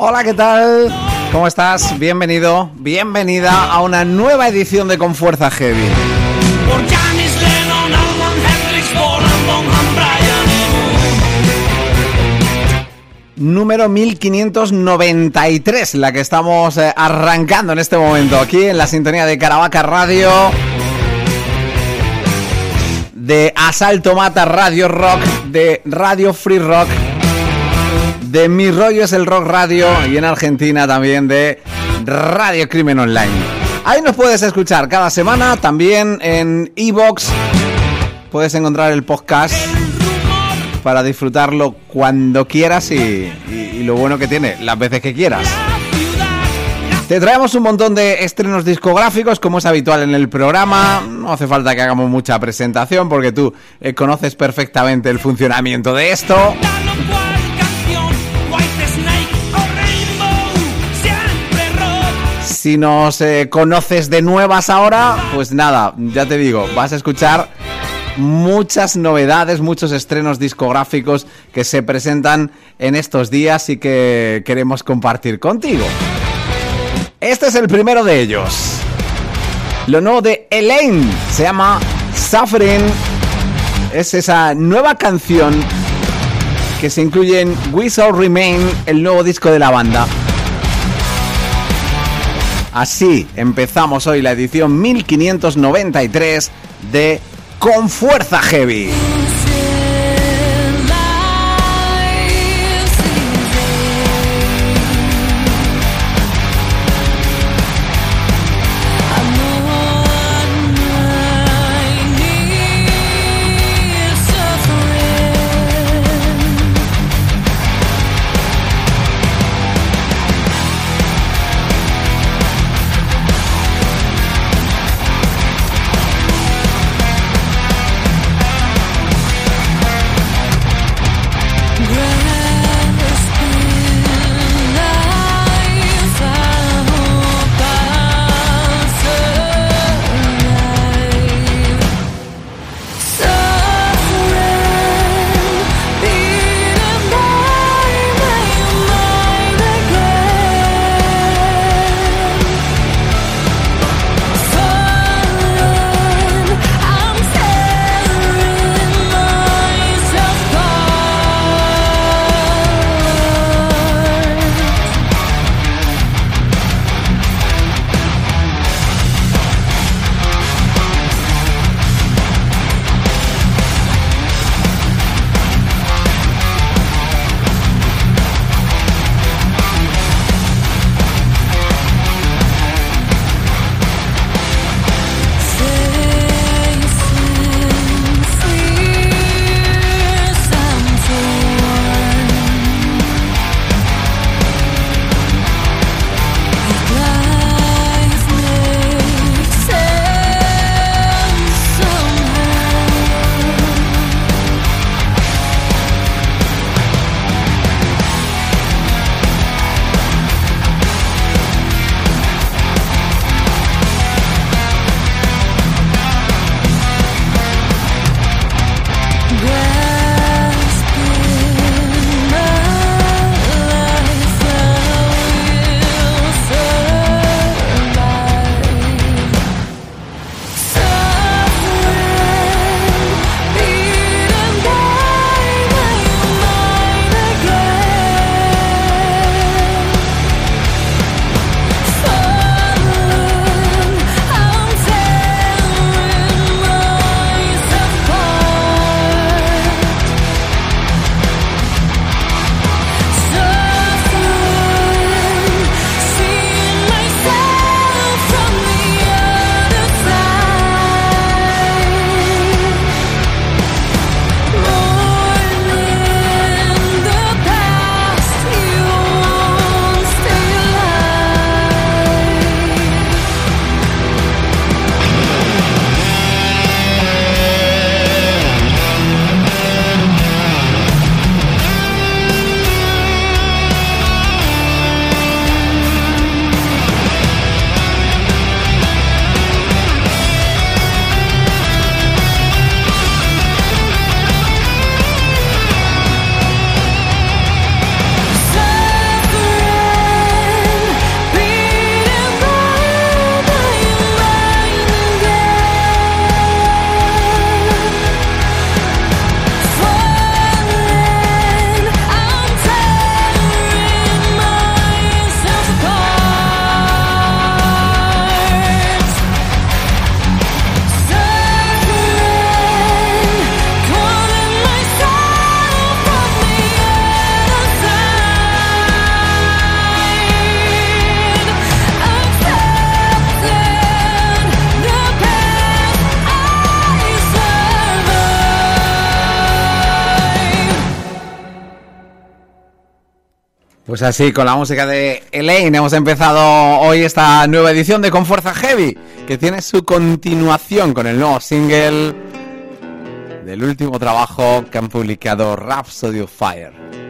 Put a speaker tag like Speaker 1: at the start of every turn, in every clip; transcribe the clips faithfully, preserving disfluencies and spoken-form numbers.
Speaker 1: Hola, ¿qué tal? ¿Cómo estás? Bienvenido, bienvenida a una nueva edición de Con Fuerza Heavy. Número mil quinientos noventa y tres, la que estamos eh, arrancando en este momento, aquí en la sintonía de Caravaca Radio, de Asalto Mata Radio Rock, de Radio Free Rock, de Mi Rollo es el Rock Radio y en Argentina también de Radio Crimen Online. Ahí nos puedes escuchar cada semana, también en iVoox, puedes encontrar el podcast para disfrutarlo cuando quieras y, y, y lo bueno que tiene, las veces que quieras. Te traemos un montón de estrenos discográficos, como es habitual en el programa. No hace falta que hagamos mucha presentación porque tú eh, conoces perfectamente el funcionamiento de esto. Si nos eh, conoces de nuevas ahora, pues nada, ya te digo, vas a escuchar muchas novedades, muchos estrenos discográficos que se presentan en estos días y que queremos compartir contigo. Este es el primero de ellos. Lo nuevo de Elaine se llama Suffering. Es esa nueva canción que se incluye en We Shall Remain, el nuevo disco de la banda. Así empezamos hoy la edición mil quinientos noventa y tres de Con Fuerza Heavy. Pues así, con la música de Elaine hemos empezado hoy esta nueva edición de Con Fuerza Heavy, que tiene su continuación con el nuevo single del último trabajo que han publicado Rhapsody of Fire.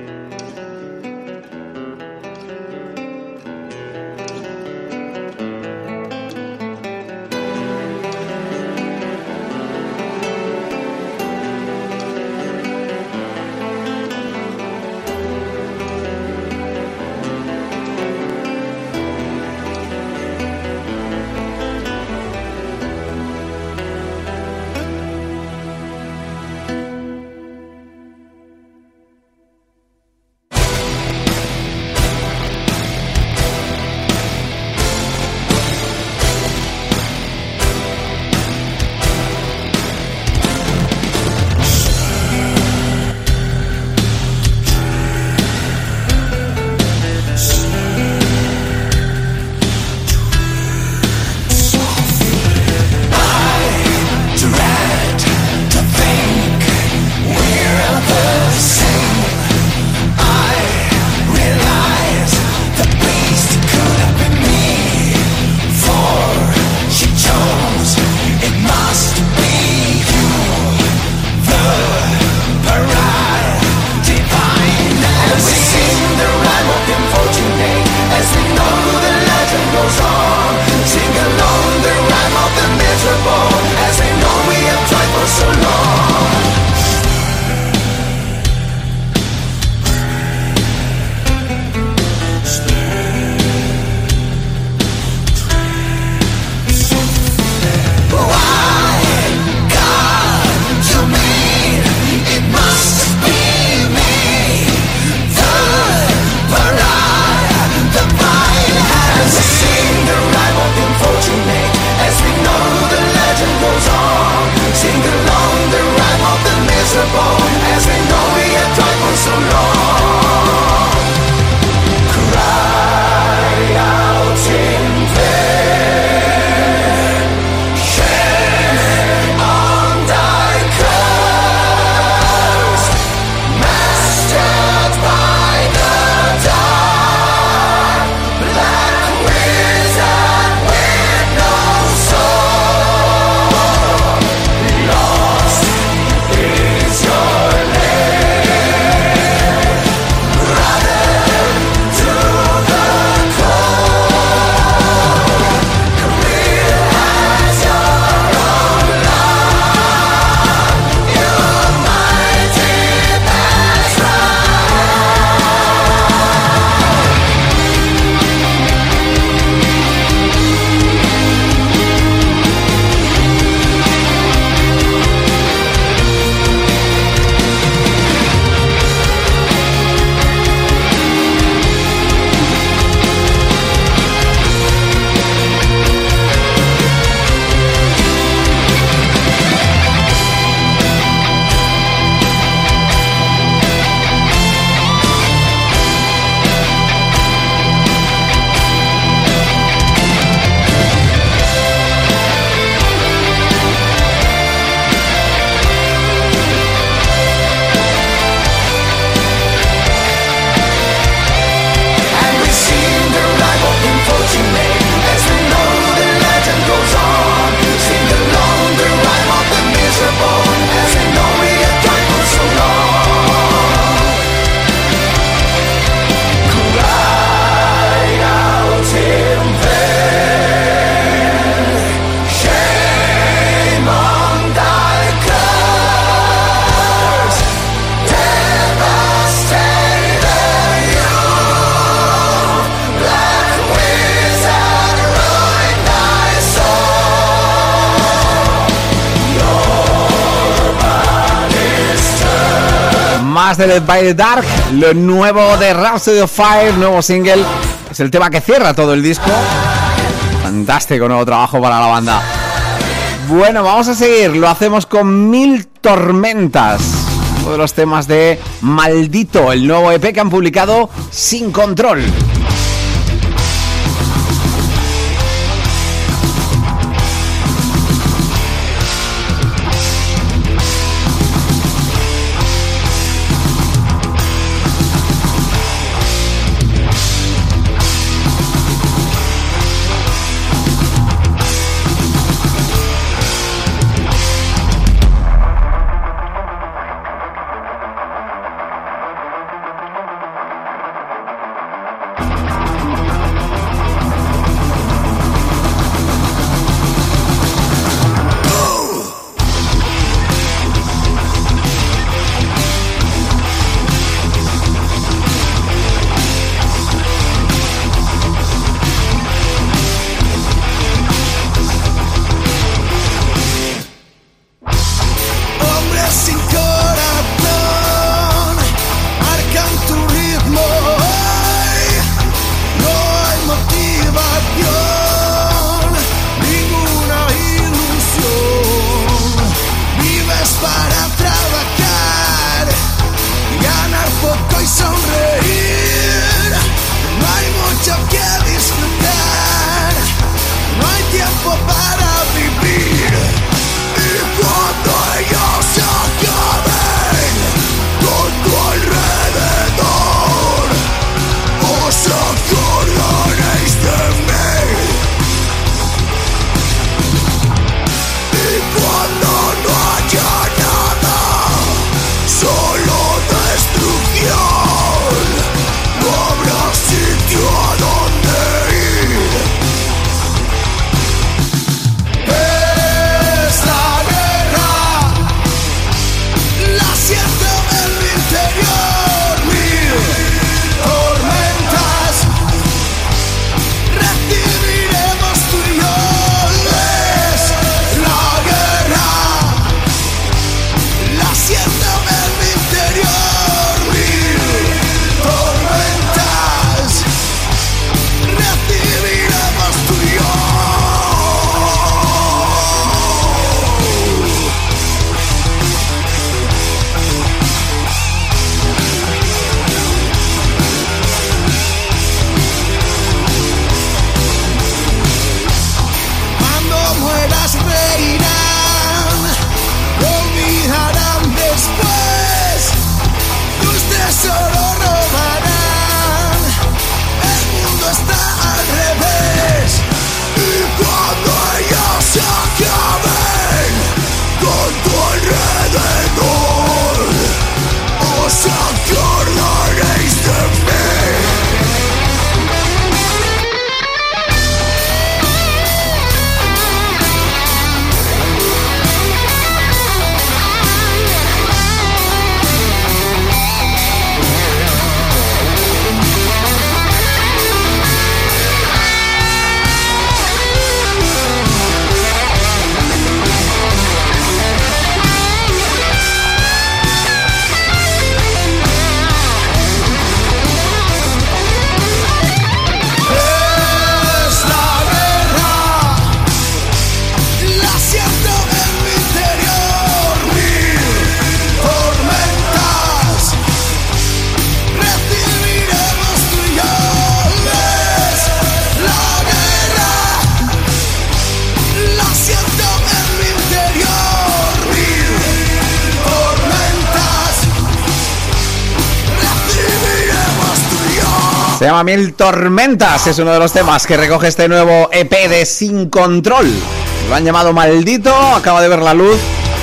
Speaker 1: Más de Led by the Dark, lo nuevo de Rhapsody of Fire, nuevo single, es el tema que cierra todo el disco. Fantástico nuevo trabajo para la banda. Bueno, vamos a seguir, lo hacemos con Mil Tormentas, uno de los temas de Maldito, el nuevo E P que han publicado, Sin Control. Se llama Mil Tormentas, es uno de los temas que recoge este nuevo E P de Sin Control. Lo han llamado Maldito, acaba de ver la luz.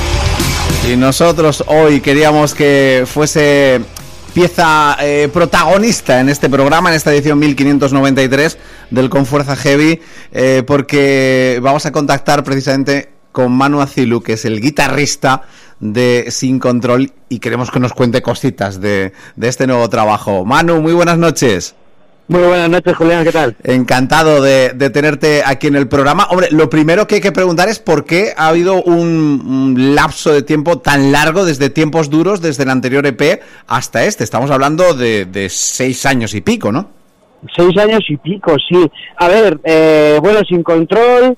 Speaker 1: Y nosotros hoy queríamos que fuese pieza eh, protagonista en este programa, en esta edición mil quinientos noventa y tres del Con Fuerza Heavy, eh, porque vamos a contactar precisamente con Manu Azilu, que es el guitarrista de Sin Control, y queremos que nos cuente cositas de, de este nuevo trabajo. Manu, muy buenas noches.
Speaker 2: Muy buenas noches, Julián, ¿qué tal?
Speaker 1: Encantado de, de tenerte aquí en el programa. Hombre, lo primero que hay que preguntar es por qué ha habido un, un lapso de tiempo tan largo, desde tiempos duros, desde el anterior E P hasta este. Estamos hablando de, de seis años y pico, ¿no?
Speaker 2: Seis años y pico, sí. A ver, eh, bueno, Sin Control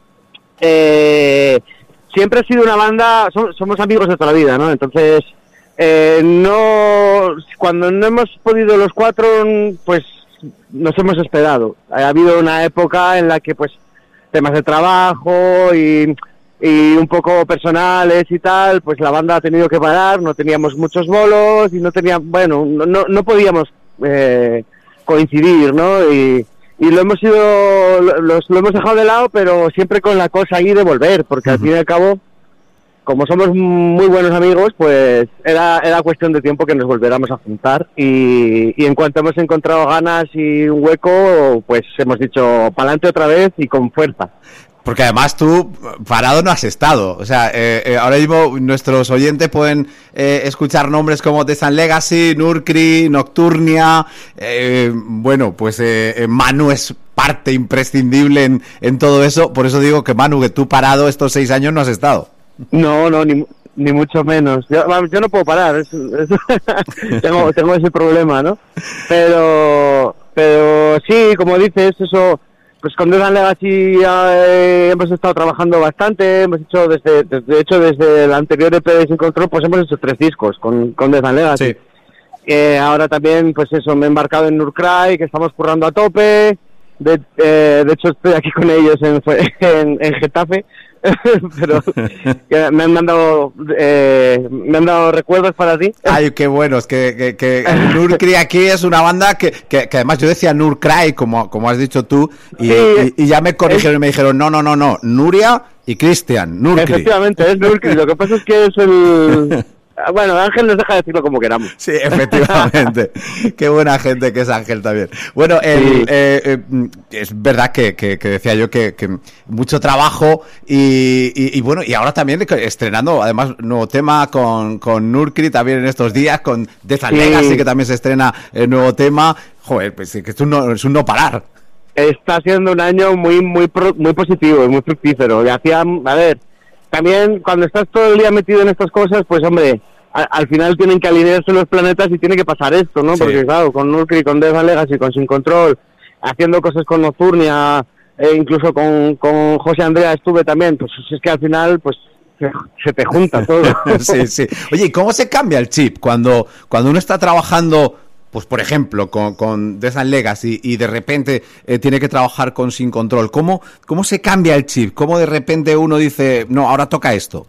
Speaker 2: eh, siempre ha sido una banda, somos, somos amigos de toda la vida, ¿no? Entonces, eh, no cuando no hemos podido los cuatro, pues nos hemos esperado. Ha habido una época en la que pues temas de trabajo y, y un poco personales y tal, pues la banda ha tenido que parar, no teníamos muchos bolos y no teníamos, bueno, no, no podíamos eh, coincidir, ¿no? Y, y lo hemos ido, lo, lo hemos dejado de lado, pero siempre con la cosa ahí de volver, porque al fin y al cabo, como somos muy buenos amigos, pues era era cuestión de tiempo que nos volviéramos a juntar, y, y en cuanto hemos encontrado ganas y un hueco, pues hemos dicho pa'lante otra vez y con fuerza.
Speaker 1: Porque además tú parado no has estado. O sea, eh, eh, ahora mismo nuestros oyentes pueden eh, escuchar nombres como The Sun Legacy, Nurkri, Nocturnia. Eh, bueno, pues eh, Manu es parte imprescindible en, en todo eso. Por eso digo que, Manu, que tú parado estos seis años no has estado.
Speaker 2: No, no, ni, ni mucho menos. Yo, yo no puedo parar, es, es, tengo, tengo ese problema, ¿no? Pero, pero sí, como dices, eso, pues con The Sun Legacy eh, hemos estado trabajando bastante, hemos hecho desde, de hecho desde el anterior E P de Sin Control, pues hemos hecho tres discos con, con The Sun Legacy. Sí. Eh, ahora también, pues eso, me he embarcado en Nurkri, que estamos currando a tope. De, eh, de hecho estoy aquí con ellos en, en, en Getafe. Pero que me han mandado eh, me han dado recuerdos para ti.
Speaker 1: Ay, qué bueno, es que, que, que Nurkri aquí es una banda que, que, que además yo decía Nurkri, como, como has dicho tú, y, sí, y, y ya me corrigieron es... y me dijeron no, no, no, no, Nuria y Cristian, Nurkri.
Speaker 2: Efectivamente, es Nurkri, lo que pasa es que es el... Bueno, Ángel nos deja decirlo como queramos.
Speaker 1: Sí, efectivamente. Qué buena gente que es Ángel también. Bueno, el, sí. eh, eh, es verdad que, que, que decía yo que, que mucho trabajo y, y, y bueno, y ahora también estrenando además nuevo tema con, con Nurkri también en estos días, con The Sun Legacy, sí, que también se estrena el nuevo tema. Joder, pues que es un no, es un no parar.
Speaker 2: Está siendo un año muy muy pro, muy positivo, muy fructífero. Y hacía, a ver, también cuando estás todo el día metido en estas cosas, pues hombre, a, al final tienen que alinearse los planetas y tiene que pasar esto, ¿no? Sí. Porque claro, con Nurkri, con The Sun Legacy, con Sin Control, haciendo cosas con Nocturnia, e incluso con, con José Andrea estuve también, pues es que al final, pues se, se te junta todo.
Speaker 1: Sí, sí. Oye, ¿y cómo se cambia el chip cuando, cuando uno está trabajando, pues por ejemplo, con, con The Sun Legacy y de repente eh, tiene que trabajar con Sin Control? ¿Cómo, ¿Cómo se cambia el chip? ¿Cómo de repente uno dice, no, ahora toca esto?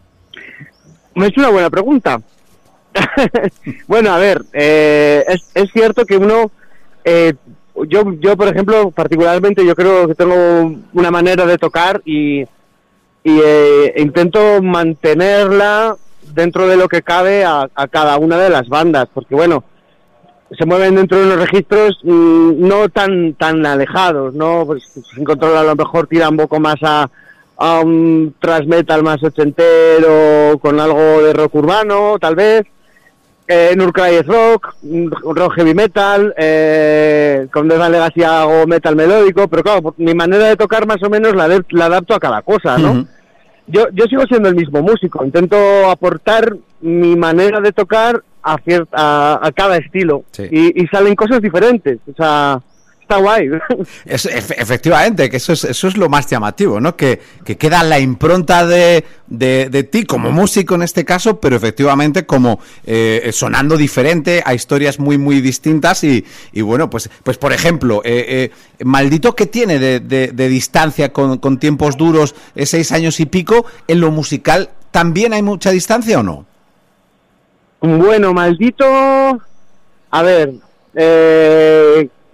Speaker 2: Me es una buena pregunta. Bueno, a ver, eh, es, es cierto que uno, eh, yo, yo por ejemplo, particularmente, yo creo que tengo una manera de tocar y, y eh, intento mantenerla dentro de lo que cabe a, a cada una de las bandas, porque bueno, se mueven dentro de unos registros mmm, no tan tan alejados, ¿no? Pues Sin Control a lo mejor tira un poco más a, a un thrash metal más ochentero, con algo de rock urbano, tal vez. Eh, Nurkri es rock, rock heavy metal, eh, con The Sun Legacy hago metal melódico, pero claro, mi manera de tocar más o menos la, de, la adapto a cada cosa, ¿no? Uh-huh. Yo, yo sigo siendo el mismo músico, intento aportar mi manera de tocar a, cier- a, a cada estilo, sí, y, y salen cosas diferentes, o sea, está guay.
Speaker 1: Es, efe- efectivamente, que eso es, eso es lo más llamativo, ¿no? Que, que queda la impronta de, de, de ti como músico en este caso, pero efectivamente como eh, sonando diferente a historias muy, muy distintas y, y bueno, pues, pues por ejemplo, eh, eh, Maldito, ¿qué tiene de, de, de distancia con, con Tiempos Duros, eh, seis años y pico? En lo musical, ¿también hay mucha distancia o no?
Speaker 2: Bueno, Maldito, a ver, eh,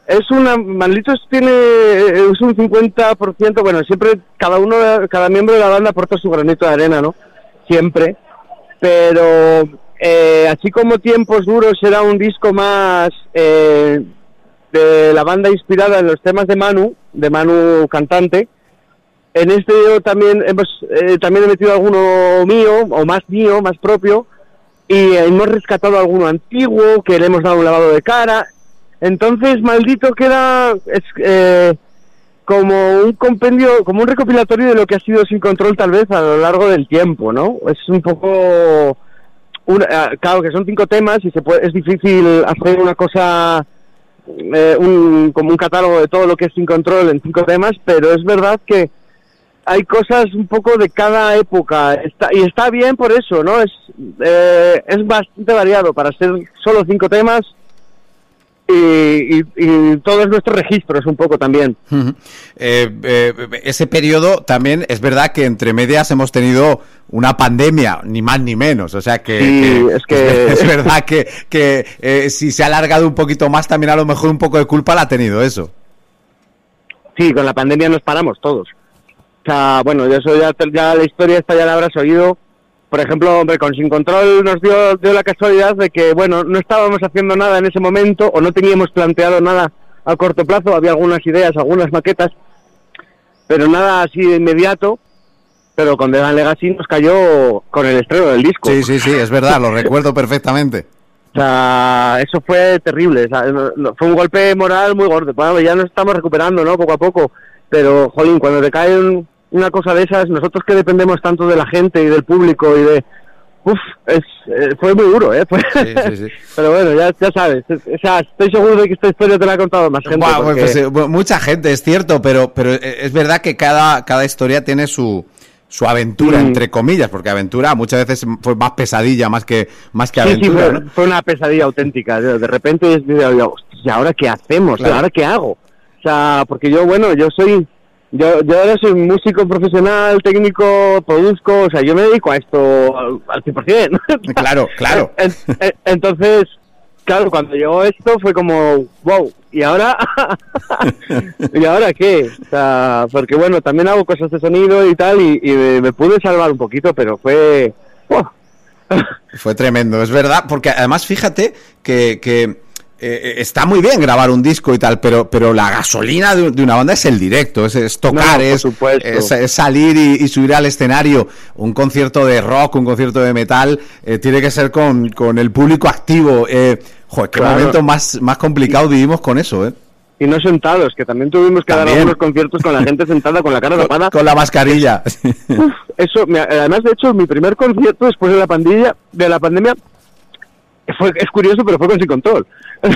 Speaker 2: es una... Malditos tiene... es un cincuenta por ciento, bueno, siempre cada uno, cada miembro de la banda aporta su granito de arena, ¿no? Siempre. Pero, eh, así como Tiempos Duros era un disco más eh, de la banda inspirada en los temas de Manu, de Manu cantante, en este yo también hemos eh, también he metido alguno mío, o más mío, más propio, y hemos rescatado alguno antiguo, que le hemos dado un lavado de cara. Entonces, Maldito queda es, eh, como un compendio, como un recopilatorio de lo que ha sido Sin Control tal vez a lo largo del tiempo, ¿no? Es un poco... Una, claro que son cinco temas y se puede, es difícil hacer una cosa... Eh, un, como un catálogo de todo lo que es Sin Control en cinco temas, pero es verdad que hay cosas un poco de cada época, está, y está bien por eso, ¿no? Es eh, es bastante variado para ser solo cinco temas y, y, y todos nuestros registros un poco también.
Speaker 1: Uh-huh. eh, eh, ese periodo también es verdad que entre medias hemos tenido una pandemia, ni más ni menos, o sea que,
Speaker 2: sí,
Speaker 1: que,
Speaker 2: es, que...
Speaker 1: es verdad que, que eh, si se ha alargado un poquito más también a lo mejor un poco de culpa la ha tenido eso.
Speaker 2: Sí, con la pandemia nos paramos todos. O sea, bueno, eso ya, ya la historia esta ya la habrás oído. Por ejemplo, hombre, con Sin Control nos dio, dio la casualidad de que, bueno, no estábamos haciendo nada en ese momento, o no teníamos planteado nada a corto plazo, había algunas ideas, algunas maquetas, pero nada así de inmediato. Pero con The Damned Legacy nos cayó con el estreno del disco.
Speaker 1: Sí, sí, sí, es verdad, lo recuerdo perfectamente.
Speaker 2: O sea, eso fue terrible, o sea, no, no, fue un golpe moral muy gordo. Bueno, ya nos estamos recuperando, ¿no? Poco a poco, pero, jolín, cuando te cae un, una cosa de esas, nosotros que dependemos tanto de la gente y del público y de... Uf, es, eh, fue muy duro, ¿eh? Fue... Sí, sí, sí. Pero bueno, ya, ya sabes, o sea, estoy seguro de que esta historia te la ha contado más gente.
Speaker 1: Wow,
Speaker 2: porque...
Speaker 1: pues, eh, mucha gente, es cierto, pero, pero es verdad que cada, cada historia tiene su... su aventura, mm. entre comillas, porque aventura muchas veces fue más pesadilla más que más que aventura.
Speaker 2: Sí, sí, fue, ¿no? Fue una pesadilla auténtica. De repente, ¿y ahora qué hacemos? Claro. ¿Ahora qué hago? O sea, porque yo, bueno, yo soy... Yo, yo ahora soy músico profesional, técnico, produzco, o sea, yo me dedico a esto al, al cien por ciento.
Speaker 1: Claro, claro.
Speaker 2: Entonces, claro, cuando llegó esto fue como, wow, ¿y ahora? ¿Y ahora qué? O sea, porque bueno, también hago cosas de sonido y tal, y, y me, me pude salvar un poquito, pero fue... Wow.
Speaker 1: Fue tremendo, es verdad, porque además fíjate que... que Eh, está muy bien grabar un disco y tal, pero pero la gasolina de, de una banda es el directo, es, es tocar, no, es, es, es salir y, y subir al escenario. Un concierto de rock, un concierto de metal, eh, tiene que ser con, con el público activo. Eh, joder, qué claro. momento más, más complicado vivimos con eso, ¿eh?
Speaker 2: Y no sentados, que también tuvimos que también. dar algunos conciertos con la gente sentada, con la cara tapada.
Speaker 1: Con, con la mascarilla.
Speaker 2: Uf, eso, además, de hecho, mi primer concierto después de la pandemia, de la pandemia fue, es curioso, pero fue con Sin Control.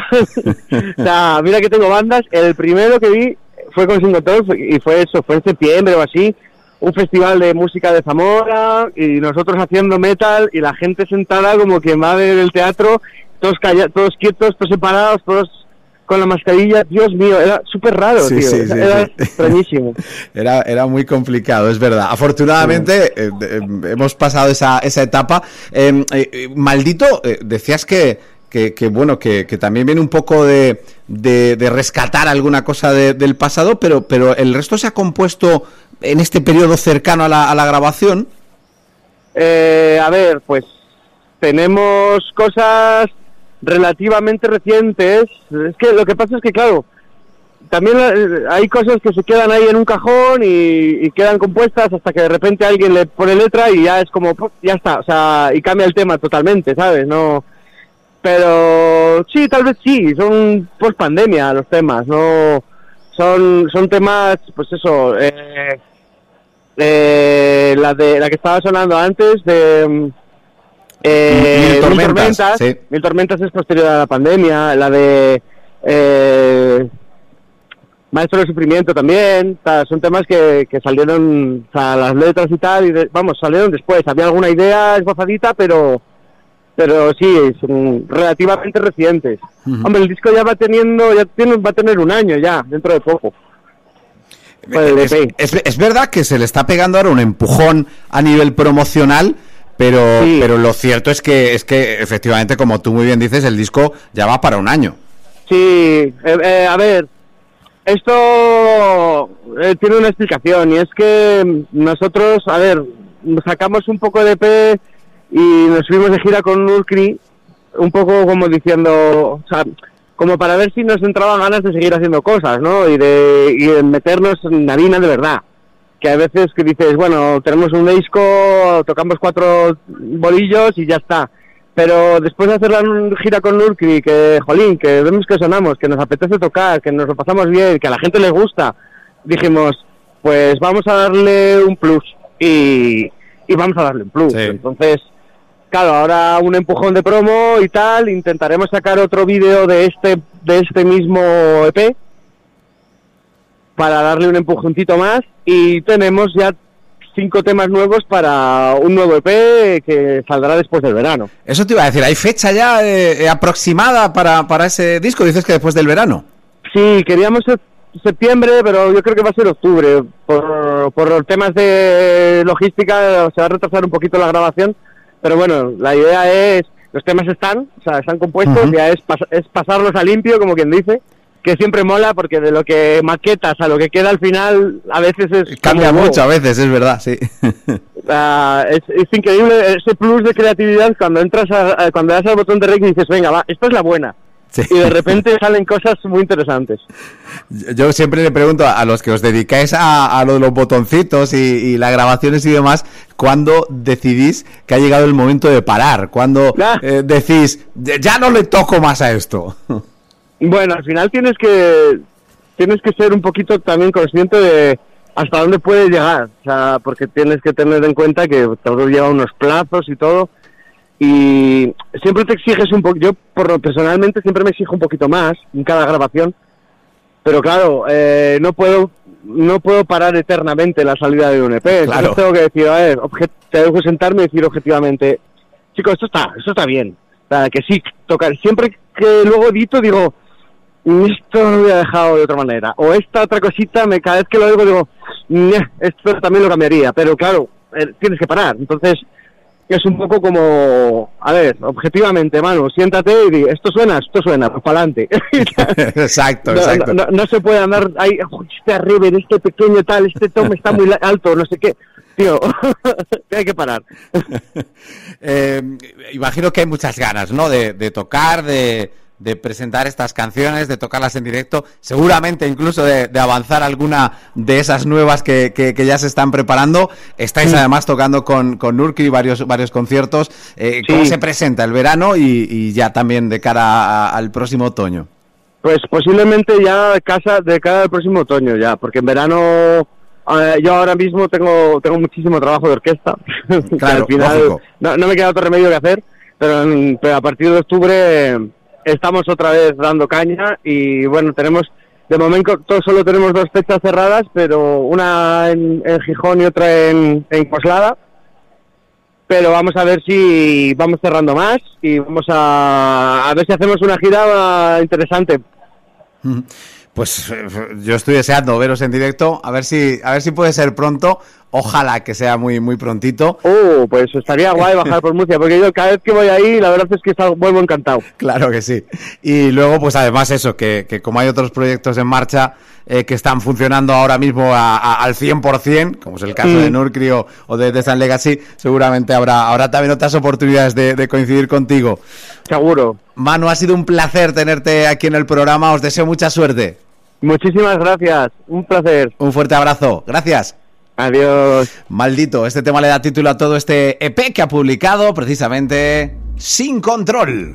Speaker 2: O sea, mira que tengo bandas, el primero que vi fue con Sin Control y fue eso, fue en septiembre o así, un festival de música de Zamora y nosotros haciendo metal y la gente sentada como quien va a ver el teatro, todos callados, todos quietos, todos separados, todos con la mascarilla. Dios mío, era súper raro, sí, tío, sí, sí, era sí. extrañísimo.
Speaker 1: Era, era muy complicado, es verdad. Afortunadamente sí. eh, eh, hemos pasado esa, esa etapa. Eh, eh, Maldito, eh, decías que Que, que bueno, que, que también viene un poco de, de, de rescatar alguna cosa de, del pasado, pero, pero el resto se ha compuesto en este periodo cercano a la, a la grabación.
Speaker 2: Eh, a ver, pues tenemos cosas relativamente recientes. Es que lo que pasa es que, claro, también hay cosas que se quedan ahí en un cajón y, y quedan compuestas hasta que de repente alguien le pone letra y ya es como, ya está, o sea, y cambia el tema totalmente, ¿sabes? No... Pero sí, tal vez sí, son post pandemia los temas, no son son temas, pues eso, eh, eh, la de la que estaba sonando antes de eh,
Speaker 1: Mil Tormentas,
Speaker 2: Mil Tormentas,
Speaker 1: sí.
Speaker 2: Mil Tormentas es posterior a la pandemia, la de eh, Maestro del Sufrimiento también, o sea, son temas que, que salieron, o sea, las letras y tal, y de, vamos, salieron después, había alguna idea esbozadita, pero pero sí, son relativamente recientes. Uh-huh. Hombre, el disco ya va teniendo, ya tiene, va a tener un año ya, dentro de poco.
Speaker 1: Es, es, es verdad que se le está pegando ahora un empujón a nivel promocional, pero sí. pero lo cierto es que es que efectivamente, como tú muy bien dices, el disco ya va para un año.
Speaker 2: Sí, eh, eh, a ver, esto eh, tiene una explicación y es que nosotros, a ver, sacamos un poco de E P y nos fuimos de gira con Nurkri, un poco como diciendo, o sea, como para ver si nos entraban ganas de seguir haciendo cosas, ¿no? Y de, y de meternos en harina de verdad. Que a veces que dices, bueno, tenemos un disco, tocamos cuatro bolillos y ya está. Pero después de hacer la gira con Nurkri, que, jolín, que vemos que sonamos, que nos apetece tocar, que nos lo pasamos bien, que a la gente le gusta, dijimos, pues vamos a darle un plus. Y, y vamos a darle un plus. Sí. Entonces, claro, ahora un empujón de promo y tal, intentaremos sacar otro vídeo de este, de este mismo E P para darle un empujoncito más y tenemos ya cinco temas nuevos para un nuevo E P que saldrá después del verano.
Speaker 1: Eso te iba a decir, ¿hay fecha ya eh, aproximada para, para ese disco? Dices que después del verano.
Speaker 2: Sí, queríamos septiembre, pero yo creo que va a ser octubre. Por, por temas de logística se va a retrasar un poquito la grabación, pero bueno, la idea es, los temas están, o sea, están compuestos, uh-huh. ya es, pas, es pasarlos a limpio, como quien dice, que siempre mola, porque de lo que maquetas a lo que queda al final, a veces es...
Speaker 1: Cambia mucho a veces, es verdad, sí.
Speaker 2: Uh, es, es increíble ese plus de creatividad cuando entras a, a, cuando das al botón de rec y dices, venga, va, esta es la buena. Sí. Y de repente salen cosas muy interesantes.
Speaker 1: Yo siempre le pregunto a los que os dedicáis a, a lo de los botoncitos y, y las grabaciones y demás, ¿cuándo decidís que ha llegado el momento de parar? ¿Cuándo ah. eh, decís, ya no le toco más a esto?
Speaker 2: Bueno, al final tienes que tienes que ser un poquito también consciente de hasta dónde puedes llegar, o sea, porque tienes que tener en cuenta que todo lleva unos plazos y todo, y siempre te exiges un poco. Yo por personalmente siempre me exijo un poquito más en cada grabación, pero claro, eh, no puedo no puedo parar eternamente la salida de un E P. Claro. Entonces tengo que decir, a ver, obje- tengo que sentarme y decir objetivamente, chicos, esto está, esto está bien, o sea, que sí, tocar. Siempre que luego edito digo, esto lo hubiera dejado de otra manera, o esta otra cosita, me cada vez que lo digo digo, esto también lo cambiaría, pero claro, eh, tienes que parar. Entonces es un poco como, a ver, objetivamente, Manu, siéntate y di, esto suena, esto suena, pues para adelante.
Speaker 1: Exacto,
Speaker 2: no,
Speaker 1: exacto.
Speaker 2: No, no, no se puede andar ahí, este reverb, este pequeño tal, este tom está muy alto, no sé qué. Tío, hay que parar.
Speaker 1: eh, imagino que hay muchas ganas, ¿no? De, de tocar, de... de presentar estas canciones, de tocarlas en directo, seguramente incluso de, de avanzar alguna de esas nuevas que, que, que ya se están preparando. Estáis sí. además tocando con, con Nurkri varios, varios conciertos. Eh, ¿Cómo sí. se presenta el verano y, y ya también de cara a, al próximo otoño?
Speaker 2: Pues posiblemente ya de, casa, de cara al próximo otoño ya, porque en verano eh, yo ahora mismo tengo tengo muchísimo trabajo de orquesta.
Speaker 1: Claro,
Speaker 2: al final no, no me queda otro remedio que hacer, pero, pero a partir de octubre estamos otra vez dando caña y bueno, tenemos, de momento solo tenemos dos fechas cerradas, pero una en, en Gijón y otra en, en Coslada, pero vamos a ver si vamos cerrando más y vamos a, a ver si hacemos una gira interesante.
Speaker 1: Pues yo estoy deseando veros en directo, a ver si a ver si puede ser pronto. Ojalá que sea muy muy prontito.
Speaker 2: Uh, pues estaría guay bajar por Murcia, porque yo cada vez que voy ahí, la verdad es que salgo, vuelvo encantado.
Speaker 1: Claro que sí. Y luego, pues además eso, que, que como hay otros proyectos en marcha eh, que están funcionando ahora mismo a, a, al cien por ciento, como es el caso mm. de Nurkri o, o de The Sun Legacy, seguramente habrá, habrá también otras oportunidades de, de coincidir contigo.
Speaker 2: Seguro.
Speaker 1: Manu, ha sido un placer tenerte aquí en el programa, os deseo mucha suerte.
Speaker 2: Muchísimas gracias, un placer.
Speaker 1: Un fuerte abrazo, gracias.
Speaker 2: Adiós.
Speaker 1: Maldito, este tema le da título a todo este E P que ha publicado precisamente Sin Control.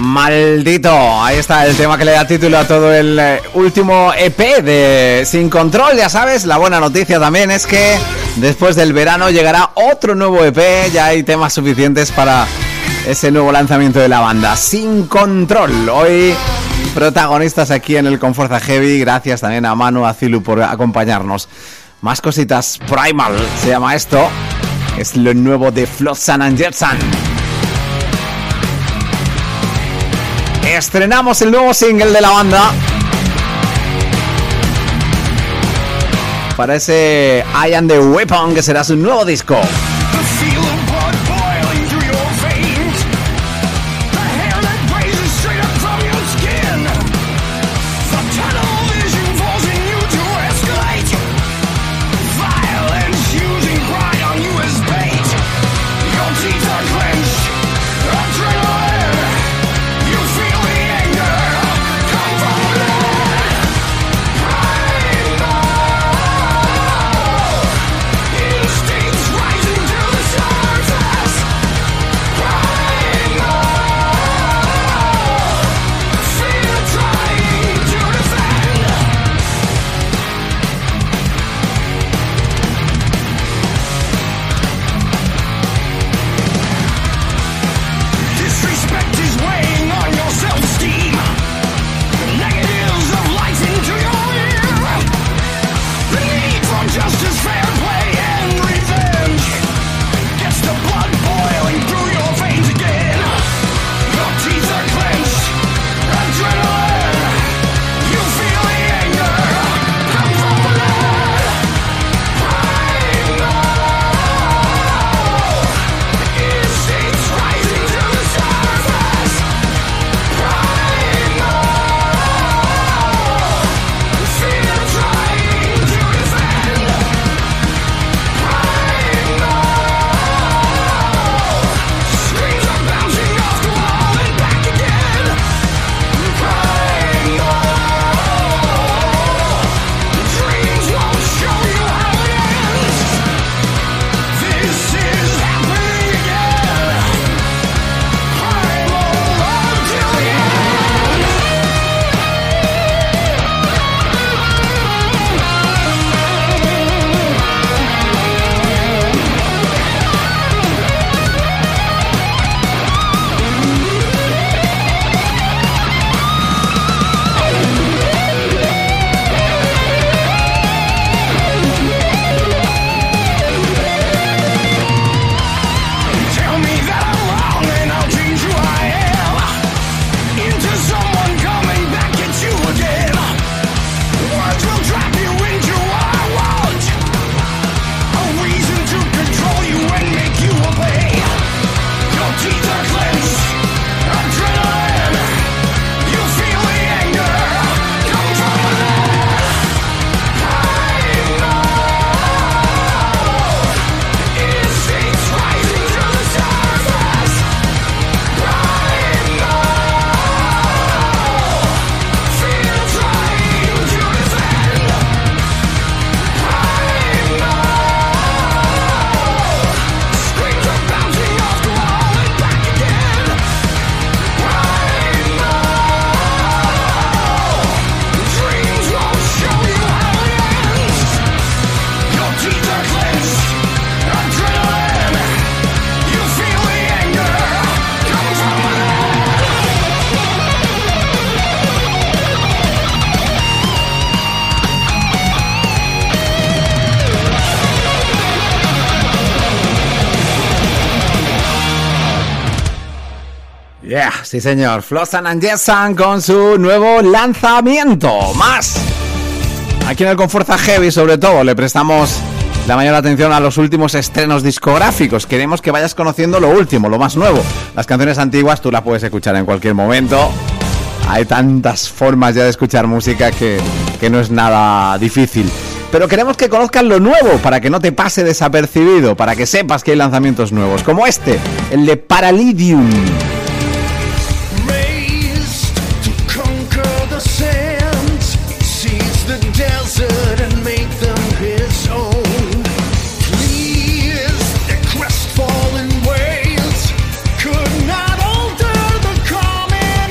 Speaker 1: Maldito, ahí está el tema que le da título a todo el eh, último E P de Sin Control. Ya sabes, la buena noticia también es que después del verano llegará otro nuevo E P. Ya hay temas suficientes para ese nuevo lanzamiento de la banda Sin Control. Hoy protagonistas aquí en el Conforza Heavy. Gracias también a Manu, a Zilu por acompañarnos. Más cositas. Primal se llama esto. Es lo nuevo de Flotsam and Jetsam. Estrenamos el nuevo single de la banda para ese I Am The Weapon, que será su nuevo disco. Yeah, sí señor, Flotsam and Jetsam con su nuevo lanzamiento. Más aquí en el Conforza Heavy, sobre todo, le prestamos la mayor atención a los últimos estrenos discográficos. Queremos que vayas conociendo lo último, lo más nuevo. Las canciones antiguas tú las puedes escuchar en cualquier momento. Hay tantas formas ya de escuchar música que, que no es nada difícil. Pero queremos que conozcas lo nuevo, para que no te pase desapercibido, para que sepas que hay lanzamientos nuevos, como este, el de Paralydium.
Speaker 3: Crestfallen waves could not alter the calm and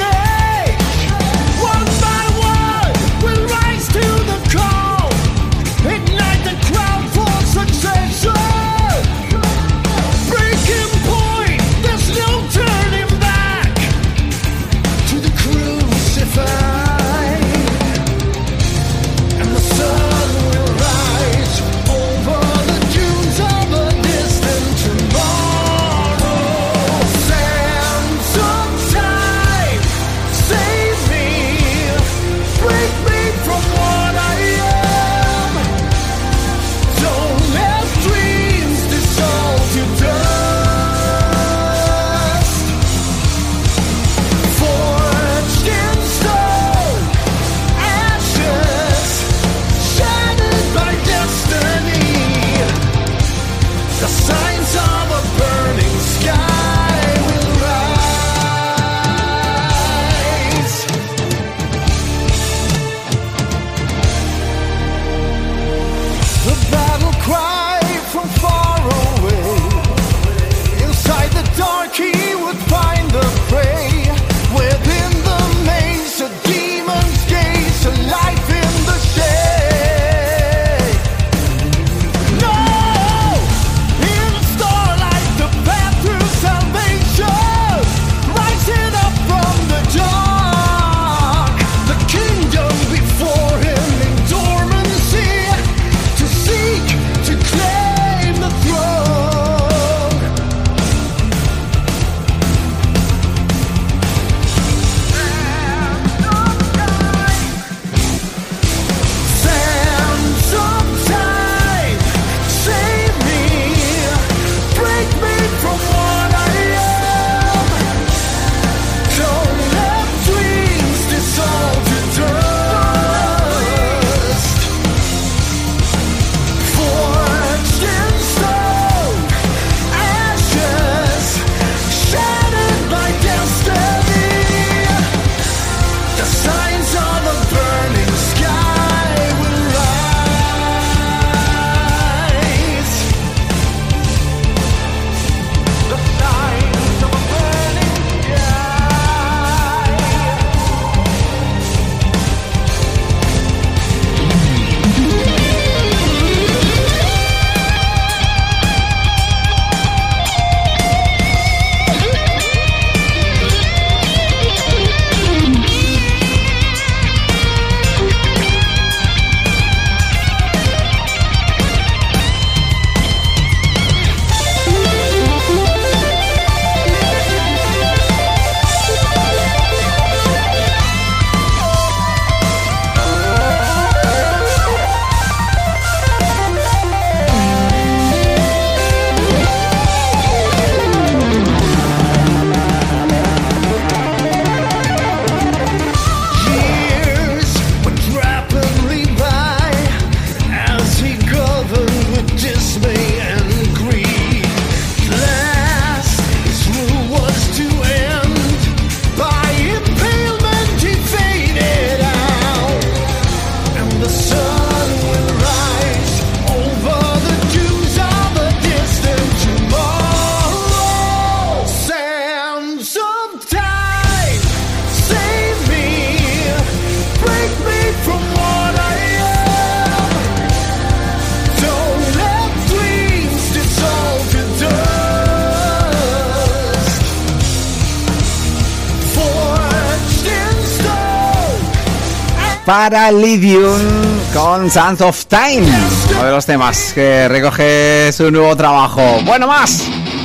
Speaker 1: Paralydium con Sands of Time, uno de los temas que recoge su nuevo trabajo. Bueno, más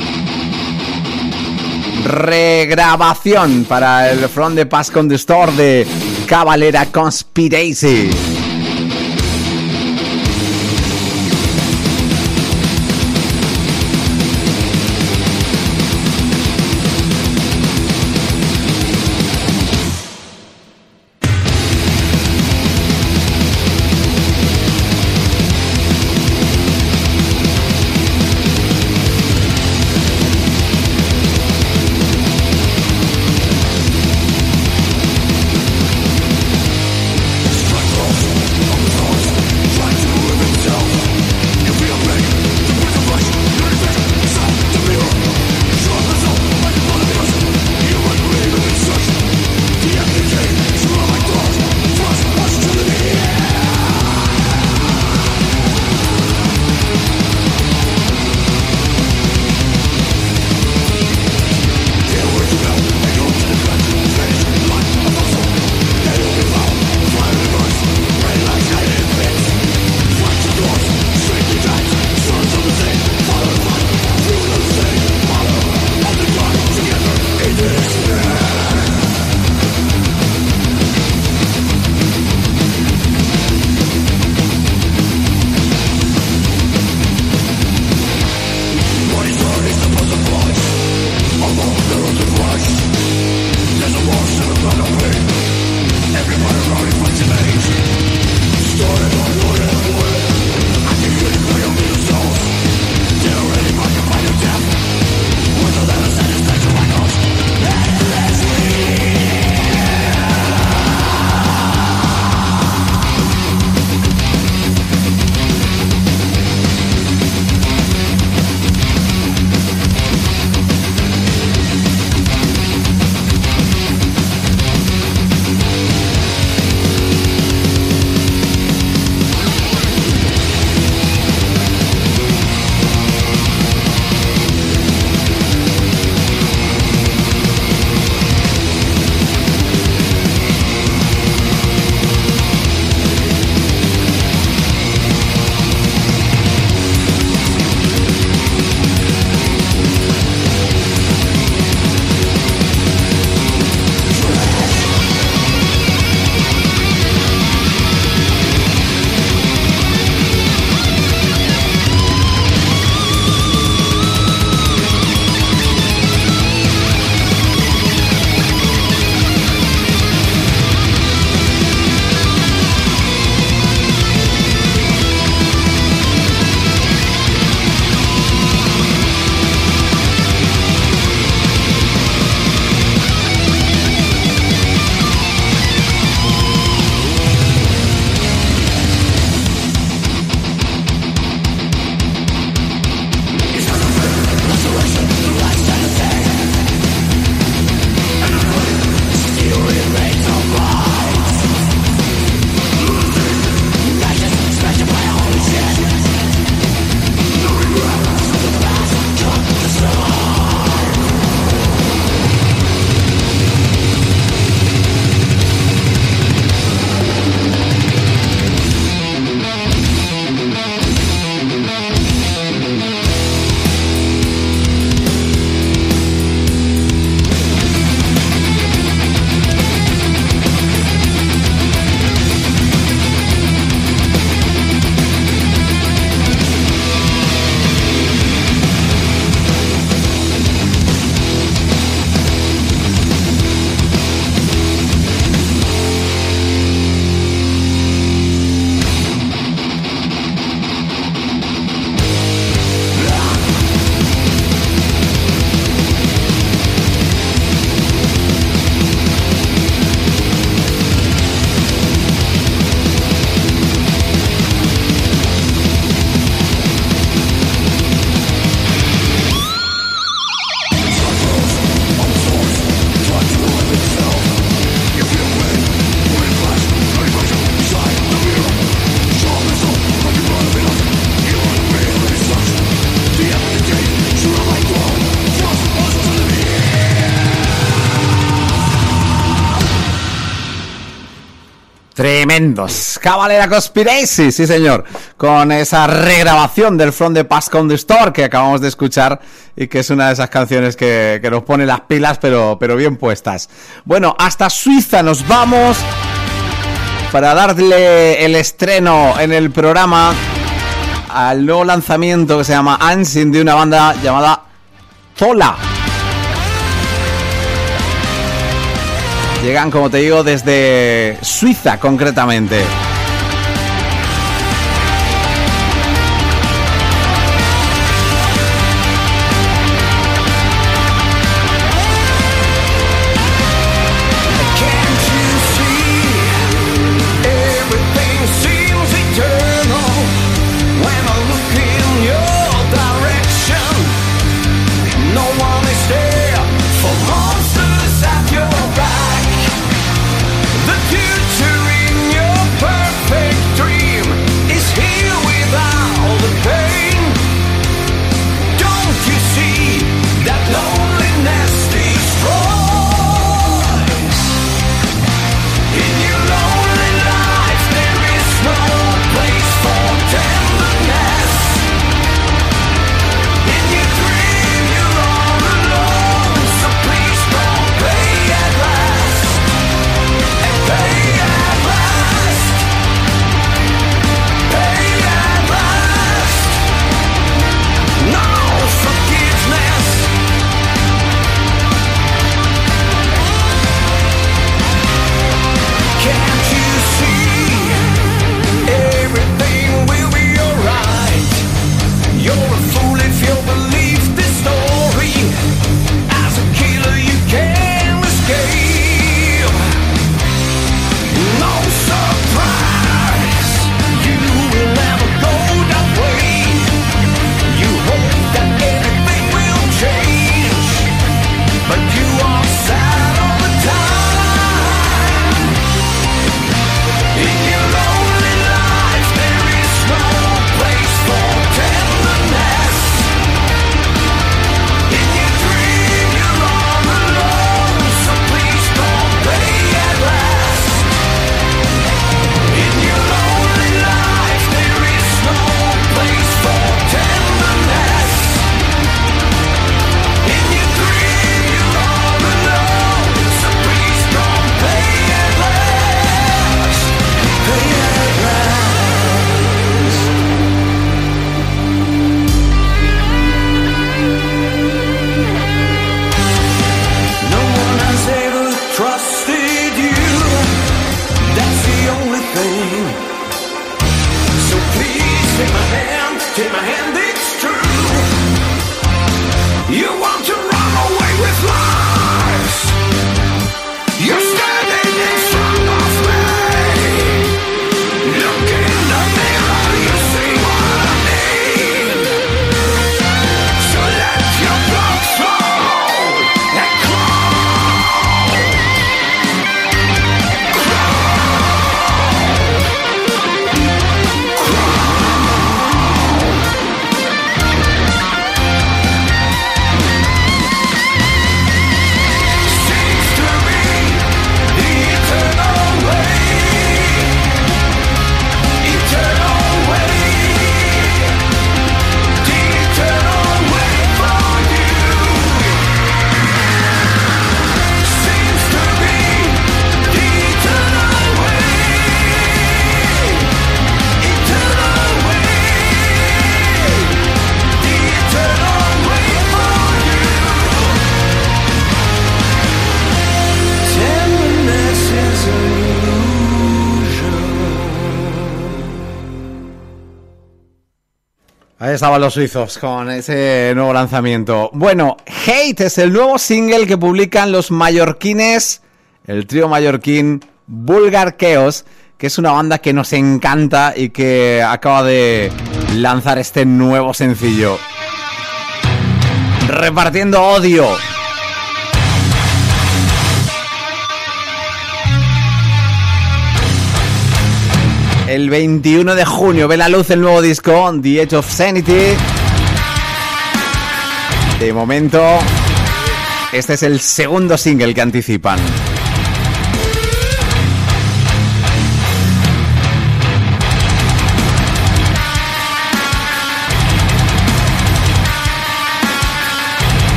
Speaker 1: regrabación para el From the Past con the Store de Cavalera Conspiracy.
Speaker 3: Strike off.
Speaker 1: Tremendos. Cavalera Conspiracy, sí señor. Con esa regrabación del From the Past Count the Store que acabamos de escuchar y que es una de esas canciones que, que nos pone las pilas pero, pero bien puestas. Bueno, hasta Suiza nos vamos para darle el estreno en el programa al nuevo lanzamiento que se llama Unseen de una banda llamada Zola. Llegan, como te digo, desde Suiza concretamente. Ahí estaban los suizos con ese nuevo lanzamiento. Bueno, Hate es el nuevo single que publican los mallorquines, el trío mallorquín Vulgar Chaos, que es una banda que nos encanta y que acaba de lanzar este nuevo sencillo. Repartiendo odio. El veintiuno de junio ve la luz el nuevo disco, The Edge of Sanity. De momento, este es el segundo single que anticipan.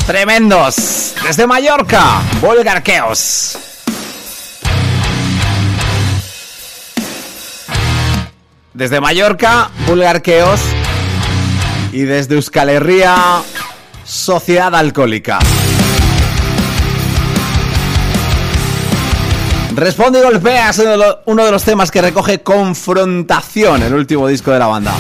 Speaker 1: Tremendos. Desde Mallorca, Vulgar Chaos. Desde Mallorca, Vulgar Chaos. Y desde Euskal Herria, Sociedad Alcohólica. Responde y golpea es uno de los temas que recoge Confrontación, el último disco de la banda.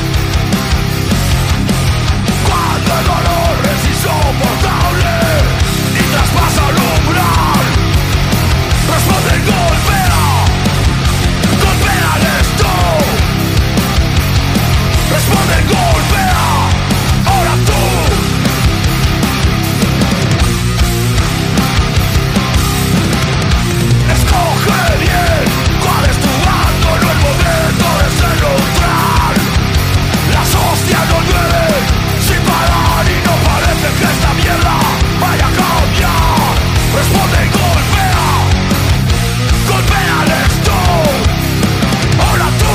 Speaker 3: Cuando el dolor es insoportable y traspasa el umbral, responde y golpea, golpea al esto. Responde y golpea, ahora tú. Escoge bien cuál es tu bando, no el momento de ser neutral. Las hostias no llueven sin parar y no parece que esta mierda vaya a cambiar. Responde y golpea, golpea al esto. Ahora tú.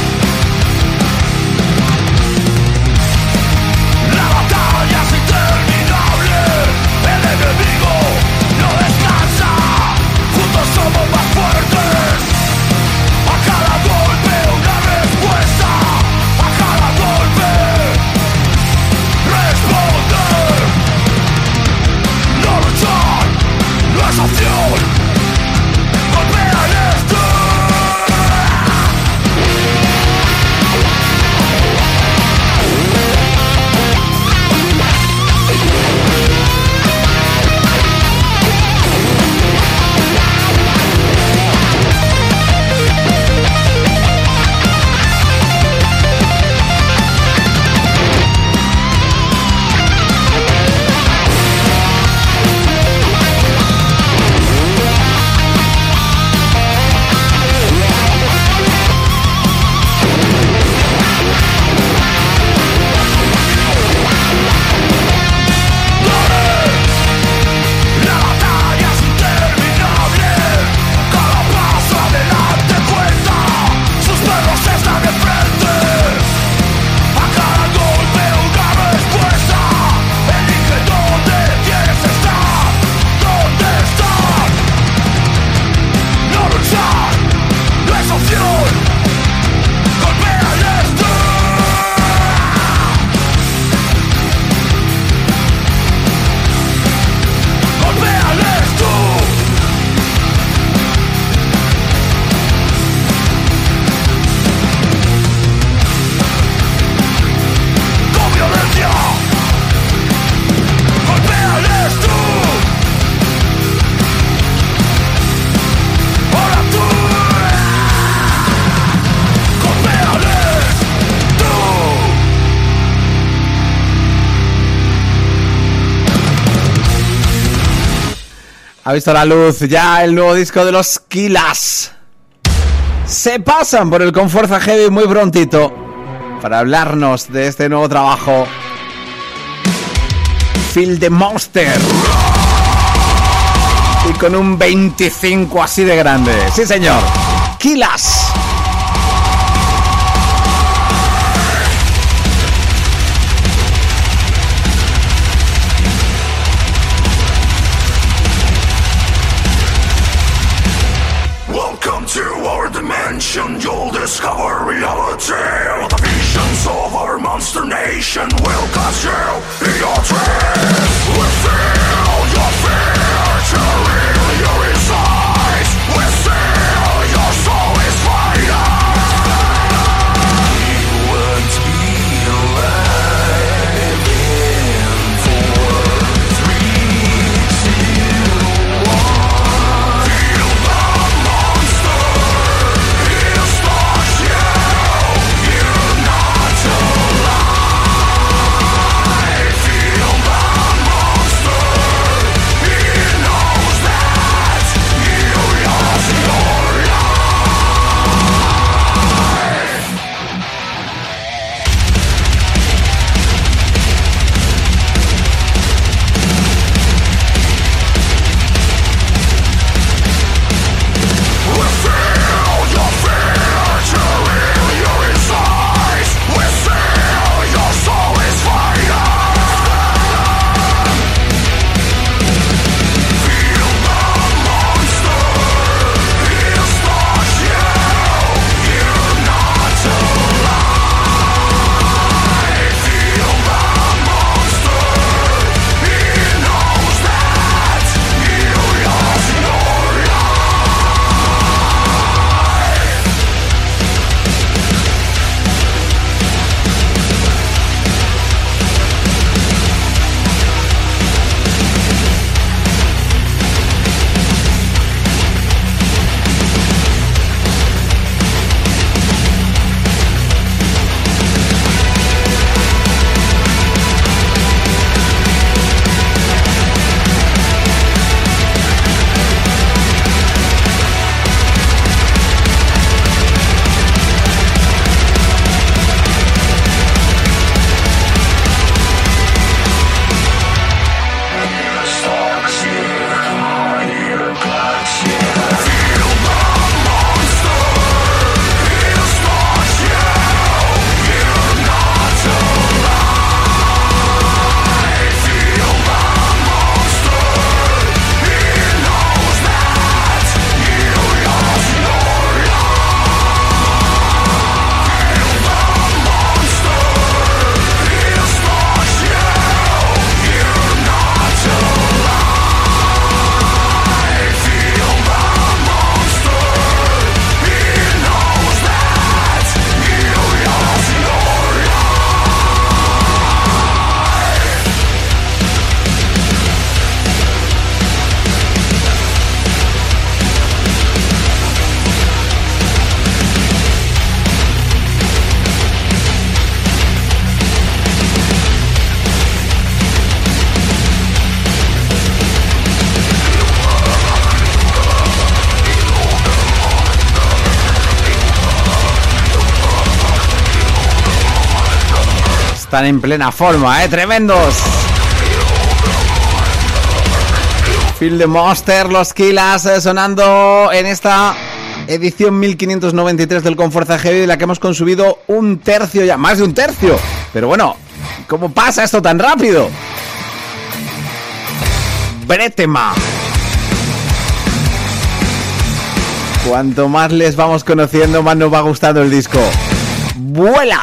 Speaker 3: La batalla es interminable, el enemigo no descansa. Juntos somos más fuertes. A cada golpe una respuesta. A cada golpe responder. No luchar no es opción. Golpea en esto. La batalla es interminable. Cada paso adelante cuenta. Sus perros están de frente. A cada golpe una respuesta. Elige dónde quieres estar. ¿Dónde estar? No luchar no es opción. Golpea el esto. Golpea el esto. Con violencia. Golpea el esto. Ahora tú. Golpea el esto.
Speaker 1: Ha visto la luz ya el nuevo disco de los Kilas. Se pasan por el Con Fuerza Heavy muy prontito para hablarnos de este nuevo trabajo. Feel the Monster. Y con un veinticinco así de grande. Sí, señor. Kilas.
Speaker 3: Welcome to our dimension. You'll discover reality. The visions of our monster nation will cause you in your dreams. We feel your fear tearing your insides. We feel your soul is fighting. You won't be alive in four, three, two, one. Feel the monster. He'll stalk you. You're not alive. Feel the monster.
Speaker 1: Están en plena forma, ¿eh? Tremendos. Feel the Monster, los Killers, eh, sonando en esta edición mil quinientos noventa y tres del Confuerza Heavy, de la que hemos consumido un tercio ya, más de un tercio. Pero bueno, ¿cómo pasa esto tan rápido? Bretema. Cuanto más les vamos conociendo, más nos va gustando el disco. ¡Vuela!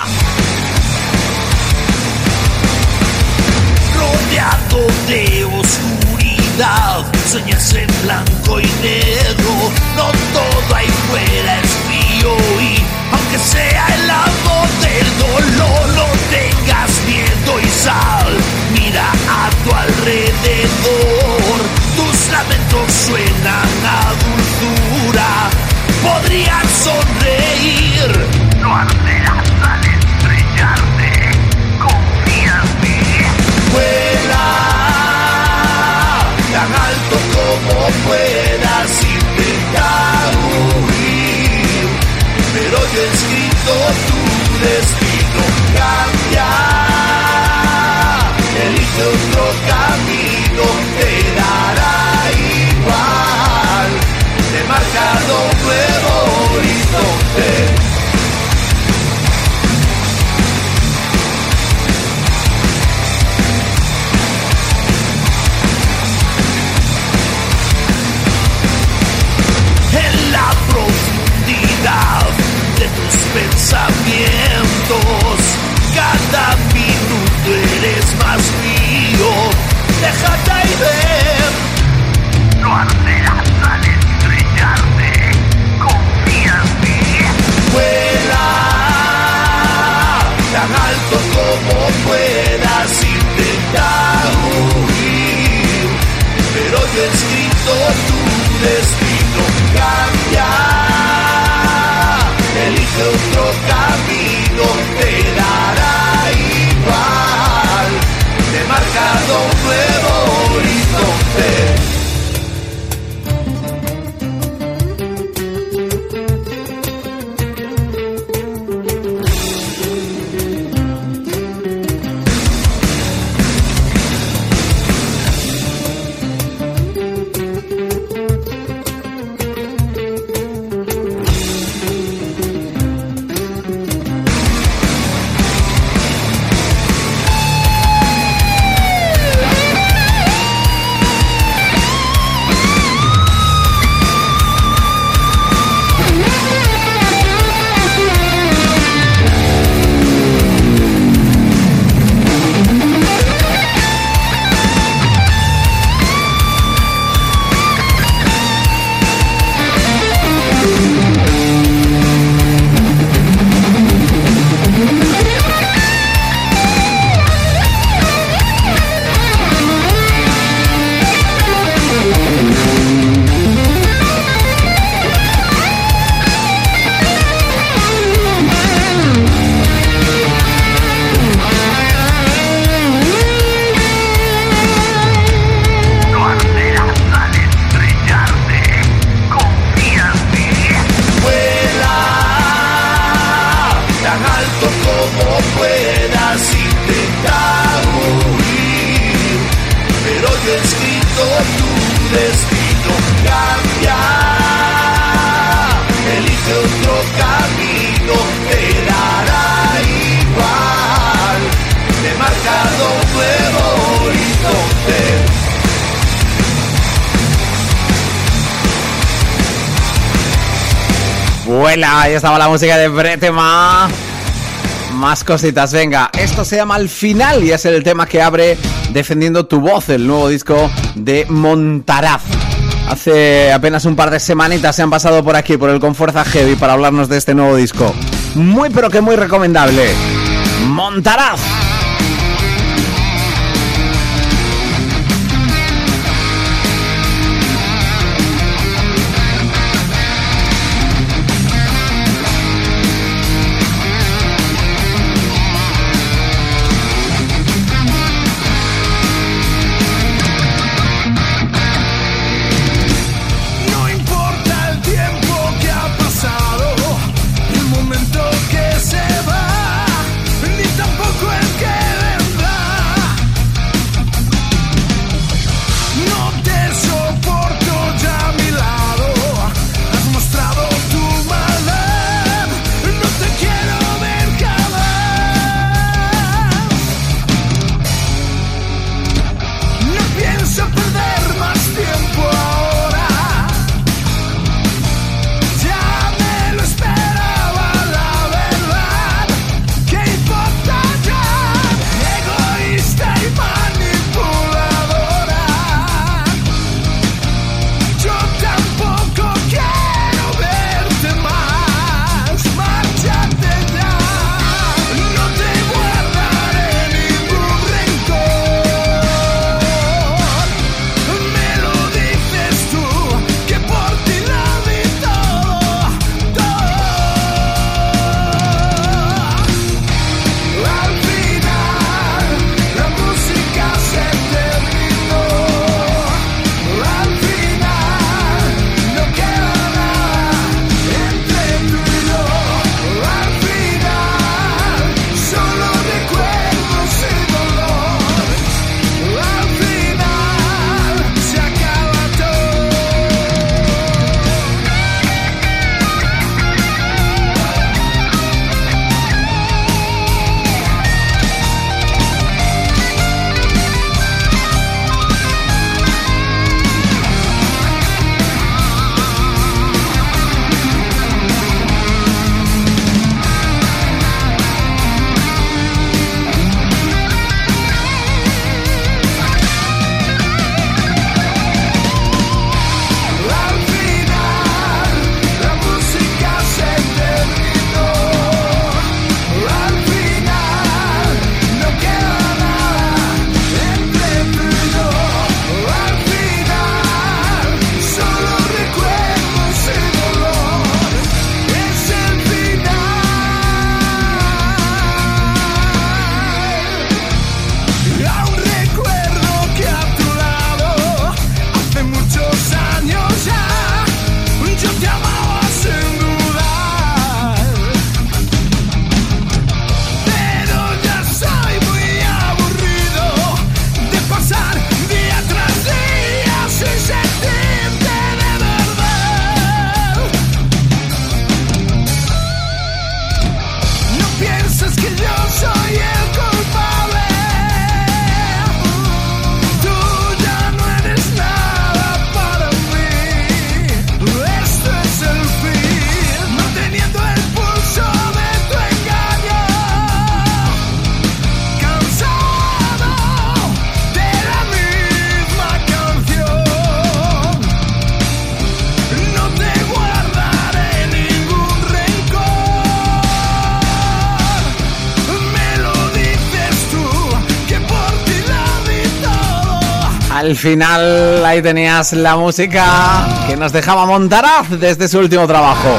Speaker 3: Rodeado de oscuridad, sueñas en blanco y negro. No todo ahí fuera es frío y aunque sea el lado del dolor, no tengas miedo y sal. Mira a tu alrededor, tus lamentos suenan a dulzura. Podrían sonreír. No arderás al estrellarte, confía en mí. Vuela tan alto como puedas, intentar huir, pero yo he escrito tu destino. Cambia, elige otro camino, te dará igual. Te he marcado un nuevo horizonte. En la profundidad de tus pensamientos, cada minuto eres más mío. Déjate y ver. No arderás al estrellarte, confía en mí. Vuela tan alto como puedas, intentar huir, pero yo he escrito tu destino. Cambia, elige otro camino, te dará igual. Te he marcado un nuevo horizonte.
Speaker 1: Vuela, ahí estaba la música de Bretema. Más cositas, venga. Esto se llama Al Final y es el tema que abre Defendiendo tu Voz, el nuevo disco de Montaraz. Hace apenas un par de semanitas se han pasado por aquí, por el Confuerza Heavy, para hablarnos de este nuevo disco. Muy pero que muy recomendable. Montaraz.
Speaker 3: Que se va, ni tampoco el
Speaker 1: Al final ahí tenías la música que nos dejaba Montaraz desde su último trabajo.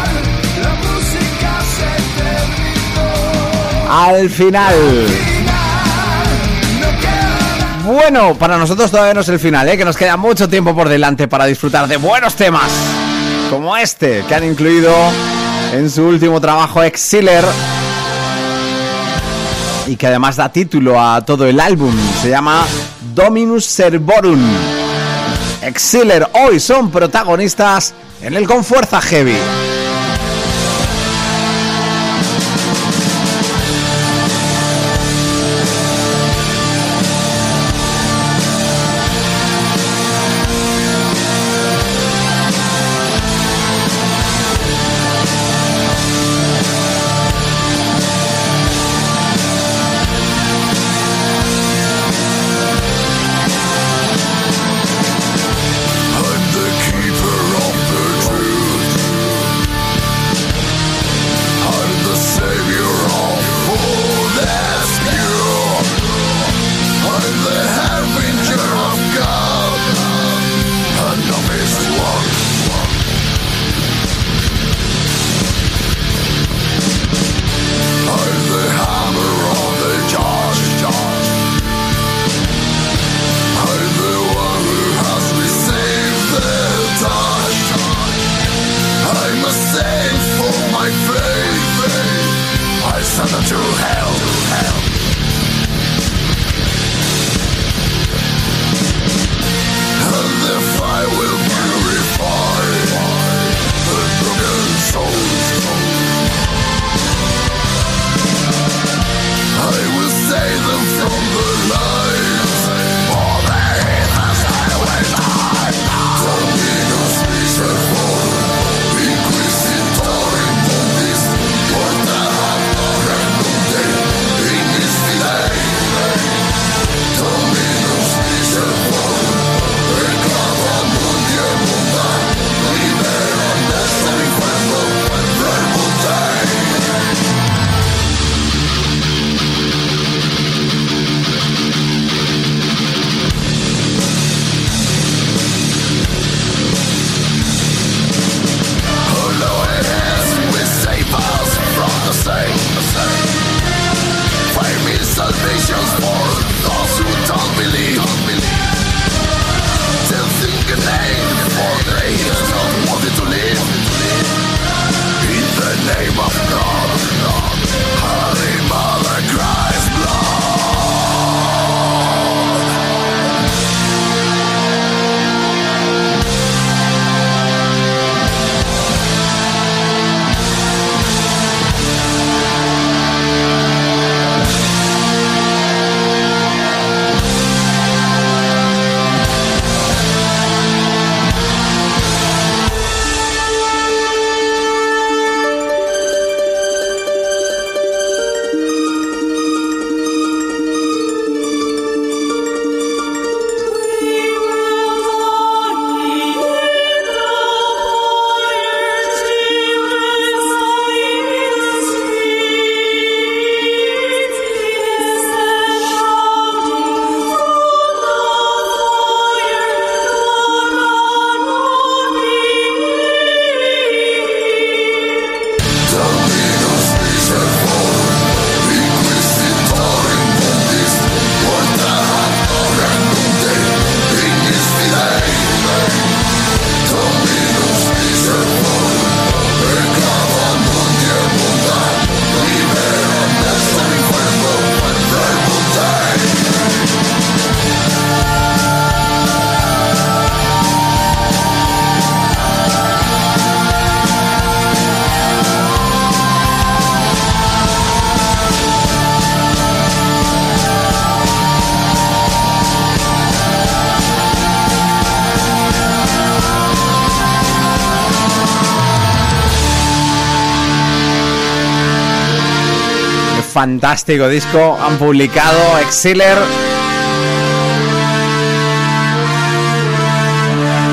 Speaker 1: Al final. Bueno, para nosotros todavía no es el final, ¿eh? Que nos queda mucho tiempo por delante para disfrutar de buenos temas como este que han incluido en su último trabajo Exiller y que además da título a todo el álbum. Se llama Dominus Servorum. Exiller hoy son protagonistas en el Con Fuerza Heavy. Fantástico disco han publicado Exiller,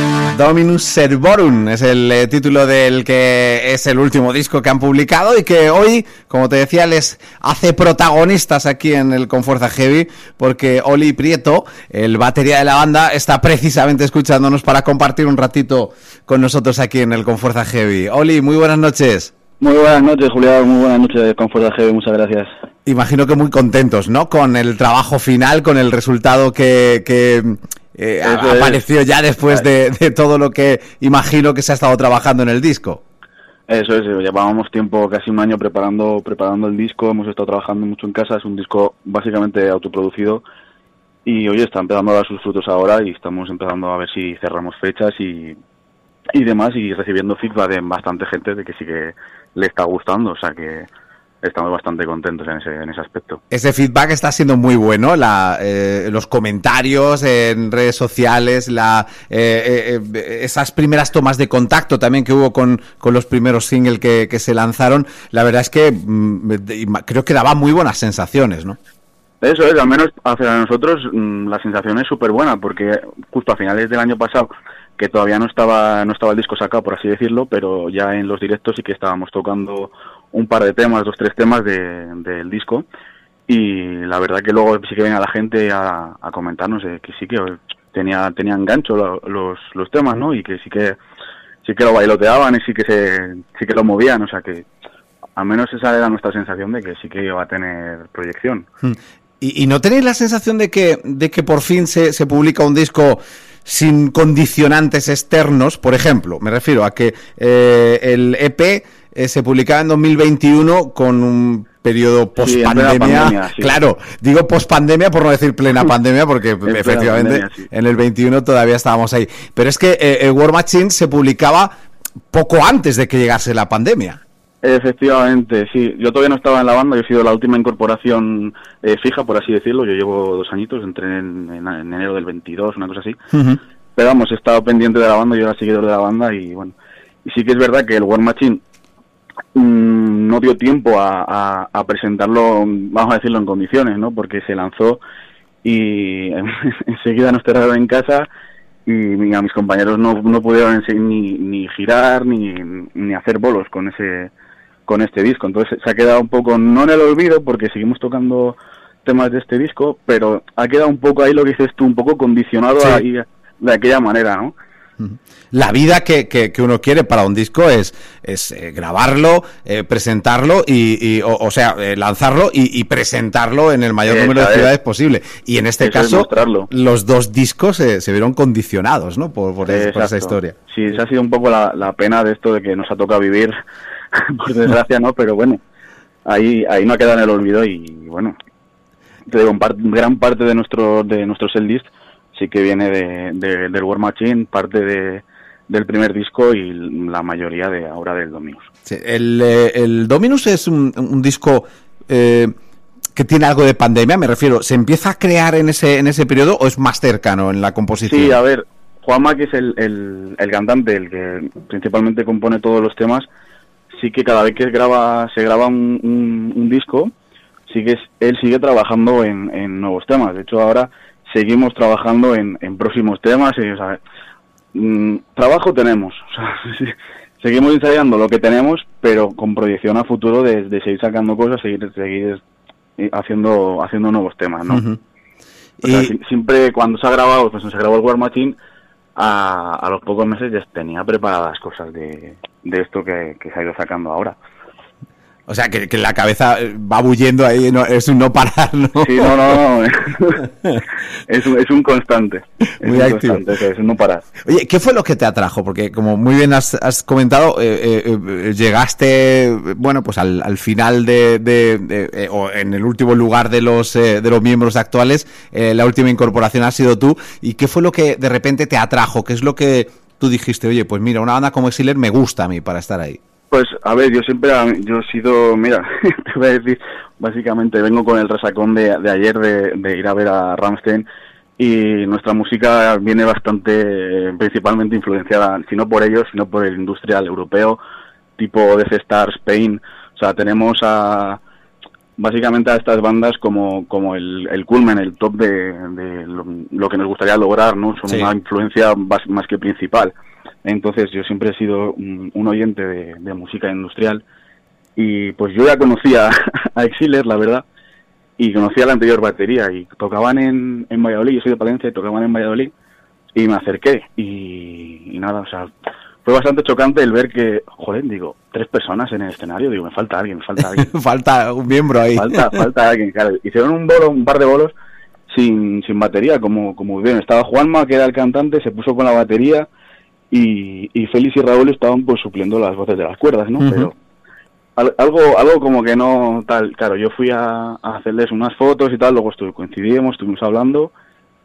Speaker 1: Dominus Servorum es el eh, título del que es el último disco que han publicado y que hoy, como te decía, les hace protagonistas aquí en el Con Fuerza Heavy, porque Oli Prieto, el batería de la banda, está precisamente escuchándonos para compartir un ratito con nosotros aquí en el Con Fuerza Heavy. Oli, muy buenas noches.
Speaker 4: Muy buenas noches, Julián, muy buenas noches con Fuerza Heavy, muchas gracias.
Speaker 1: Imagino que muy contentos, ¿no? Con el trabajo final, con el resultado que, que eh, apareció es. ya después de, de todo lo que imagino que se ha estado trabajando en el disco.
Speaker 4: Eso es, llevábamos tiempo, casi un año preparando preparando el disco, hemos estado trabajando mucho en casa, es un disco básicamente autoproducido y hoy está empezando a dar sus frutos ahora y estamos empezando a ver si cerramos fechas y, y demás y recibiendo feedback de bastante gente de que sí que le está gustando, o sea que estamos bastante contentos en ese en ese aspecto.
Speaker 1: Ese feedback está siendo muy bueno, la, eh, los comentarios en redes sociales, la eh, eh, esas primeras tomas de contacto también que hubo con, con los primeros singles que, que se lanzaron, la verdad es que mmm, creo que daba muy buenas sensaciones, ¿no?
Speaker 4: Eso es, al menos hacia nosotros mmm, la sensación es súper buena, porque justo a finales del año pasado, que todavía no estaba no estaba el disco sacado, por así decirlo, pero ya en los directos sí que estábamos tocando un par de temas, dos, tres temas de, del disco, y la verdad que luego sí que venía la gente a, a comentarnos eh, que sí que tenía tenían gancho lo, los los temas, ¿no? Y que sí que sí que lo bailoteaban y sí que se sí que lo movían, o sea que al menos esa era nuestra sensación de que sí que iba a tener proyección.
Speaker 1: ¿Y, y no tenéis la sensación de que de que por fin se, se publica un disco sin condicionantes externos? Por ejemplo, me refiero a que eh, el E P eh, se publicaba en dos mil veintiuno con un periodo post-pandemia. Sí, sí. Claro, digo post-pandemia por no decir plena pandemia, porque efectivamente pandemia, sí. En el veintiuno todavía estábamos ahí. Pero es que eh, el War Machine se publicaba poco antes de que llegase la pandemia.
Speaker 4: Efectivamente, sí. Yo todavía no estaba en la banda, yo he sido la última incorporación eh, fija, por así decirlo. Yo llevo dos añitos, entré en, en, en enero del veintidós, una cosa así. Uh-huh. Pero vamos, he estado pendiente de la banda, yo era seguidor de la banda y bueno. Y sí que es verdad que el War Machine mmm, no dio tiempo a, a, a presentarlo, vamos a decirlo, en condiciones, ¿no? Porque se lanzó y enseguida nos cerraron en casa y a mis compañeros no, no pudieron ni, ni girar ni, ni hacer bolos con ese con este disco, entonces se ha quedado un poco, no en el olvido porque seguimos tocando temas de este disco, pero ha quedado un poco ahí lo que dices tú, un poco condicionado sí. ahí, de aquella manera, ¿no?
Speaker 1: La vida que, que, que uno quiere para un disco es, es eh, grabarlo, eh, presentarlo y, y o, o sea, eh, lanzarlo y, y presentarlo en el mayor Esa número de ciudades es. posible. Y en este Eso caso, los dos discos eh, se vieron condicionados, ¿no? Por, por, es, por esa historia.
Speaker 4: Sí, esa ha sido un poco la, la pena de esto de que nos ha tocado vivir, por desgracia, ¿no? Pero bueno, ahí ahí no ha quedado en el olvido y bueno, te digo, par, gran parte de nuestro de nuestro setlist sí que viene de, de, del War Machine, parte de, del primer disco y la mayoría de ahora del Dominus.
Speaker 1: Sí, el, el Dominus es un, un disco eh, que tiene algo de pandemia, me refiero, ¿se empieza a crear en ese en ese periodo o es más cercano en la composición?
Speaker 4: Sí, a ver, Juanma, que es el, el, el cantante, el que principalmente compone todos los temas, sí que cada vez que graba se graba un, un, un disco, sí que es, él sigue trabajando en, en nuevos temas. De hecho, ahora seguimos trabajando en, en próximos temas. Y, o sea, mmm, trabajo tenemos. O sea, sí, seguimos ensayando lo que tenemos, pero con proyección a futuro de, de seguir sacando cosas, seguir seguir haciendo haciendo nuevos temas, ¿no? Uh-huh. O sea, y... siempre cuando se ha grabado, pues se grabó el War Machine, a, a los pocos meses ya tenía preparadas cosas de, de esto que, que se ha ido sacando ahora.
Speaker 1: O sea, que, que la cabeza va bullendo ahí, no, es un no parar, ¿no?
Speaker 4: Sí, no, no, no. es, un, es un constante. Es
Speaker 1: muy
Speaker 4: un
Speaker 1: activo.
Speaker 4: Constante, es un no parar.
Speaker 1: Oye, ¿qué fue lo que te atrajo? Porque como muy bien has, has comentado, eh, eh, llegaste, bueno, pues al, al final de, de, de eh, o en el último lugar de los eh, de los miembros actuales, eh, la última incorporación ha sido tú. ¿Y qué fue lo que de repente te atrajo? ¿Qué es lo que tú dijiste? Oye, pues mira, una banda como Exile me gusta a mí para estar ahí.
Speaker 4: Pues, a ver, yo siempre, yo he sido, mira, te voy a decir, básicamente vengo con el resacón de, de ayer de, de ir a ver a Rammstein y nuestra música viene bastante, principalmente influenciada, si no por ellos, sino por el industrial europeo, tipo Death Star, Spain. O sea, tenemos a, básicamente a estas bandas como como el, el culmen, el top de, de lo, lo que nos gustaría lograr, ¿no? Son sí. Una influencia más, más que principal. Entonces yo siempre he sido un, un oyente de, de música industrial y pues yo ya conocía a Exiler, la verdad, y conocía la anterior batería y tocaban en, en Valladolid, yo soy de Palencia y tocaban en Valladolid y me acerqué y, y nada, o sea, fue bastante chocante el ver que, joder, digo, tres personas en el escenario, digo, me falta alguien, me falta alguien.
Speaker 1: Falta un miembro ahí.
Speaker 4: Falta, falta alguien, claro. Hicieron un bolo, un par de bolos sin, sin batería, como, como bien. Estaba Juanma, que era el cantante, se puso con la batería y, y Félix y Raúl estaban pues supliendo las voces de las cuerdas, ¿no? Uh-huh. Pero al, algo algo como que no tal, claro, yo fui a, a hacerles unas fotos y tal, luego estuve, coincidimos, estuvimos hablando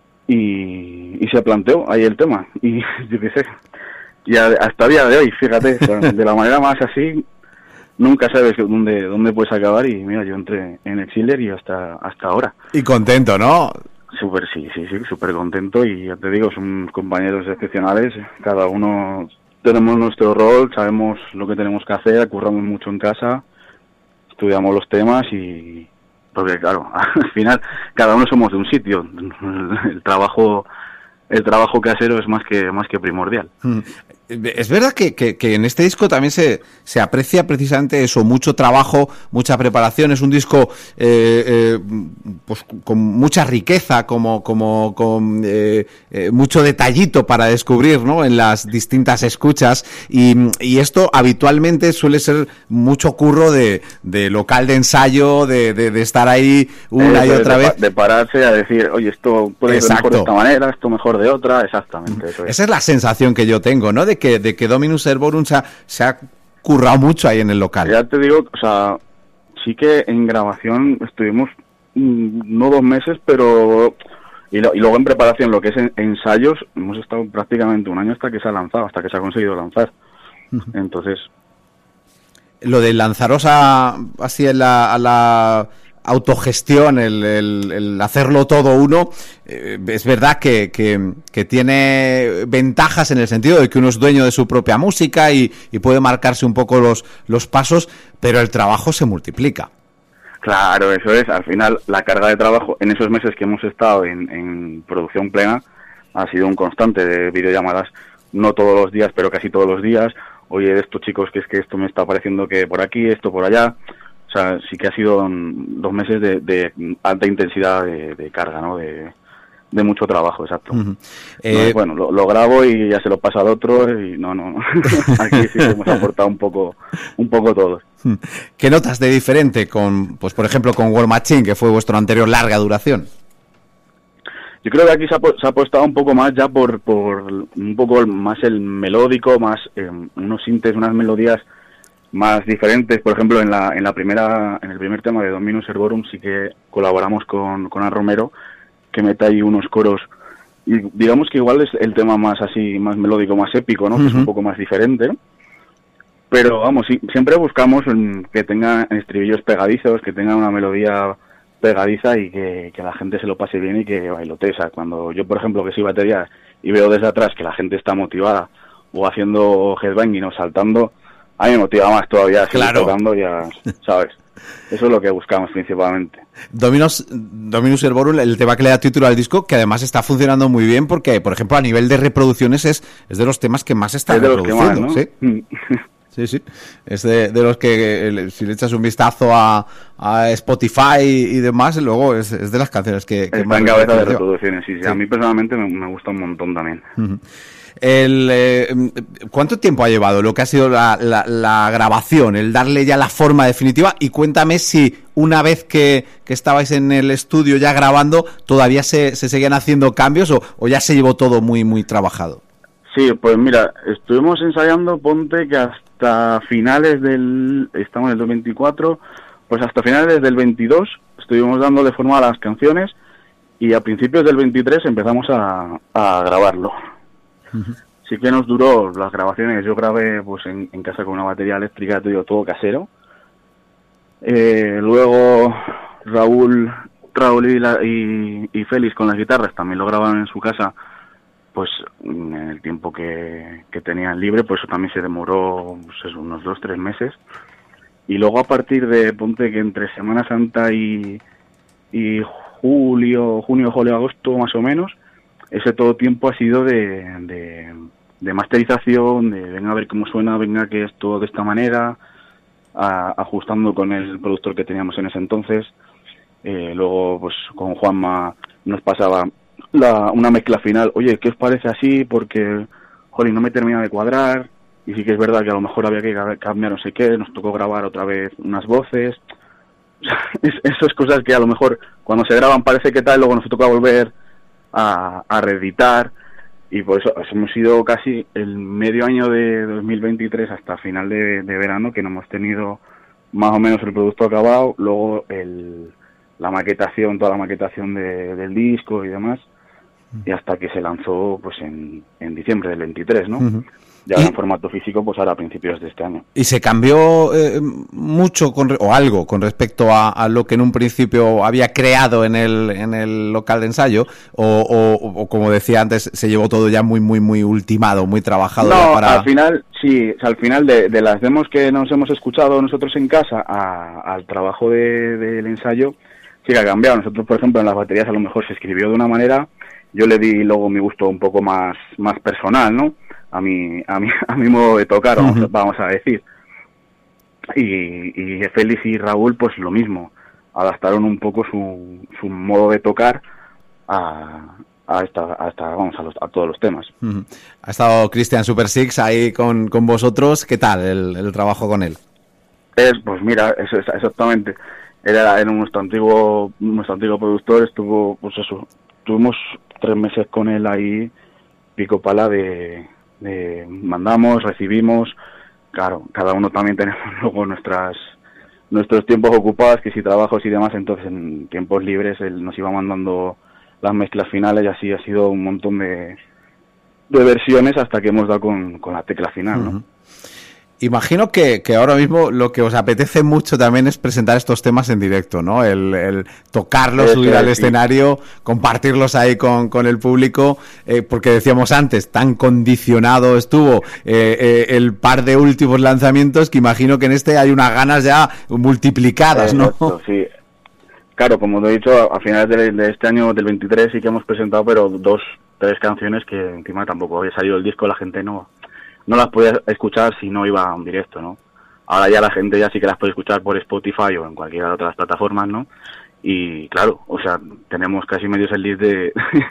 Speaker 4: y, y se planteó ahí el tema y yo qué sé. Y hasta el día de hoy, fíjate, o sea, de la manera más así, nunca sabes dónde dónde puedes acabar y mira, yo entré en Exiler y hasta hasta ahora.
Speaker 1: Y contento, ¿no?
Speaker 4: Súper, sí, sí, sí, súper contento y ya te digo, son compañeros excepcionales, cada uno tenemos nuestro rol, sabemos lo que tenemos que hacer, curramos mucho en casa, estudiamos los temas y... porque claro, al final cada uno somos de un sitio, el trabajo... el trabajo casero es más que más que primordial.
Speaker 1: Es verdad que, que, que en este disco también se, se aprecia precisamente eso, mucho trabajo, mucha preparación. Es un disco eh, eh, pues con mucha riqueza, como, como con eh, eh, mucho detallito para descubrir, ¿no?, en las distintas escuchas. Y, y esto habitualmente suele ser mucho curro de, de local de ensayo, de, de, de estar ahí una eh, y otra
Speaker 4: de,
Speaker 1: vez.
Speaker 4: De pararse a decir, oye, esto puede ser mejor de esta manera, esto mejor de otra, exactamente. Eso es.
Speaker 1: Esa es la sensación que yo tengo, ¿no?, de que, de que Dominus Herborum se ha, se ha currado mucho ahí en el local.
Speaker 4: Ya te digo, o sea, sí que en grabación estuvimos mmm, no dos meses, pero y, lo, y luego en preparación, lo que es en, ensayos, hemos estado prácticamente un año hasta que se ha lanzado, hasta que se ha conseguido lanzar. Entonces...
Speaker 1: Lo de lanzaros a, así en la, a la autogestión, el, el, el hacerlo todo uno, eh, es verdad que, que, que tiene ventajas en el sentido de que uno es dueño de su propia música y, y puede marcarse un poco los, los pasos, pero el trabajo se multiplica.
Speaker 4: Claro, eso es. Al final, la carga de trabajo en esos meses que hemos estado en, en producción plena ha sido un constante de videollamadas, no todos los días, pero casi todos los días. Oye, de estos chicos, que es que esto me está pareciendo que por aquí, esto por allá. O sea, sí que ha sido dos meses de, de alta intensidad de, de carga, ¿no? De, de mucho trabajo, exacto. Uh-huh. eh... no, bueno, lo, lo grabo y ya se lo pasa al otro y no, no. Aquí sí que hemos aportado un poco, un poco todos.
Speaker 1: ¿Qué notas de diferente con, pues por ejemplo, con War Machine, que fue vuestro anterior larga duración?
Speaker 4: Yo creo que aquí se ha, se ha apostado un poco más ya por, por un poco más el melódico, más eh, unos sintes, unas melodías más diferentes. Por ejemplo, en la en la primera en el primer tema de Dominus Herborum sí que colaboramos con con Ana Romero, que mete ahí unos coros y digamos que igual es el tema más así, más melódico, más épico, ¿no? Uh-huh. Que es un poco más diferente, ¿no? Pero vamos, sí, siempre buscamos que tenga estribillos pegadizos, que tenga una melodía pegadiza y que, que la gente se lo pase bien y que bailotee. O sea, cuando yo, por ejemplo, que soy batería y veo desde atrás que la gente está motivada o haciendo headbanging o saltando, a mí me motiva más todavía, seguir claro. tocando, ya, ¿sabes? Eso es lo que buscamos principalmente.
Speaker 1: Dominus, Dominus Herborum, el tema que le da título al disco, que además está funcionando muy bien porque, por ejemplo, a nivel de reproducciones es, es de los temas que más están reproduciendo.
Speaker 4: Más, ¿no?
Speaker 1: ¿Sí? Sí, sí. Es de, de los que, si le echas un vistazo a, a Spotify y demás, luego es, es de las canciones que... que
Speaker 4: está en cabeza de reproducciones, sí, sí. sí. A mí personalmente me, me gusta un montón también.
Speaker 1: Uh-huh. El, eh, ¿Cuánto tiempo ha llevado lo que ha sido la, la, la grabación, el darle ya la forma definitiva? Y cuéntame si una vez que, que estabais en el estudio ya grabando, ¿todavía se, se seguían haciendo cambios o, o ya se llevó todo muy, muy trabajado?
Speaker 4: Sí, pues mira, estuvimos ensayando, ponte que hasta finales del... estamos en el dos mil veinticuatro, pues hasta finales del veintidós estuvimos dándole forma a las canciones y a principios del veintitrés empezamos a, a grabarlo. Uh-huh. Sí que nos duró las grabaciones, yo grabé pues en, en casa con una batería eléctrica, todo, todo casero. Eh, luego Raúl, Raúl y, la, y, y Félix con las guitarras también lo grabaron en su casa, pues en el tiempo que, que tenían libre, pues eso también se demoró pues, unos dos, tres meses. Y luego a partir de, ponte que entre Semana Santa y, y julio, junio, julio, agosto más o menos, ese todo tiempo ha sido de, de de masterización, de venga a ver cómo suena, venga que esto de esta manera, a, ajustando con el productor que teníamos en ese entonces. Eh, luego, pues con Juanma nos pasaba la, una mezcla final. Oye, ¿qué os parece así? Porque, jolín, no me termina de cuadrar. Y sí que es verdad que a lo mejor había que cambiar no sé qué. Nos tocó grabar otra vez unas voces. Es, esas cosas que a lo mejor cuando se graban parece que tal, luego nos toca volver a, a reeditar. Y por eso hemos sido casi el medio año de dos mil veintitrés hasta final de, de verano que no hemos tenido más o menos el producto acabado. Luego el... la maquetación, toda la maquetación de, del disco y demás, y hasta que se lanzó pues en, en diciembre del veintitrés, ¿no? Uh-huh. Ya en formato físico, pues ahora a principios de este año.
Speaker 1: ¿Y se cambió eh, mucho con, o algo con respecto a, a lo que en un principio había creado en el, en el local de ensayo? O, o, o como decía antes, se llevó todo ya muy, muy, muy ultimado, muy trabajado?
Speaker 4: No,
Speaker 1: para...
Speaker 4: al final, sí, o sea, al final de, de las demos que nos hemos escuchado nosotros en casa a, al trabajo de, del ensayo, sí que ha cambiado. Nosotros, por ejemplo, en las baterías a lo mejor se escribió de una manera, yo le di luego mi gusto un poco más más personal, ¿no? A mi a mi a mi modo de tocar, vamos, uh-huh. vamos a decir. Y, y Félix y Raúl, pues lo mismo, adaptaron un poco su su modo de tocar a a esta, a esta vamos a, los, a todos los temas.
Speaker 1: Uh-huh. Ha estado Cristian Super Six ahí con con vosotros. ¿Qué tal el, el trabajo con él?
Speaker 4: Es, pues mira, eso es exactamente. Era, era nuestro antiguo nuestro antiguo productor, estuvo, pues eso, tuvimos tres meses con él ahí, pico pala de, de mandamos, recibimos, claro, cada uno también tenemos luego nuestras nuestros tiempos ocupados, que si trabajos y demás, entonces en tiempos libres él nos iba mandando las mezclas finales y así ha sido un montón de, de versiones hasta que hemos dado con, con la tecla final, ¿no? Uh-huh.
Speaker 1: Imagino que, que ahora mismo lo que os apetece mucho también es presentar estos temas en directo, ¿no? El, el tocarlos, subir al sí. escenario, compartirlos ahí con, con el público, eh, porque decíamos antes, tan condicionado estuvo eh, eh, el par de últimos lanzamientos que imagino que en este hay unas ganas ya multiplicadas, ¿no?
Speaker 4: Exacto, sí. Claro, como te he dicho, a finales de, de este año, del veintitrés, sí que hemos presentado, pero dos, tres canciones que encima tampoco había salido el disco, la gente no... no las podía escuchar si no iba en directo, ¿no? Ahora ya la gente ya sí que las puede escuchar por Spotify o en cualquiera de otras plataformas, ¿no? Y claro, o sea, tenemos casi medio setlist de,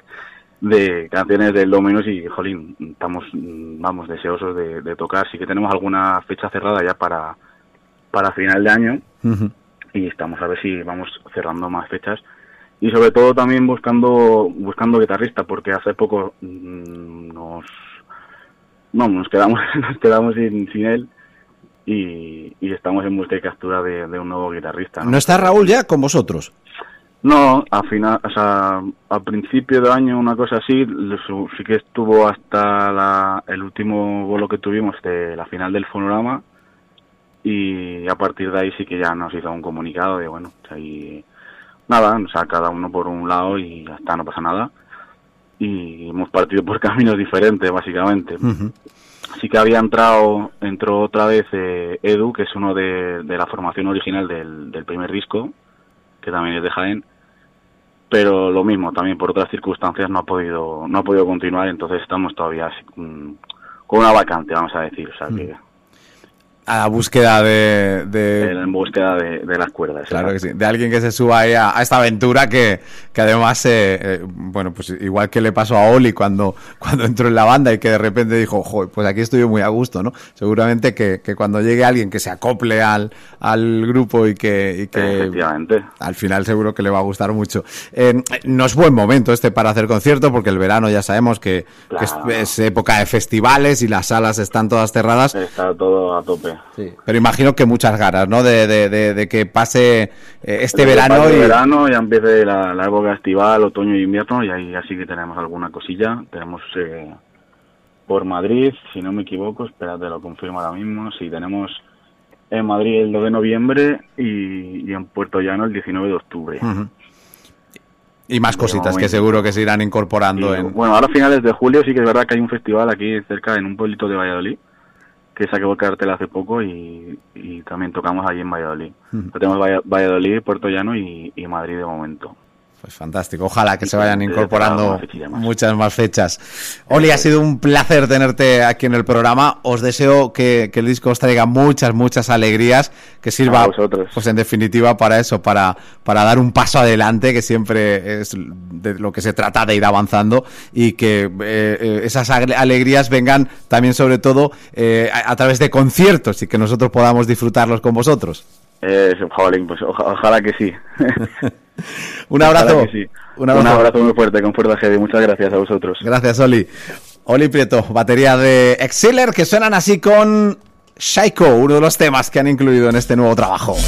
Speaker 4: de canciones del Dominos y, jolín, estamos, vamos, deseosos de, de tocar. Sí que tenemos alguna fecha cerrada ya para, para final de año, uh-huh. y estamos a ver si vamos cerrando más fechas. Y sobre todo también buscando buscando guitarrista, porque hace poco mmm, nos... No, nos quedamos nos quedamos sin, sin él y, y estamos en busca y captura de, de un nuevo guitarrista, ¿no?
Speaker 1: ¿No está Raúl ya con vosotros?
Speaker 4: No, a final, o sea, a principio de año, una cosa así, sí que estuvo hasta la, el último bolo que tuvimos de la final del Fonorama, y a partir de ahí sí que ya nos hizo un comunicado de, bueno, ahí, nada, o sea, cada uno por un lado y ya está, no pasa nada. Y hemos partido por caminos diferentes, básicamente. Uh-huh. Sí que había entrado, entró otra vez eh, Edu, que es uno de, de la formación original del, del primer disco, que también es de Jaén, pero lo mismo, también por otras circunstancias no ha podido no ha podido continuar, entonces estamos todavía así, con, con una vacante, vamos a decir, o sea que...
Speaker 1: A la búsqueda de... de...
Speaker 4: En búsqueda de, de las cuerdas.
Speaker 1: Claro que sí, de alguien que se suba ahí a, a esta aventura que, que además, eh, eh, bueno, pues igual que le pasó a Oli cuando, cuando entró en la banda y que de repente dijo, joder, pues aquí estoy muy a gusto, ¿no? Seguramente que, que cuando llegue alguien que se acople al, al grupo y que, y que
Speaker 4: efectivamente,
Speaker 1: al final seguro que le va a gustar mucho. Eh, no es buen momento este para hacer concierto, porque el verano ya sabemos que, claro, que es, es época de festivales y las salas están todas cerradas.
Speaker 4: Está todo a tope.
Speaker 1: Sí. Pero imagino que muchas ganas, ¿no? De, de, de, de que pase eh, este
Speaker 4: de
Speaker 1: verano.
Speaker 4: Pase
Speaker 1: y...
Speaker 4: el verano, ya empiece la, la época estival, otoño y invierno, y ahí así que tenemos alguna cosilla. Tenemos eh, por Madrid, si no me equivoco, espérate, lo confirmo ahora mismo. Sí, tenemos en Madrid el dos de noviembre y, y en Puerto Llano el diecinueve de octubre.
Speaker 1: Uh-huh. Y más cositas que seguro que se irán incorporando.
Speaker 4: Y,
Speaker 1: en...
Speaker 4: Bueno, ahora a finales de julio sí que es verdad que hay un festival aquí cerca, en un pueblito de Valladolid, que sacó el cartel hace poco y, y también tocamos allí en Valladolid. Uh-huh. Tenemos Valladolid, Puerto Llano y, y Madrid de momento.
Speaker 1: Pues fantástico. Ojalá que se vayan incorporando muchas más fechas. Oli, ha sido un placer tenerte aquí en el programa. Os deseo que, que el disco os traiga muchas, muchas alegrías, que sirva, pues en definitiva, para eso, para, para dar un paso adelante, que siempre es de lo que se trata, de ir avanzando, y que eh, esas alegrías vengan también, sobre todo, eh, a, a través de conciertos, y que nosotros podamos disfrutarlos con vosotros.
Speaker 4: Eh, jolín, pues oja, ojalá que sí.
Speaker 1: Un abrazo.
Speaker 4: Sí. Un abrazo. Un abrazo muy fuerte, con fuerza heavy. Muchas gracias a vosotros.
Speaker 1: Gracias, Oli. Oli Prieto, batería de Exceller, que suenan así con Shaiko, uno de los temas que han incluido en este nuevo trabajo.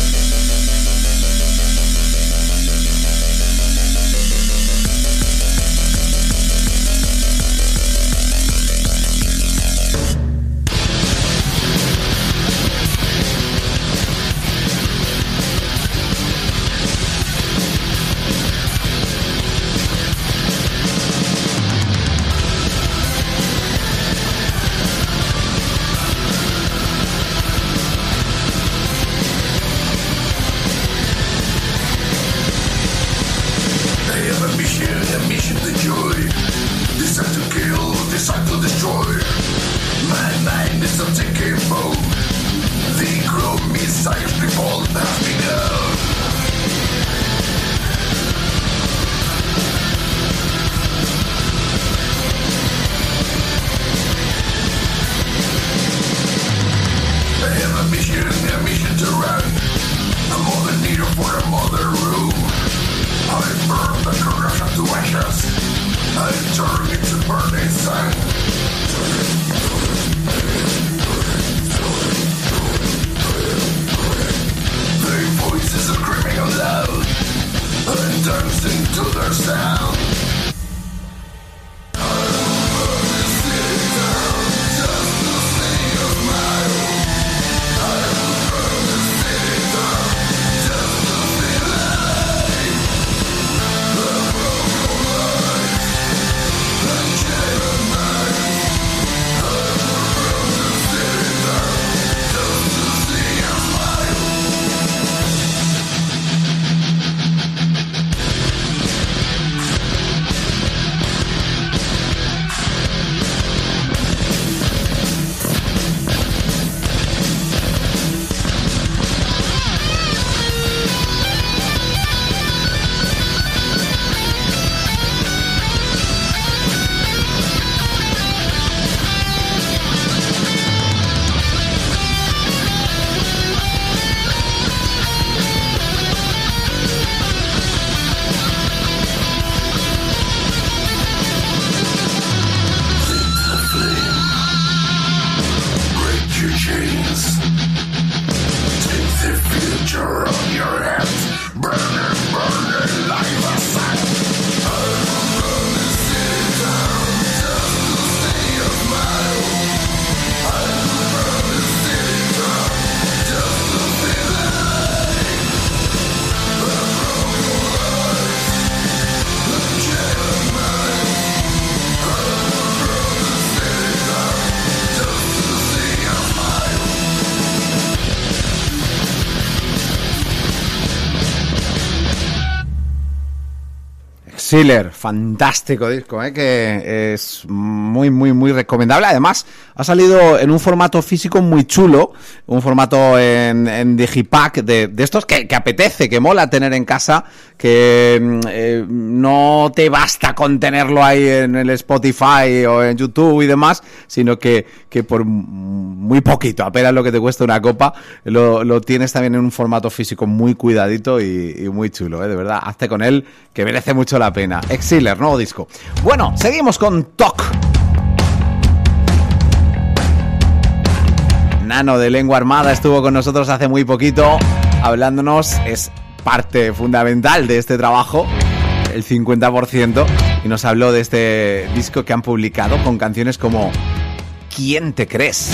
Speaker 1: Exceller, fantástico disco, ¿eh? Que es muy, muy, muy recomendable. Además, ha salido en un formato físico muy chulo, un formato en, en Digipack de, de estos que, que apetece, que mola tener en casa, que eh, no te basta con tenerlo ahí en el Spotify o en YouTube y demás, sino que, que por muy poquito, apenas lo que te cuesta una copa, lo, lo tienes también en un formato físico muy cuidadito y, y muy chulo, ¿eh? De verdad, hazte con él, que merece mucho la pena. Exceller, nuevo disco. Bueno, seguimos con Talk. Nano de Lengua Armada estuvo con nosotros hace muy poquito hablándonos, es parte fundamental de este trabajo, el cincuenta por ciento, y nos habló de este disco que han publicado con canciones como ¿Quién te crees?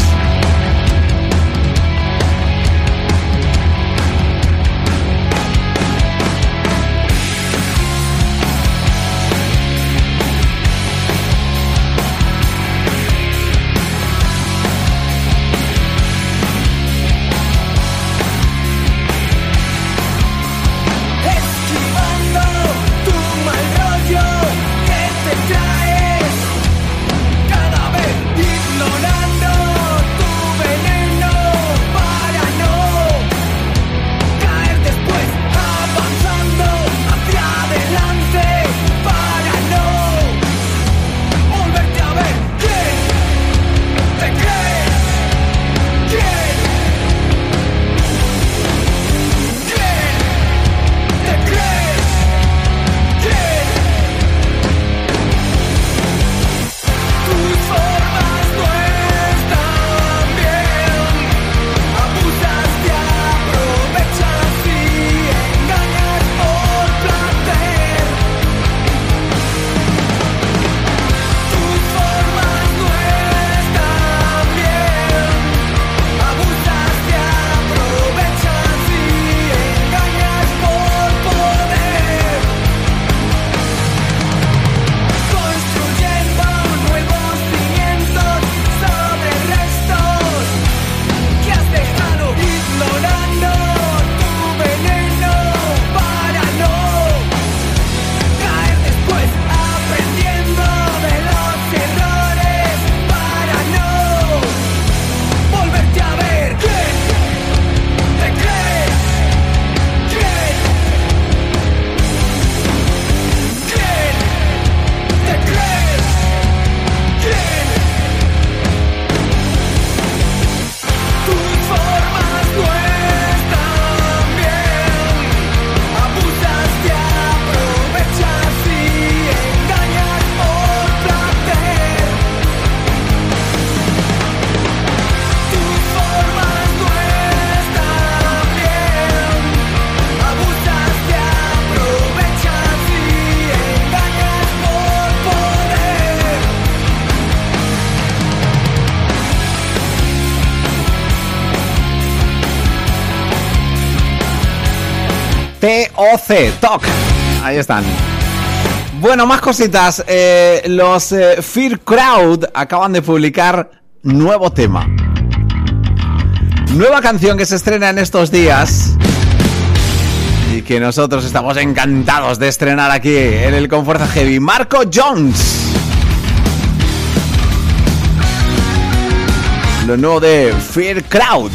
Speaker 3: Esquivando tu
Speaker 1: T O C, T O C. Ahí están. Bueno, más cositas. Eh, los eh, Fear Crowd acaban de publicar nuevo tema. Nueva canción que se estrena en estos días y que nosotros estamos encantados de estrenar aquí en el Con Fuerza Heavy. Marco Jones. Lo nuevo de Fear Crowd.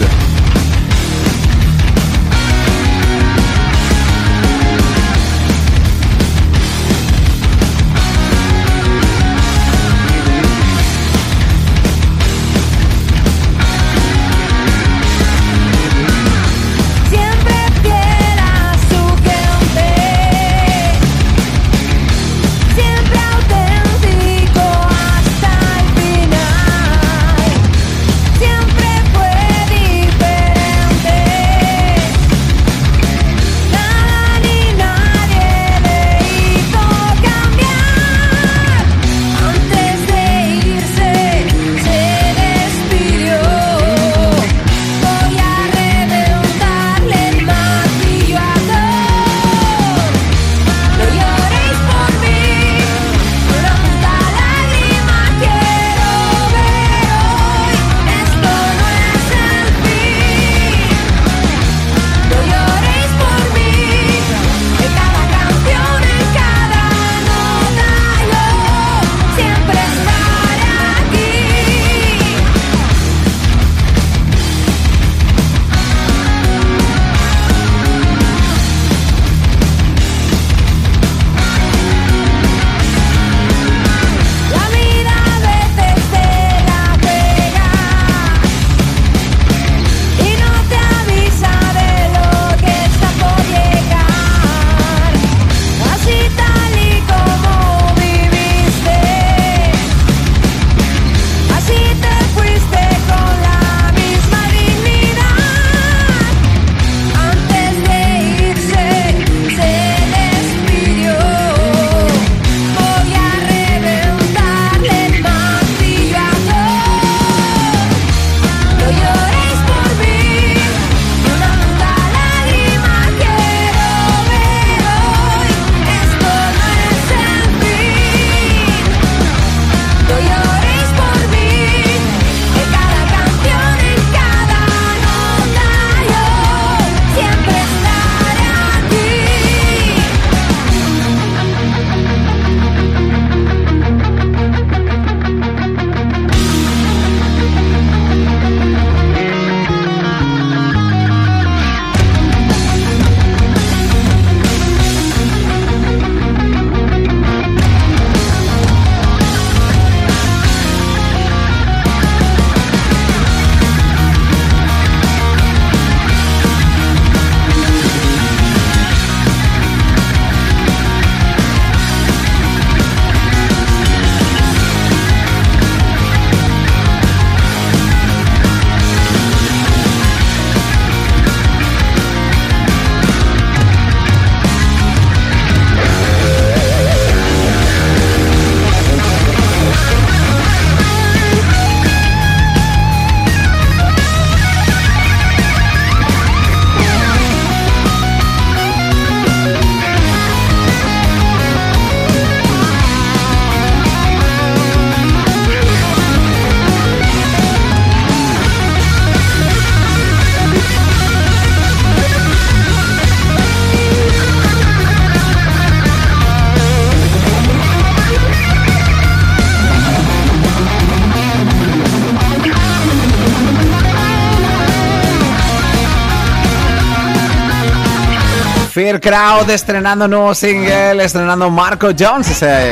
Speaker 1: Fear Crowd estrenando nuevo single, estrenando Marco Jones, ese,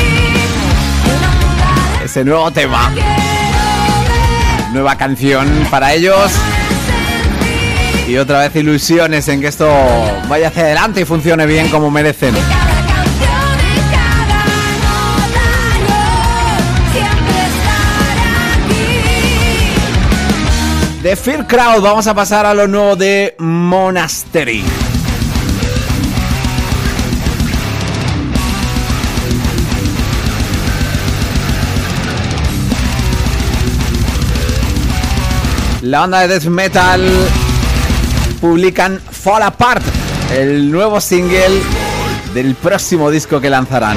Speaker 1: ese nuevo tema, nueva canción para ellos. Y otra vez ilusiones en que esto vaya hacia adelante y funcione bien como merecen. De Fear Crowd vamos a pasar a lo nuevo de Monastery. La banda de death metal publican Fall Apart, el nuevo single del próximo disco que lanzarán.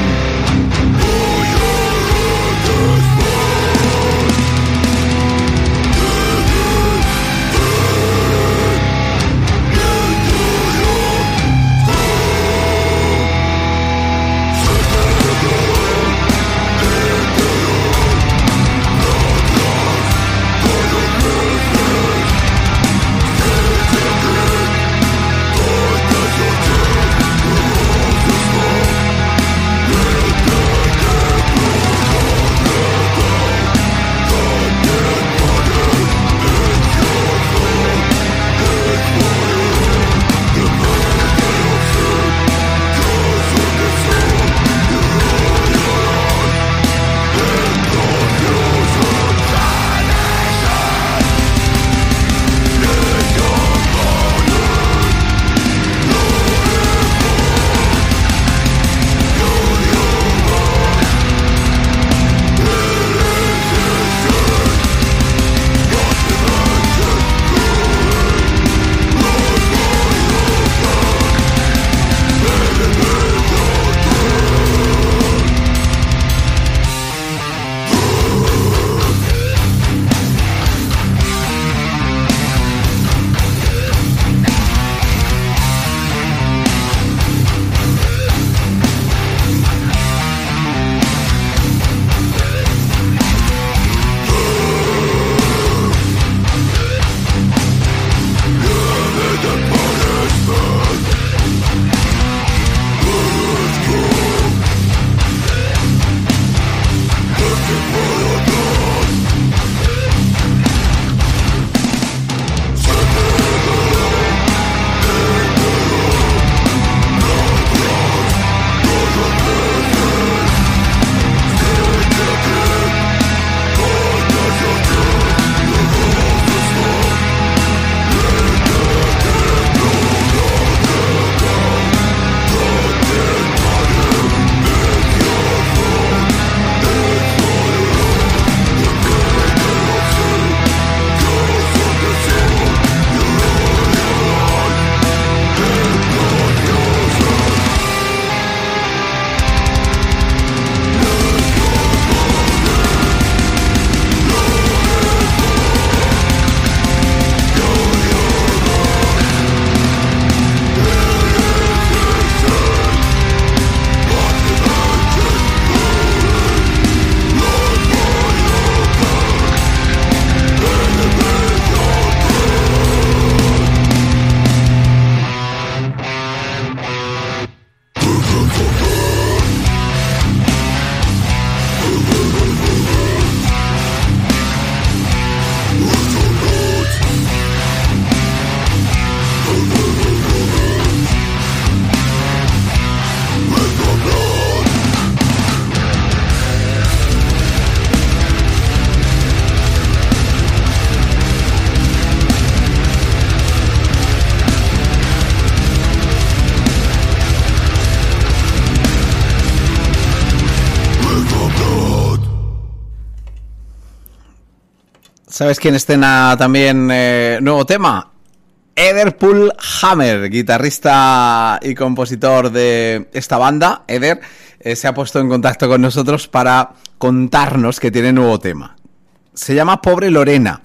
Speaker 1: ¿Sabes quién estrena también eh, nuevo tema? Eder Pullhammer, guitarrista y compositor de esta banda. Eder eh, se ha puesto en contacto con nosotros para contarnos que tiene nuevo tema. Se llama Pobre Lorena.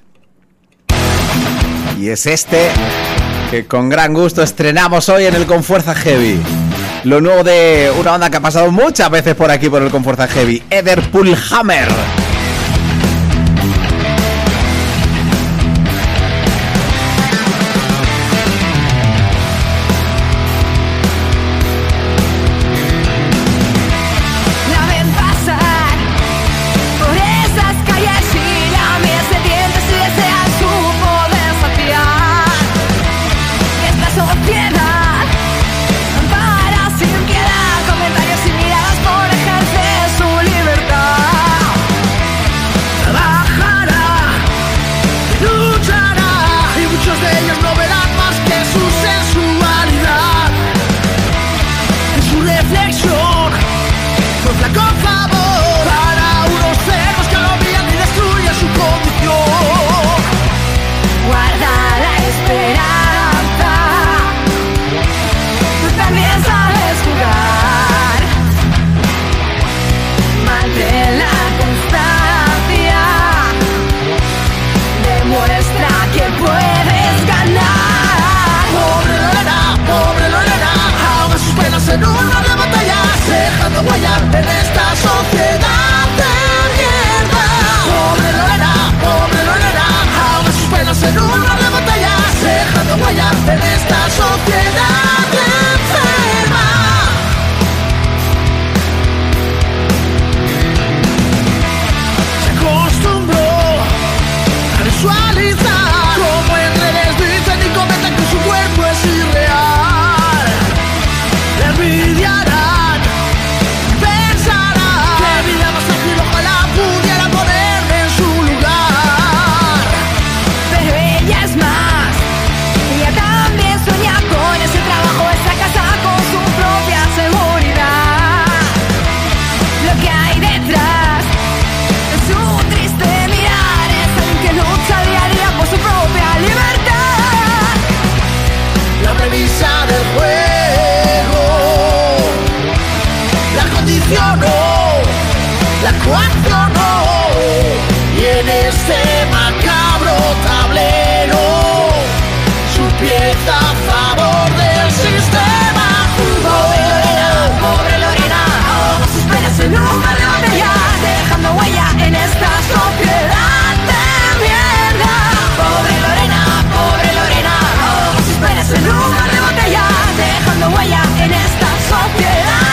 Speaker 1: Y es este que con gran gusto estrenamos hoy en el Confuerza Heavy. Lo nuevo de una banda que ha pasado muchas veces por aquí por el Confuerza Heavy. Eder Pullhammer.
Speaker 5: Para sin piedad, comentarios y miradas por ejercer su libertad.
Speaker 3: accionó y en este macabro tablero su pieza a favor del sistema jugó. Pobre Lorena, pobre Lorena, ahogó sus penas en un mar de botella, dejando huella en esta sociedad de mierda. Pobre Lorena, pobre Lorena, ahogó sus penas en un mar de botella, dejando huella en esta sociedad.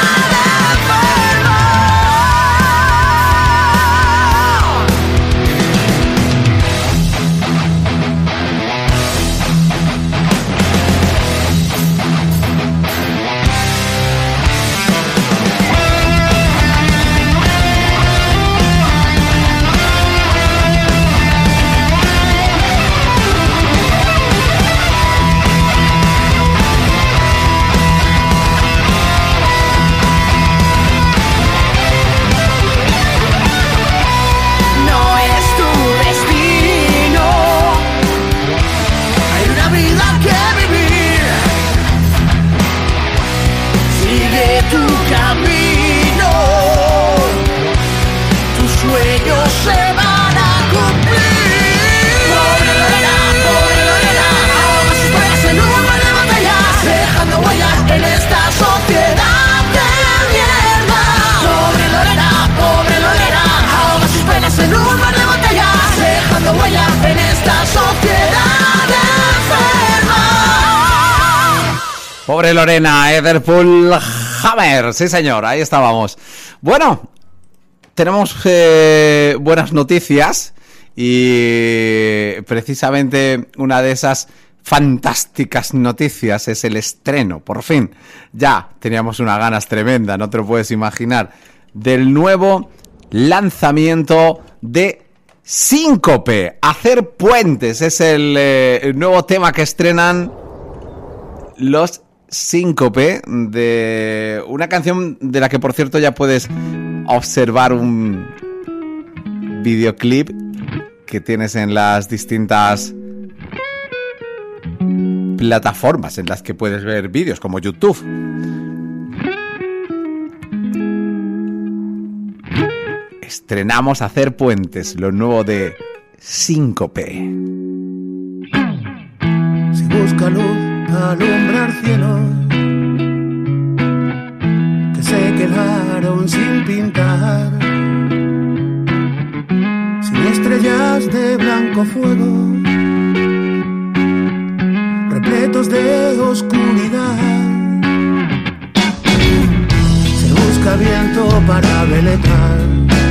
Speaker 1: Pobre Lorena, Etherpool Hammer, sí señor, ahí estábamos. Bueno, tenemos eh, buenas noticias y precisamente una de esas fantásticas noticias es el estreno, por fin. Ya teníamos unas ganas tremendas, no te lo puedes imaginar, del nuevo lanzamiento de Síncope. Hacer puentes es el, eh, el nuevo tema que estrenan los Síncope, de una canción de la que, por cierto, ya puedes observar un videoclip que tienes en las distintas plataformas en las que puedes ver vídeos, como YouTube. Estrenamos Hacer Puentes, lo nuevo de Síncope.
Speaker 5: Si busca luz alumbrar cielos que se quedaron sin pintar, sin estrellas de blanco fuego, repletos de oscuridad. Se busca viento para veletrar,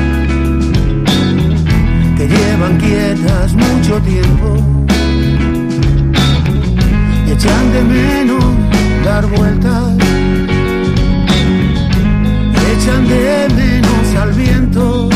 Speaker 5: que llevan quietas mucho tiempo, echan de menos dar vueltas, echan de menos al viento.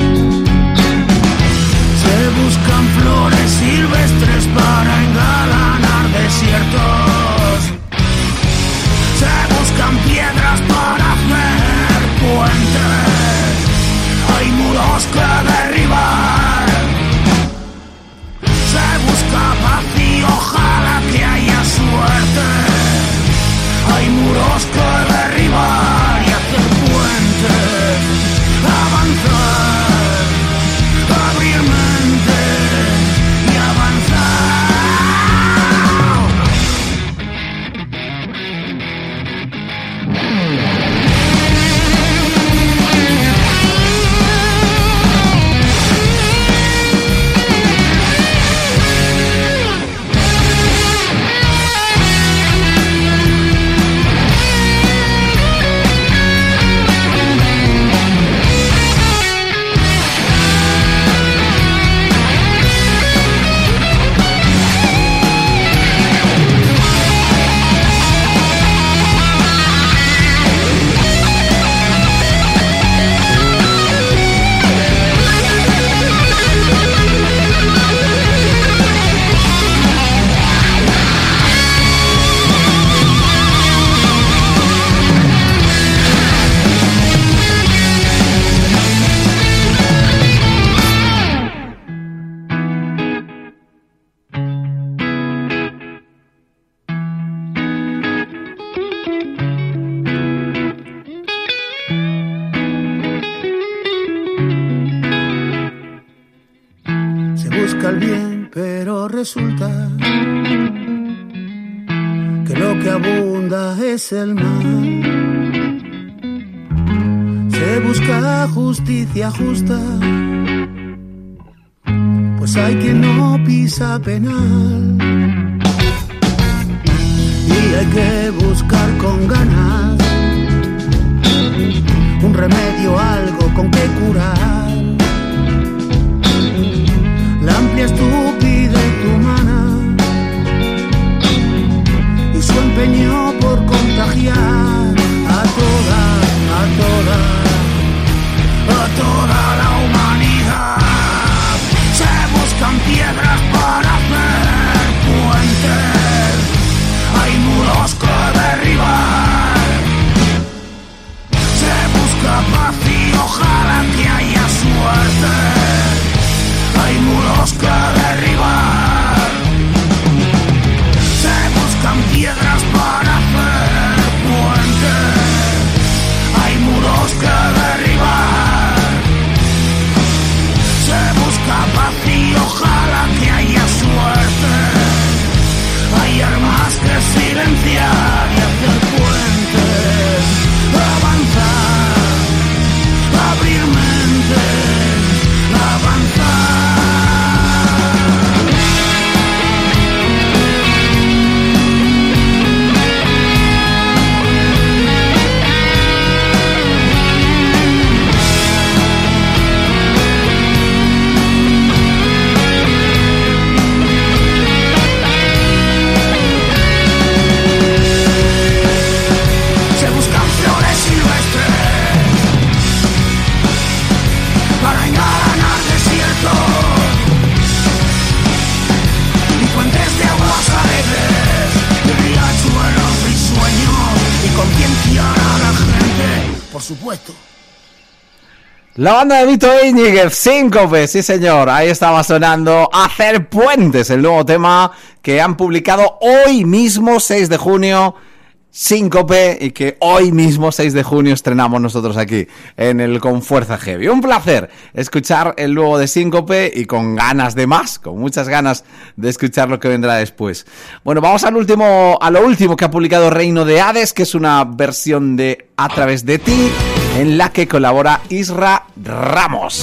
Speaker 5: Se buscan flores silvestres para engalanar desiertos, se buscan piedras para hacer puentes, hay muros que derribar, se buscan resulta que lo que abunda es el mal. Se busca justicia justa, pues hay quien no pisa penal. Y hay que buscar con ganas un remedio, algo con que curar la amplia estupidez humana y su empeño por contagiar a toda, a toda, a toda la humanidad. Se buscan piedras para hacer puentes, hay muros que derribar. Se busca paz y ojalá que haya suerte, hay muros que derribar. Se buscan piedras para hacer puentes, hay muros que derribar. Se busca paz y ojalá que haya suerte, hay armas que silenciar y hacer puentes, avanzar, abrir mentes, avanzar. Por supuesto.
Speaker 1: La banda de Vito Íñiguez, Síncope, sí señor, ahí estaba sonando Hacer Puentes, el nuevo tema que han publicado hoy mismo, seis de junio, Síncope, y que hoy mismo, seis de junio, estrenamos nosotros aquí en el Con Fuerza Heavy. Un placer escuchar el nuevo de Síncope y con ganas de más, con muchas ganas de escuchar lo que vendrá después. Bueno, vamos al último, a lo último que ha publicado Reino de Hades, que es una versión de A Través de Ti, en la que colabora Isra Ramos.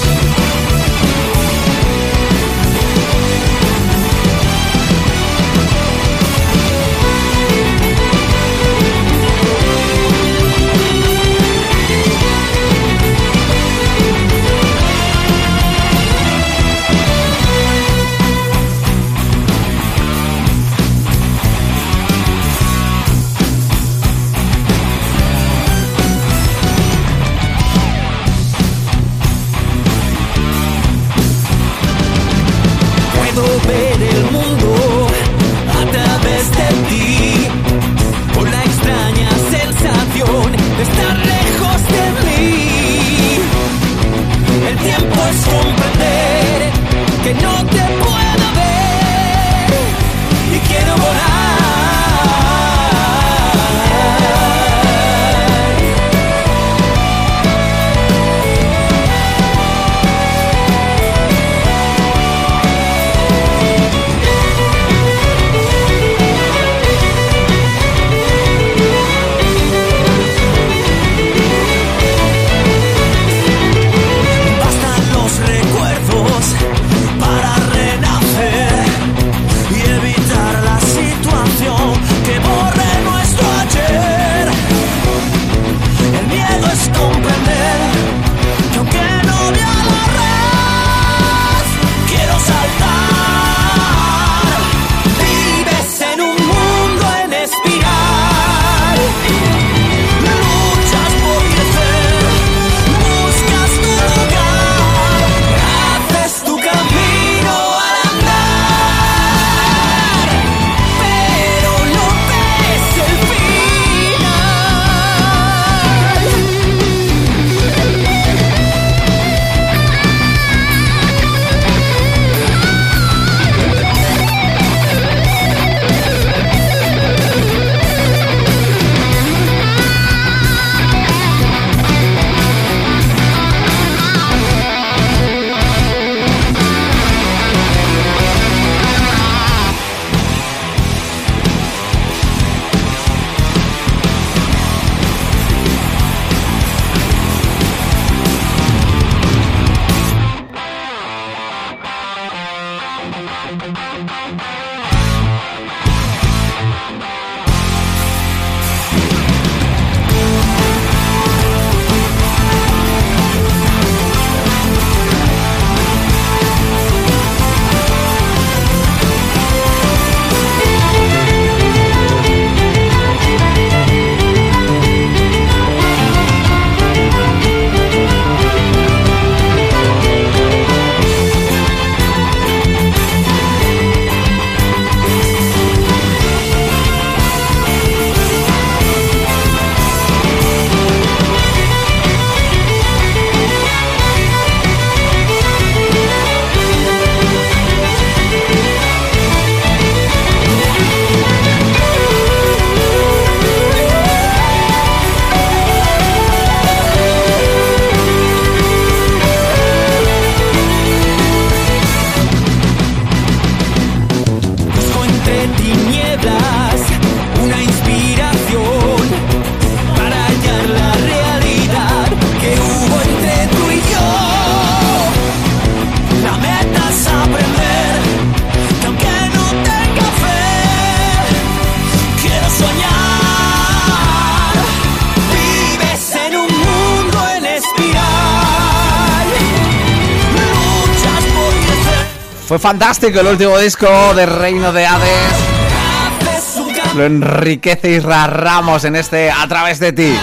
Speaker 1: Fue fantástico el último disco de Reino de Hades. Lo enriquece Isra Ramos en este A Través de Ti.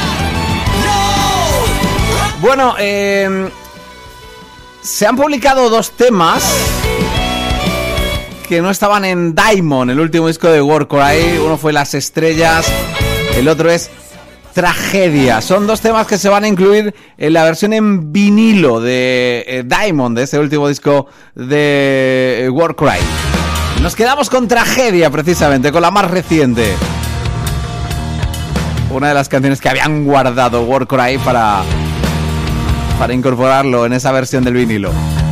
Speaker 1: Bueno, eh, se han publicado dos temas que no estaban en Diamond, el último disco de Warcry. Uno fue Las Estrellas, el otro es Tragedia. Son dos temas que se van a incluir en la versión en vinilo de eh, Diamond, de ese último disco de eh, Warcry. Nos quedamos con Tragedia, precisamente, con la más reciente. Una de las canciones que habían guardado Warcry para, para incorporarlo en esa versión del vinilo.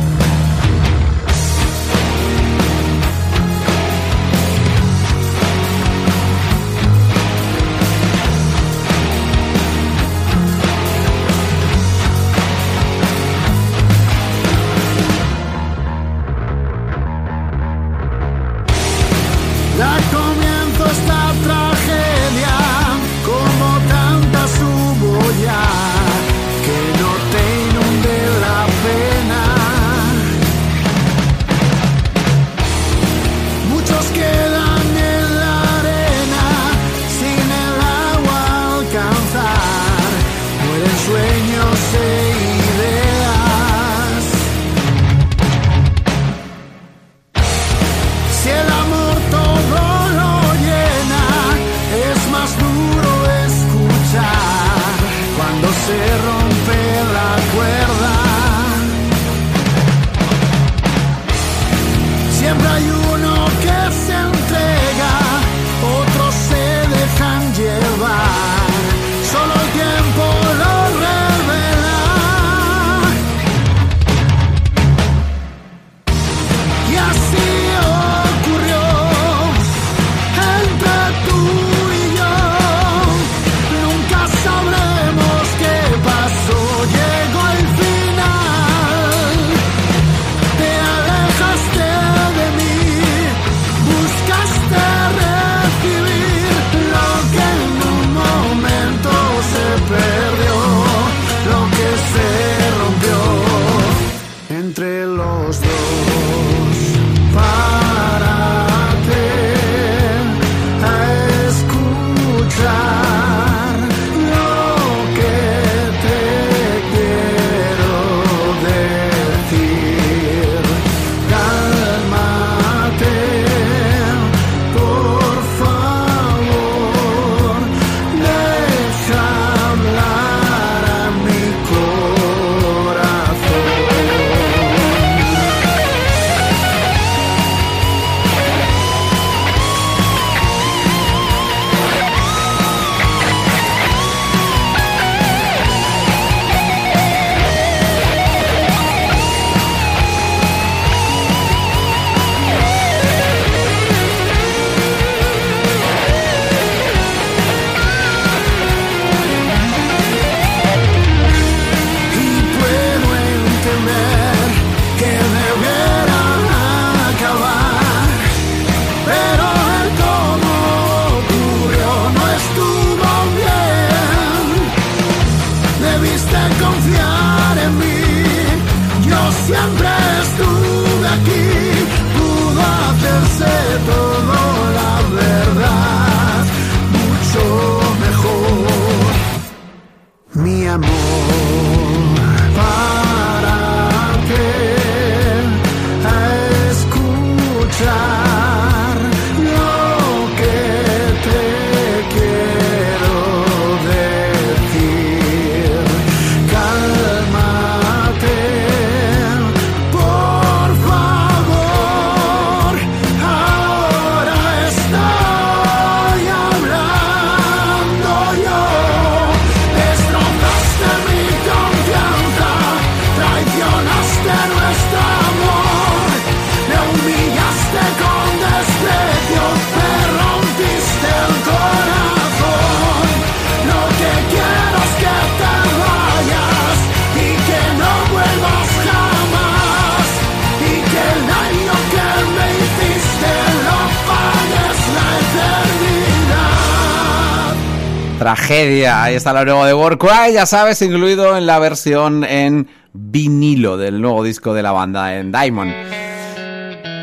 Speaker 1: Tragedia, ahí está lo nuevo de Warcry, ya sabes, incluido en la versión en vinilo del nuevo disco de la banda en Diamond.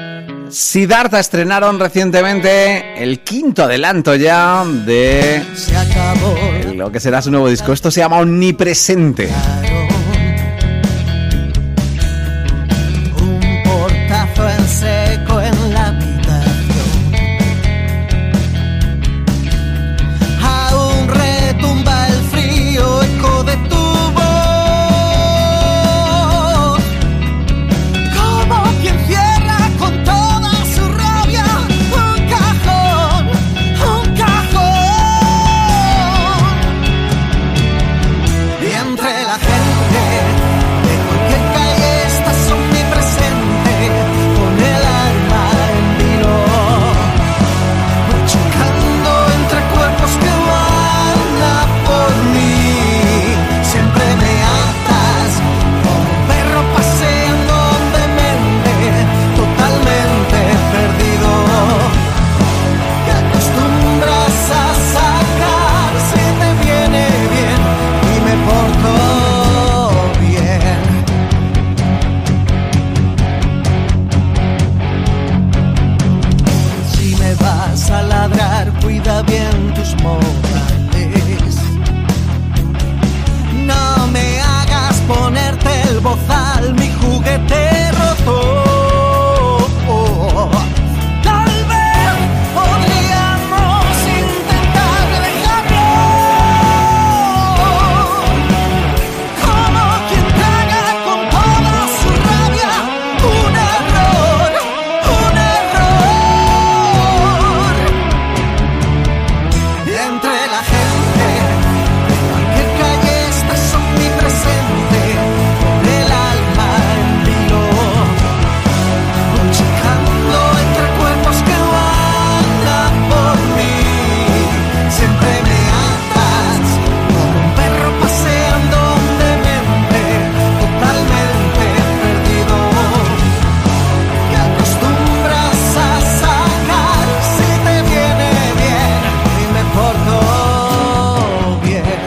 Speaker 1: Siddhartha estrenaron recientemente el quinto adelanto ya de lo que será su nuevo disco. Esto se llama Omnipresente.
Speaker 6: Un portazo en seco en la habitación. Aún retumba el frío eco de tu voz. Como quien cierra con toda su rabia un cajón, un cajón. Y entre la gente de cualquier calle estás omnipresente, con el alma en vilo, chocando entre cuerpos que van a por mí. Siempre me atas como un perro paseando demente, totalmente perdido, que acostumbras a sacar si te viene bien y me porto bien. Si me vas a ladrar, cuida bien tus modales. No me hagas ponerte el bozal, mi juguete roto. Tal vez podríamos intentar dejarlo, como quien traga con toda su rabia un error, un error. Y entre la gente de cualquier calle estás omnipresente, con el alma en vilo, chocando entre cuerpos que van a por mí. Siempre me atas como un perro paseando demente, totalmente perdido, que acostumbras a sacar si te viene bien y me porto bien.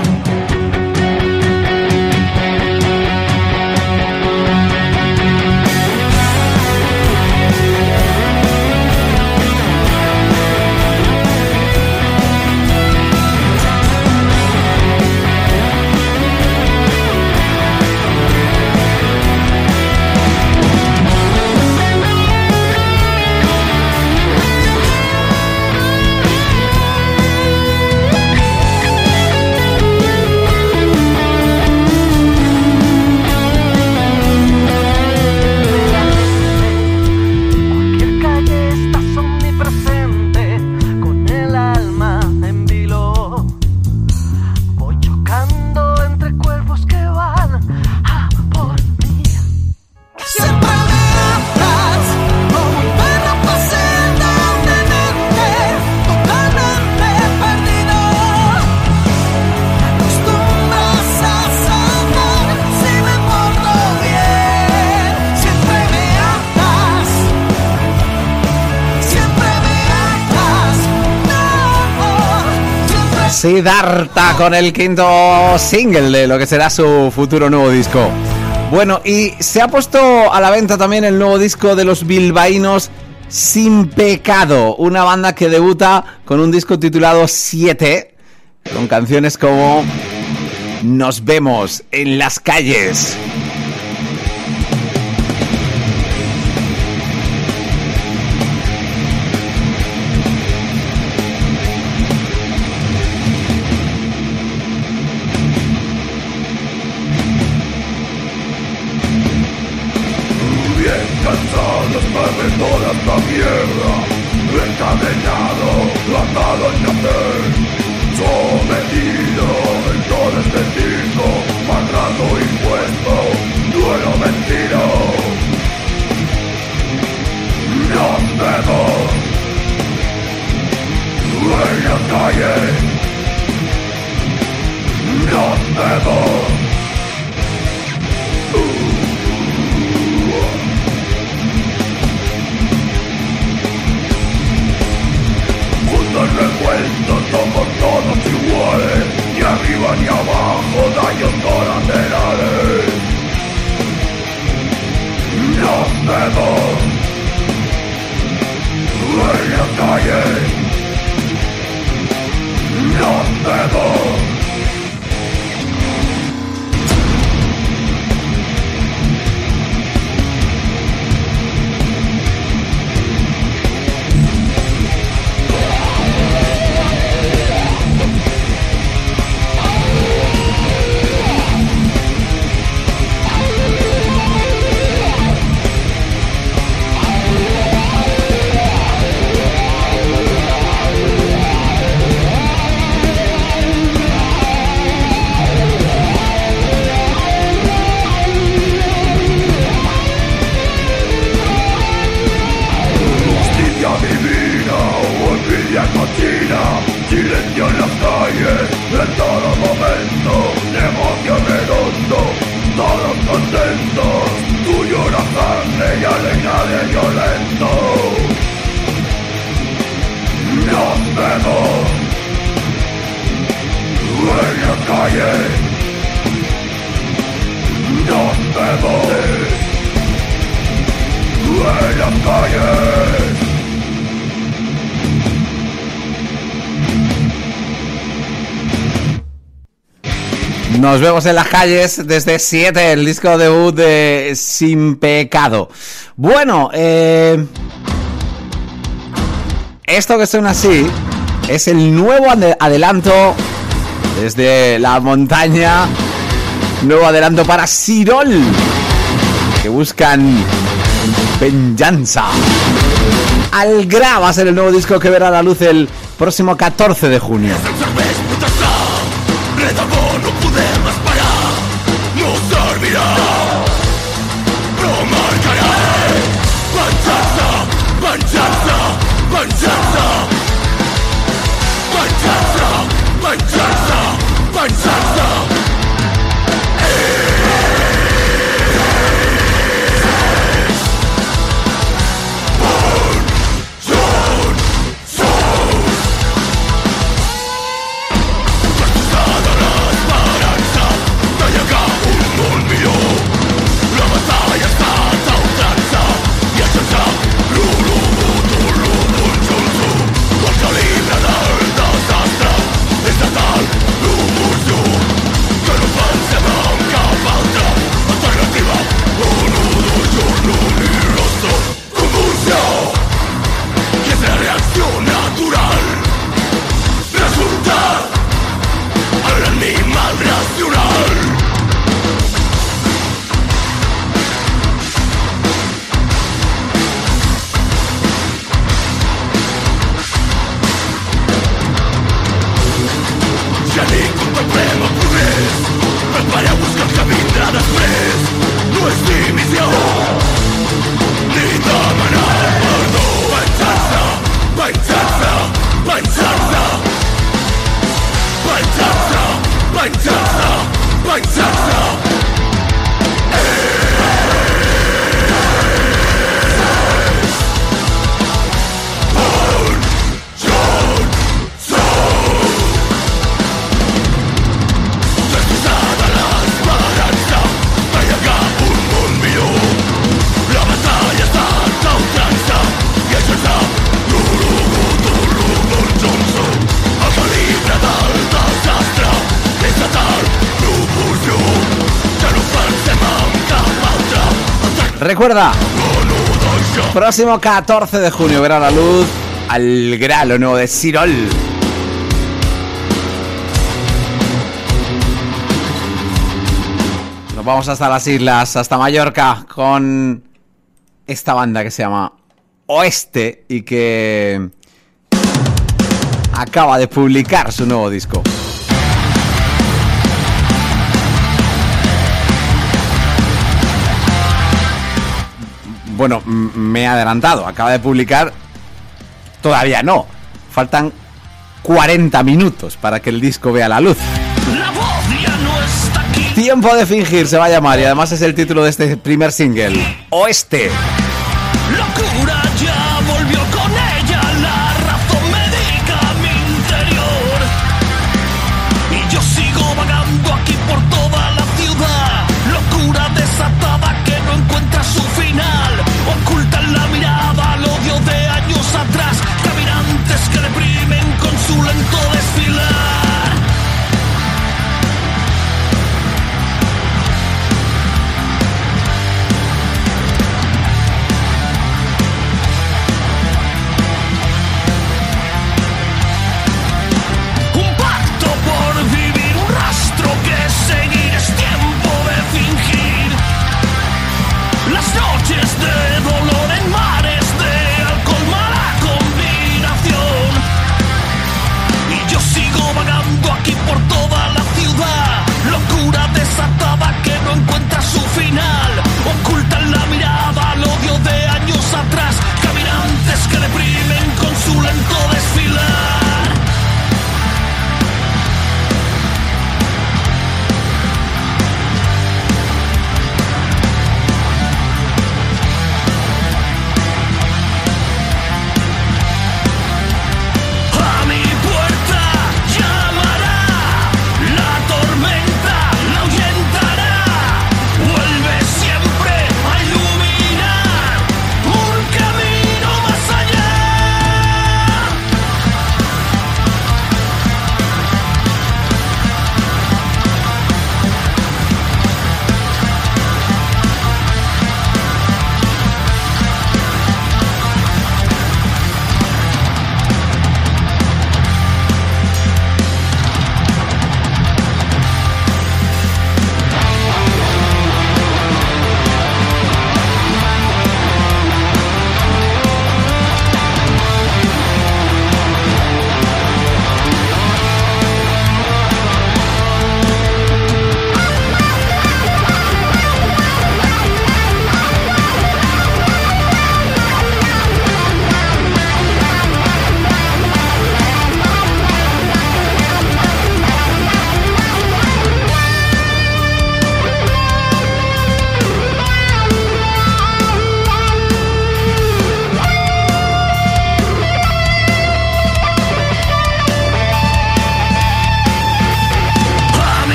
Speaker 6: Cualquier calle estás omnipresente, con el alma en vilo. Voy chocando entre cuerpos que van a por mí. Siempre me atas como un perro paseando demente, totalmente perdido. Acostumbras a sacar si me porto bien. Siempre me atas, siempre me atas, no, siempre.
Speaker 1: Siddhartha con el quinto single de lo que será su futuro nuevo disco. Bueno, y se ha puesto a la venta también el nuevo disco de los bilbaínos Sin Pecado, una banda que debuta con un disco titulado siete, con canciones como Nos vemos en las calles.
Speaker 3: Bien cansado estar de toda esta mierda, encadenado, atado al nacer, sometido en todo este circo, maltrato impuesto, duelo vencido. Nos vemos en las calles, nos vemos. Juntos revueltos somos todos iguales, ni arriba ni abajo, daños colaterales. Nos vemos calle nos vemos. Silencio en las calles, en todo momento, negocio redondo, todos contentos, tuyo la carne y alegra de violento. Nos vemos en las calles, nos vemos en las calles.
Speaker 1: Nos vemos en las calles desde siete, el disco debut de Sin Pecado. Bueno, eh, esto que suena así es el nuevo adelanto desde la montaña, nuevo adelanto para Sirol, que buscan venganza. Algra va a ser el nuevo disco que verá la luz el próximo catorce de junio.
Speaker 3: No poder más parar, no servirá. No marcaré. Venganza, venganza, venganza. Venganza, venganza, venganza.
Speaker 1: Recuerda, próximo catorce de junio verá la luz Algra, lo nuevo de Sirol. Nos vamos hasta las islas, hasta Mallorca, con esta banda que se llama Oeste y que acaba de publicar su nuevo disco. Bueno, me he adelantado, acaba de publicar, todavía no, faltan cuarenta minutos para que el disco vea la luz.
Speaker 3: La voz ya no está aquí.
Speaker 1: Tiempo de fingir se va a llamar y además es el título de este primer single, Oeste.
Speaker 3: Locura ya volvió con ella, la razón me dedica a mi interior. Y yo sigo vagando aquí por toda la ciudad. Locura desatada que no encuentra su final. Oculta en la mirada el odio de años atrás, caminando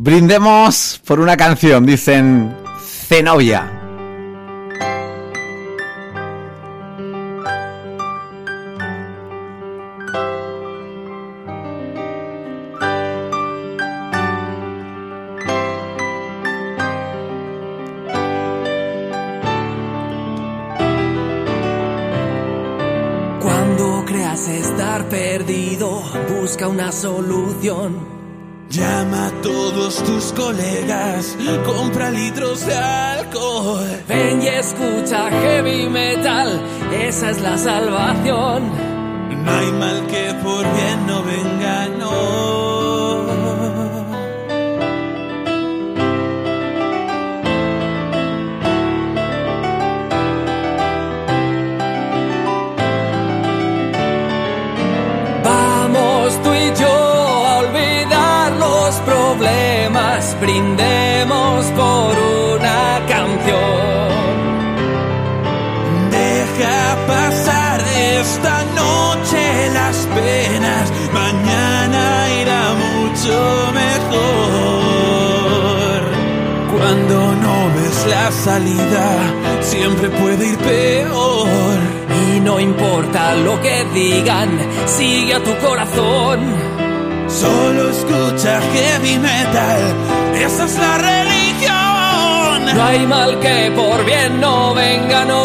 Speaker 1: Brindemos por una canción, dicen Zenobia.
Speaker 6: Cuando creas estar perdido, busca una solución.
Speaker 5: Llama a todos tus colegas, compra litros de alcohol.
Speaker 6: Ven y escucha heavy metal, esa es la salvación.
Speaker 5: No hay mal que por bien no venga, no.
Speaker 6: Vamos tú y yo a olvidar los problemas, brindemos por una canción.
Speaker 5: Deja pasar esta noche las penas, mañana irá mucho mejor. Cuando no ves la salida, siempre puede ir peor.
Speaker 6: Y no importa lo que digan, sigue a tu corazón.
Speaker 5: Solo escucha heavy metal, esa es la religión.
Speaker 6: No hay mal que por bien no venga, no.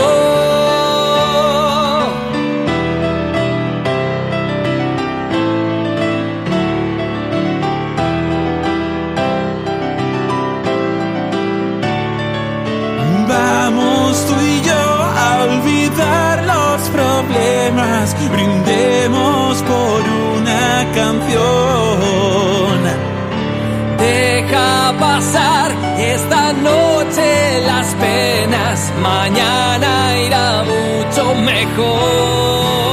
Speaker 5: Vamos tú y yo a olvidar los problemas, brindemos por una canción.
Speaker 6: Deja pasar esta noche las penas, mañana irá mucho mejor.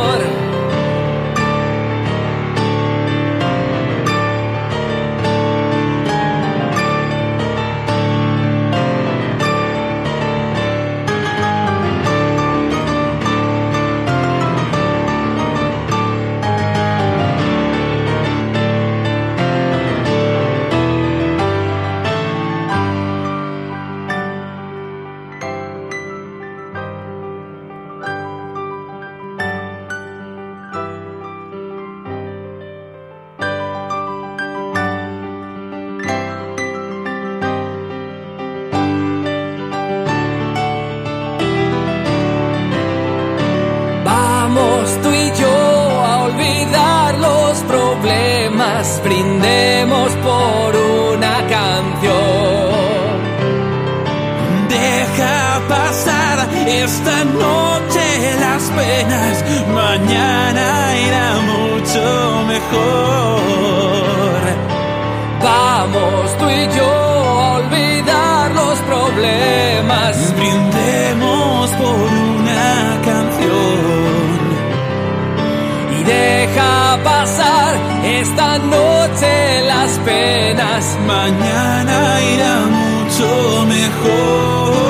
Speaker 6: Tú y yo a olvidar los problemas, brindemos por una canción.
Speaker 5: Deja pasar esta noche las penas, mañana irá mucho mejor.
Speaker 6: Vamos tú y yo a olvidar los problemas,
Speaker 5: brindemos por una canción.
Speaker 6: Deja pasar esta noche las penas,
Speaker 5: mañana irá mucho mejor.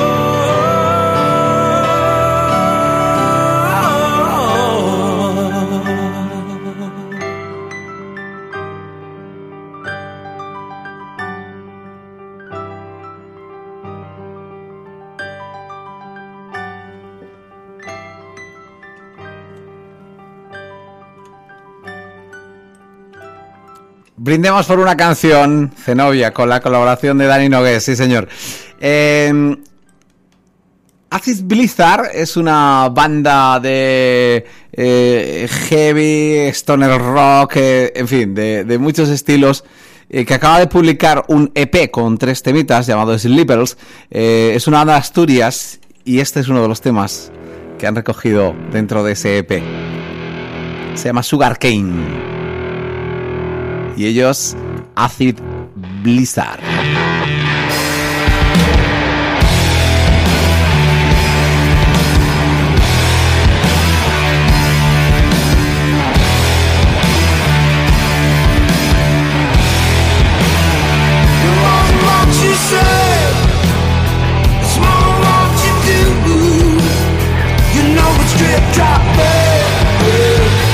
Speaker 1: Brindemos por una canción, Zenobia, con la colaboración de Dani Nogués, sí señor. Eh, Acid Blizzard es una banda de eh, heavy, stoner rock, eh, en fin, de, de muchos estilos, eh, que acaba de publicar un E P con tres temitas llamado Sleepers. Eh, es una banda de Asturias y este es uno de los temas que han recogido dentro de ese E P. Se llama Sugar Cane. Y ellos, Acid Blizzard.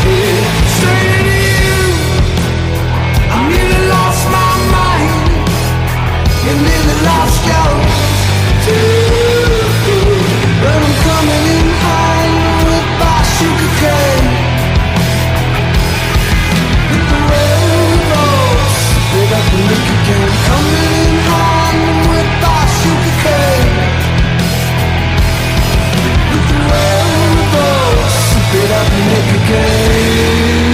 Speaker 3: I nearly lost my mind.
Speaker 6: nearly lost you too. But I'm coming in high with my sugar cane. With the rainbows, spit up and look again. Coming in high with my sugar cane. With the rainbows, spit up and look again.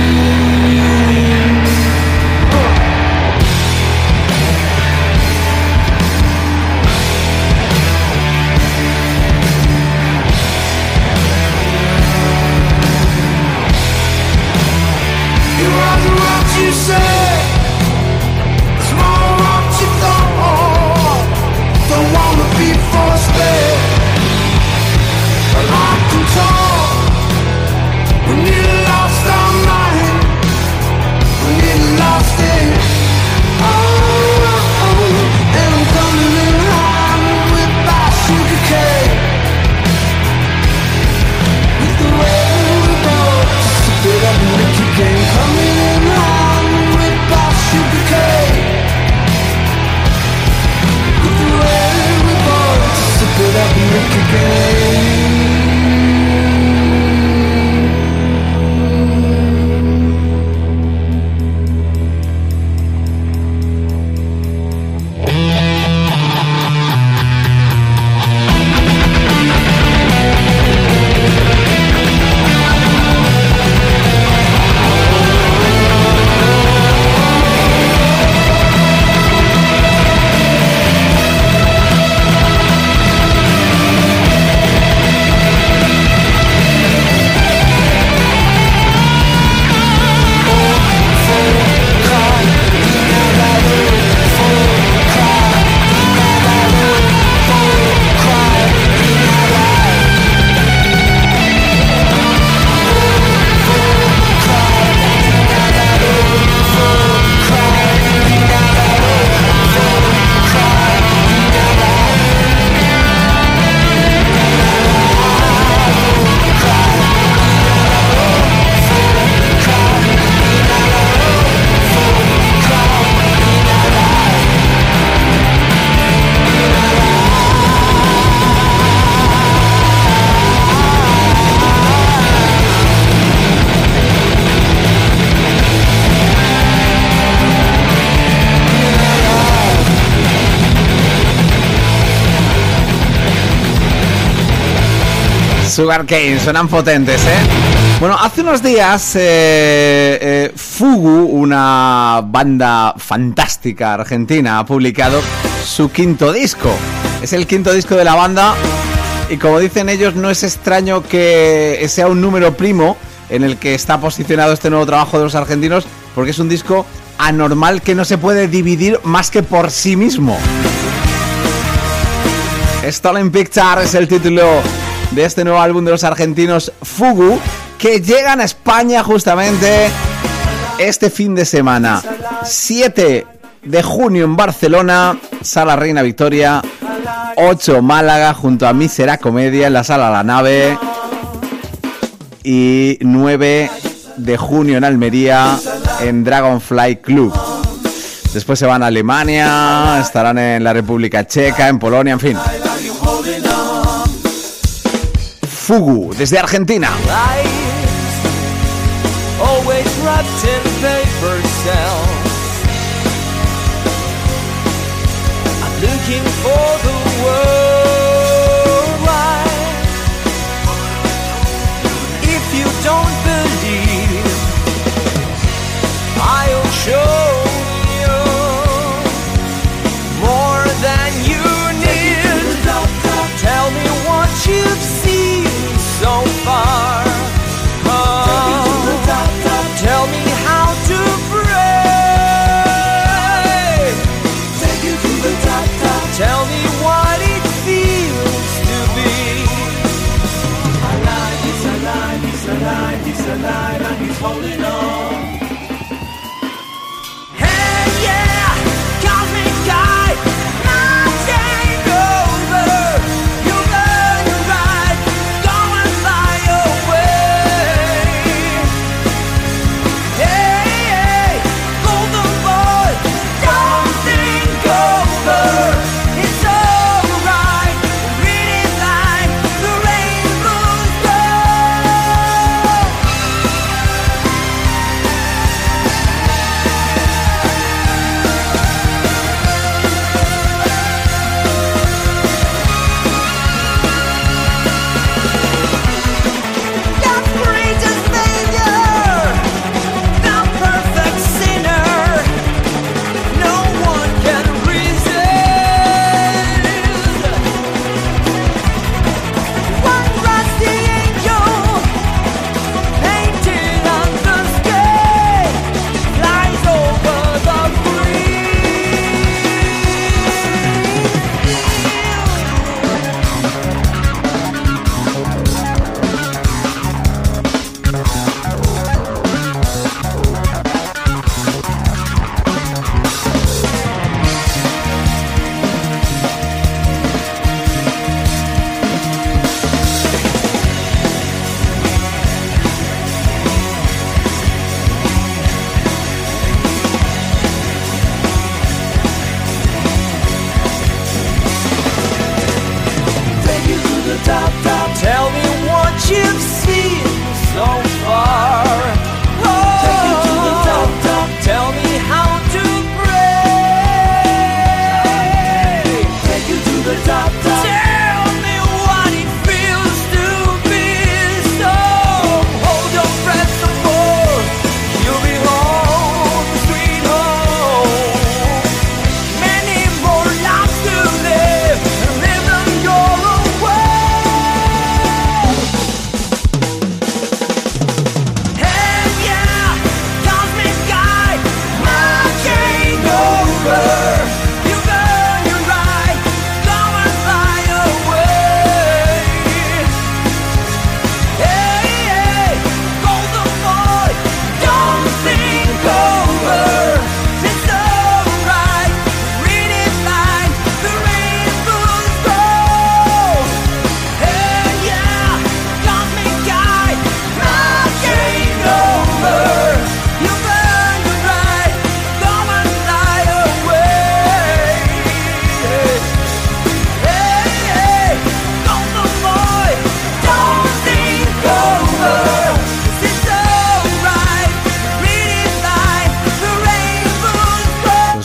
Speaker 6: You say, small what you thought, don't wanna be forced back. But I can talk, we nearly lost our mind, we nearly lost it. Oh, oh, oh, and I'm coming in high with my sugar cane. With the rainbows, spit up and lick your game, coming in high. Sugar cane with the rainbows, sip it up and drink again.
Speaker 1: Sugarcane, suenan potentes, ¿eh? Bueno, hace unos días eh, eh, Fugu, una banda fantástica argentina, ha publicado su quinto disco. Es el quinto disco de la banda y, como dicen ellos, no es extraño que sea un número primo en el que está posicionado este nuevo trabajo de los argentinos, porque es un disco anormal que no se puede dividir más que por sí mismo. Stolen Picture es el título de este nuevo álbum de los argentinos Fugu, que llegan a España justamente este fin de semana. siete de junio en Barcelona, Sala Reina Victoria. ocho Málaga, junto a Mísera Comedia en la Sala La Nave. Y nueve de junio en Almería, en Dragonfly Club. Después se van a Alemania, estarán en la República Checa, en Polonia, en fin. Fugu, desde Argentina.
Speaker 6: Over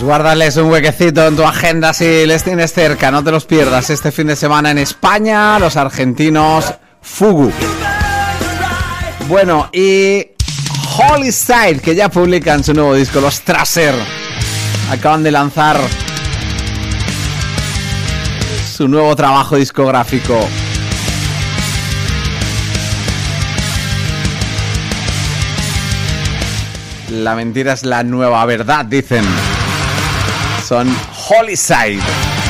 Speaker 1: Guárdales un huequecito en tu agenda si les tienes cerca, no te los pierdas. Este fin de semana en España, los argentinos Fugu. Bueno, y Holy Side, que ya publican su nuevo disco, los Tracer. Acaban de lanzar su nuevo trabajo discográfico. La mentira es la nueva verdad, dicen. Son Holy Side.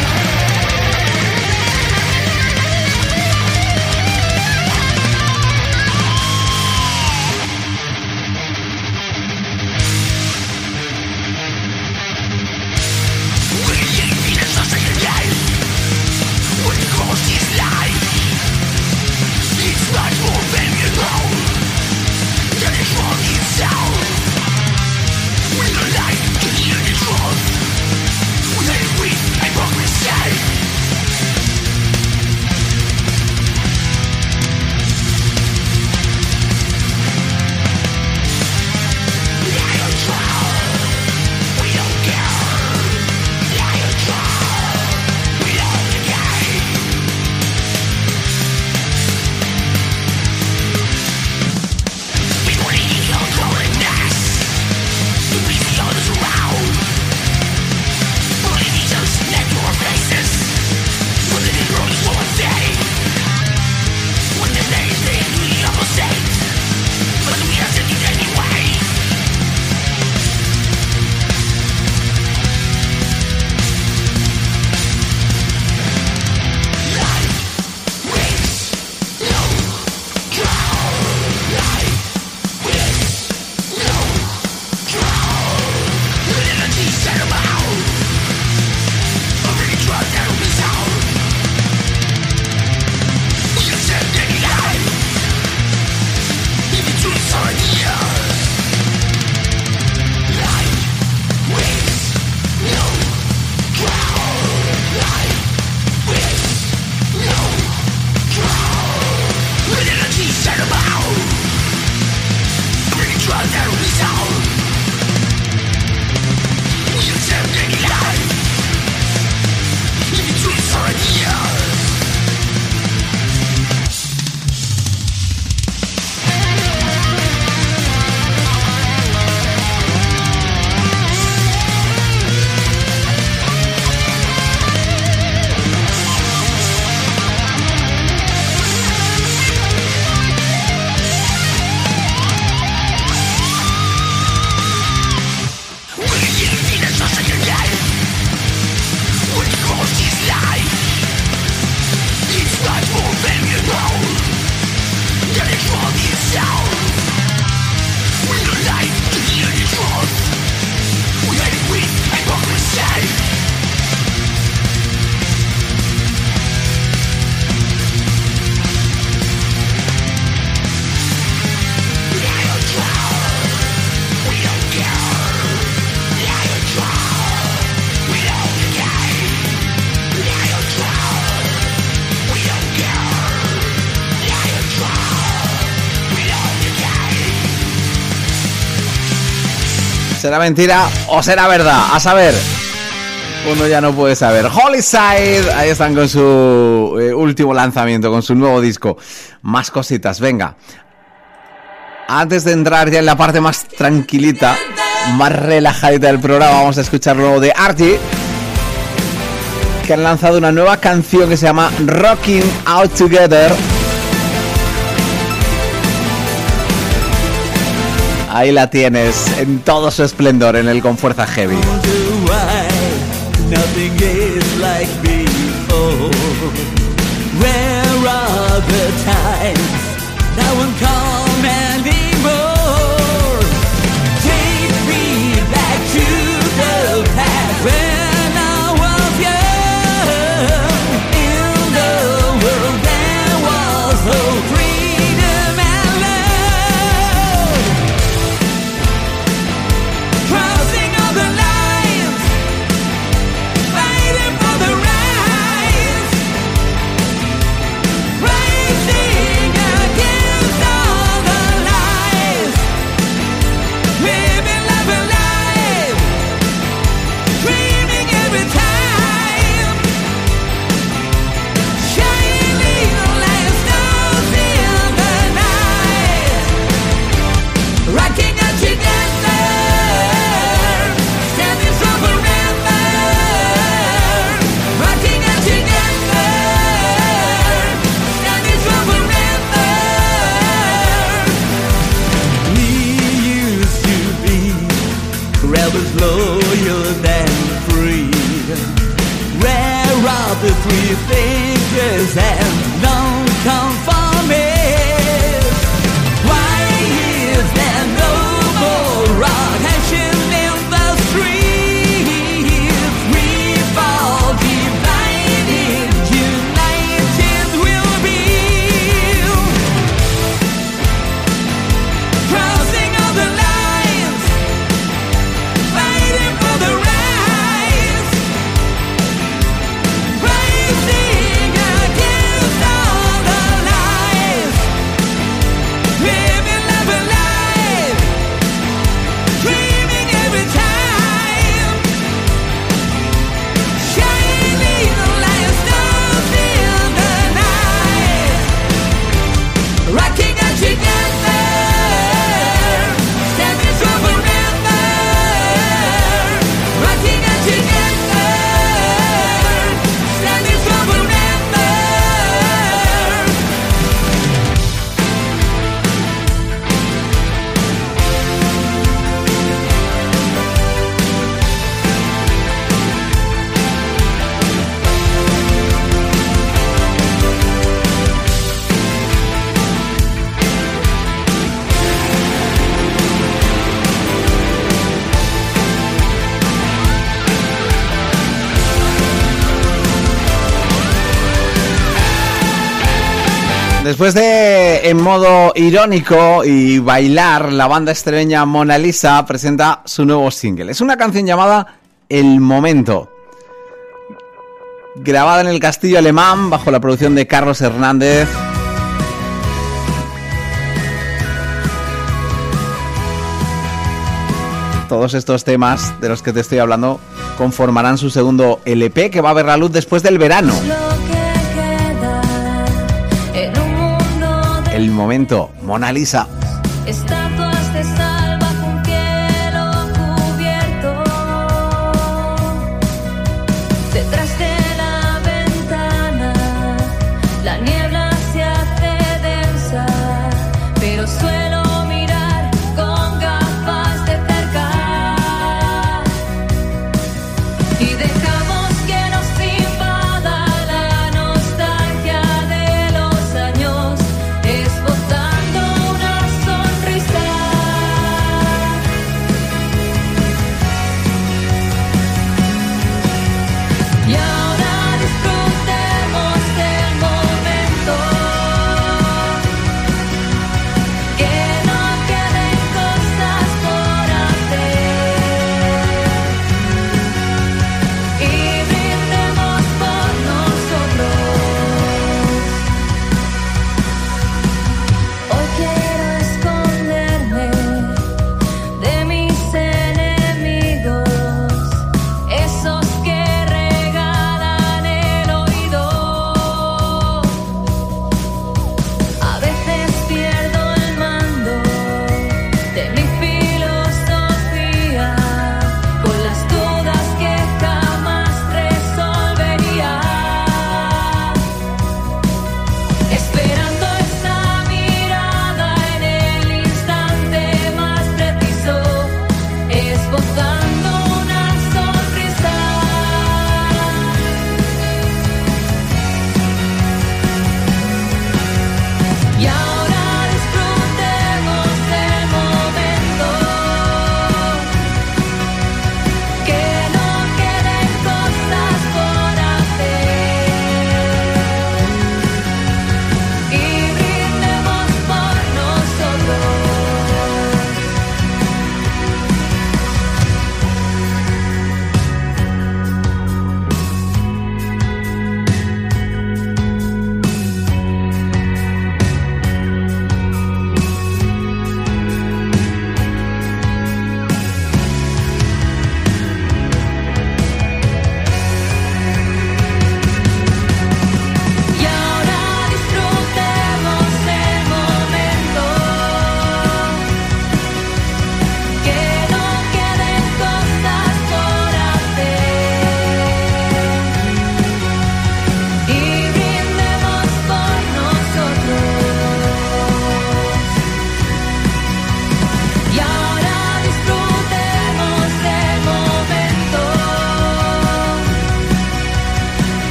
Speaker 1: ¿Será mentira o será verdad? A saber. Uno ya no puede saber. Holy Side, ahí están con su eh, último lanzamiento, con su nuevo disco. Más cositas, venga. Antes de entrar ya en la parte más tranquilita, más relajadita del programa, vamos a escuchar luego de Artie, que han lanzado una nueva canción que se llama Rocking Out Together. Ahí la tienes, en todo su esplendor, en el Con Fuerza Heavy.
Speaker 5: Nothing is like before. Where are the times that won't come anymore? Take me back to the past when I was young. In the world there was no freedom and love. Crossing all the lines, fighting for the right, rising against all the lies. about the three things and non-conformist. Why is there no more rock action in the streets? We fall divided, united we'll be. Crossing all the lines, fighting for the rise, rising against all the lies, living life alive, dreaming every time, shining like stars in the night, rocking us together, standing strong forever, rocking us together, standing strong forever.
Speaker 1: Después de en modo irónico y bailar, la banda extremeña Mona Lisa presenta su nuevo single. Es una canción llamada El Momento, grabada en el Castillo Alemán bajo la producción de Carlos Hernández. Todos estos temas de los que te estoy hablando conformarán su segundo L P, que va a ver la luz después del verano. El Momento, Mona Lisa.
Speaker 7: Estatuas de sal bajo un cielo cubierto, detrás de la ventana la niebla se hace densa, pero suelo mirar con gafas de cerca y dejamos que nos invada la nostalgia de los años, esbozando una sonrisa.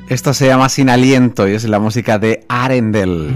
Speaker 1: Esto se llama Sin Aliento y es la música de Arendelle.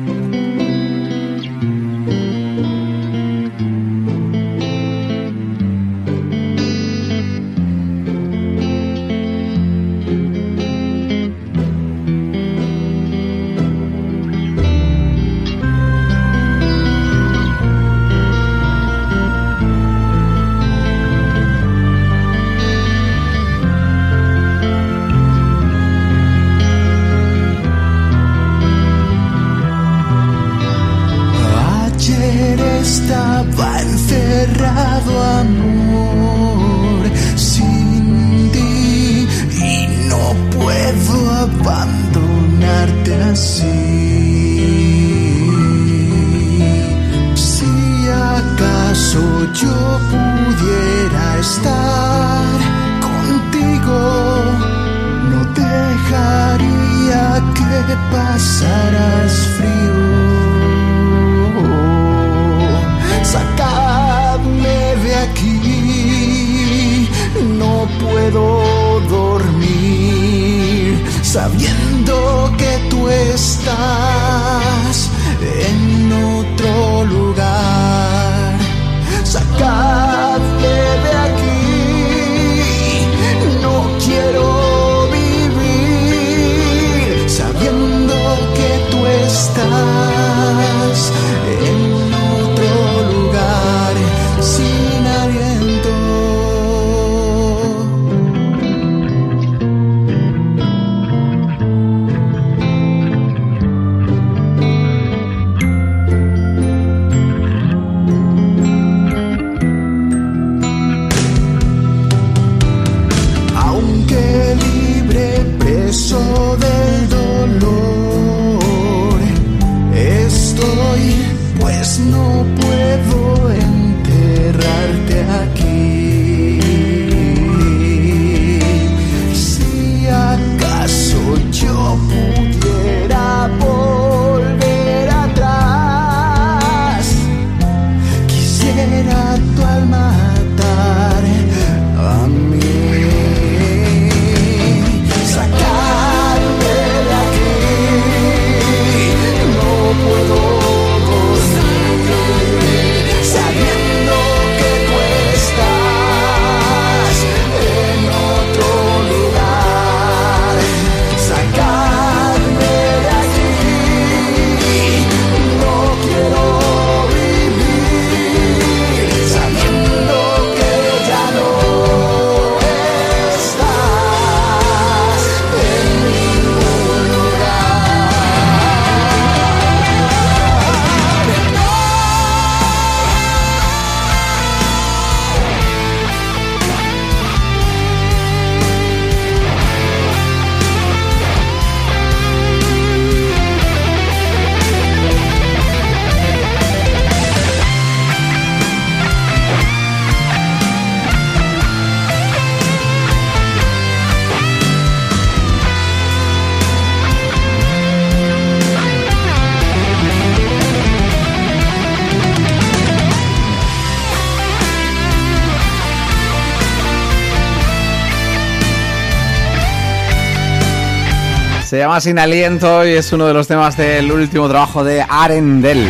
Speaker 1: Se llama Sin Aliento y es uno de los temas del último trabajo de Arendelle.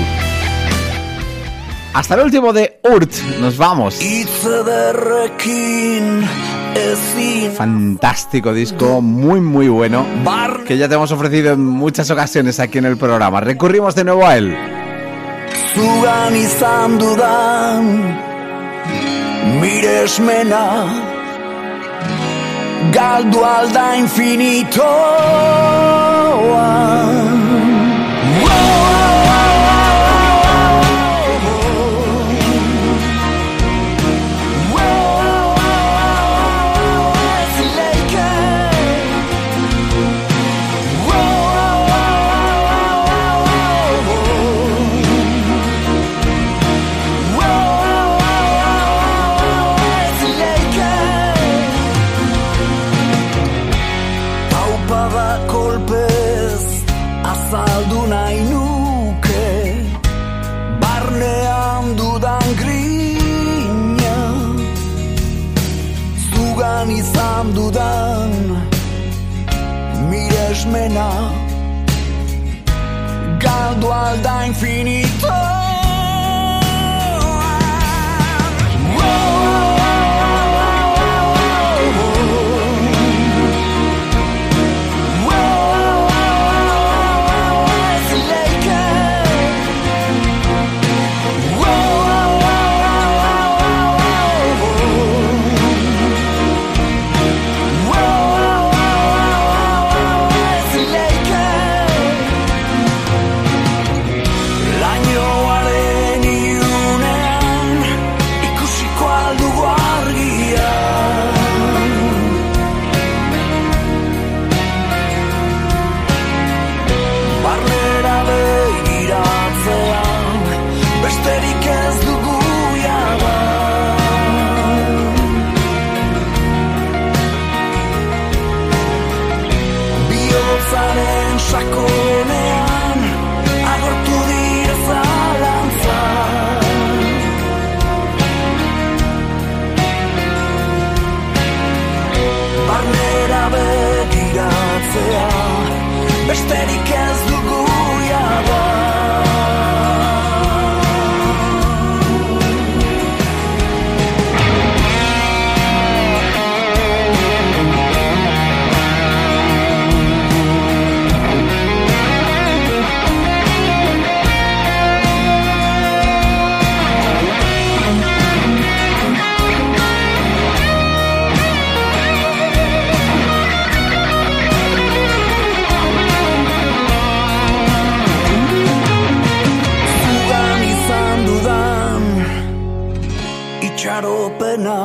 Speaker 1: Hasta el último de Urt, nos vamos. Fantástico disco, muy muy bueno, que ya te hemos ofrecido en muchas ocasiones aquí en el programa. Recurrimos de nuevo a él.
Speaker 3: Zugan izan dudan miresmena galdu alda infinitoan. Izan dudan mire
Speaker 5: esmena galdu alda infinito. Sakonean agortu dira zalantza. Barnera begiratzea besterik ez dugu jada. Itxaropena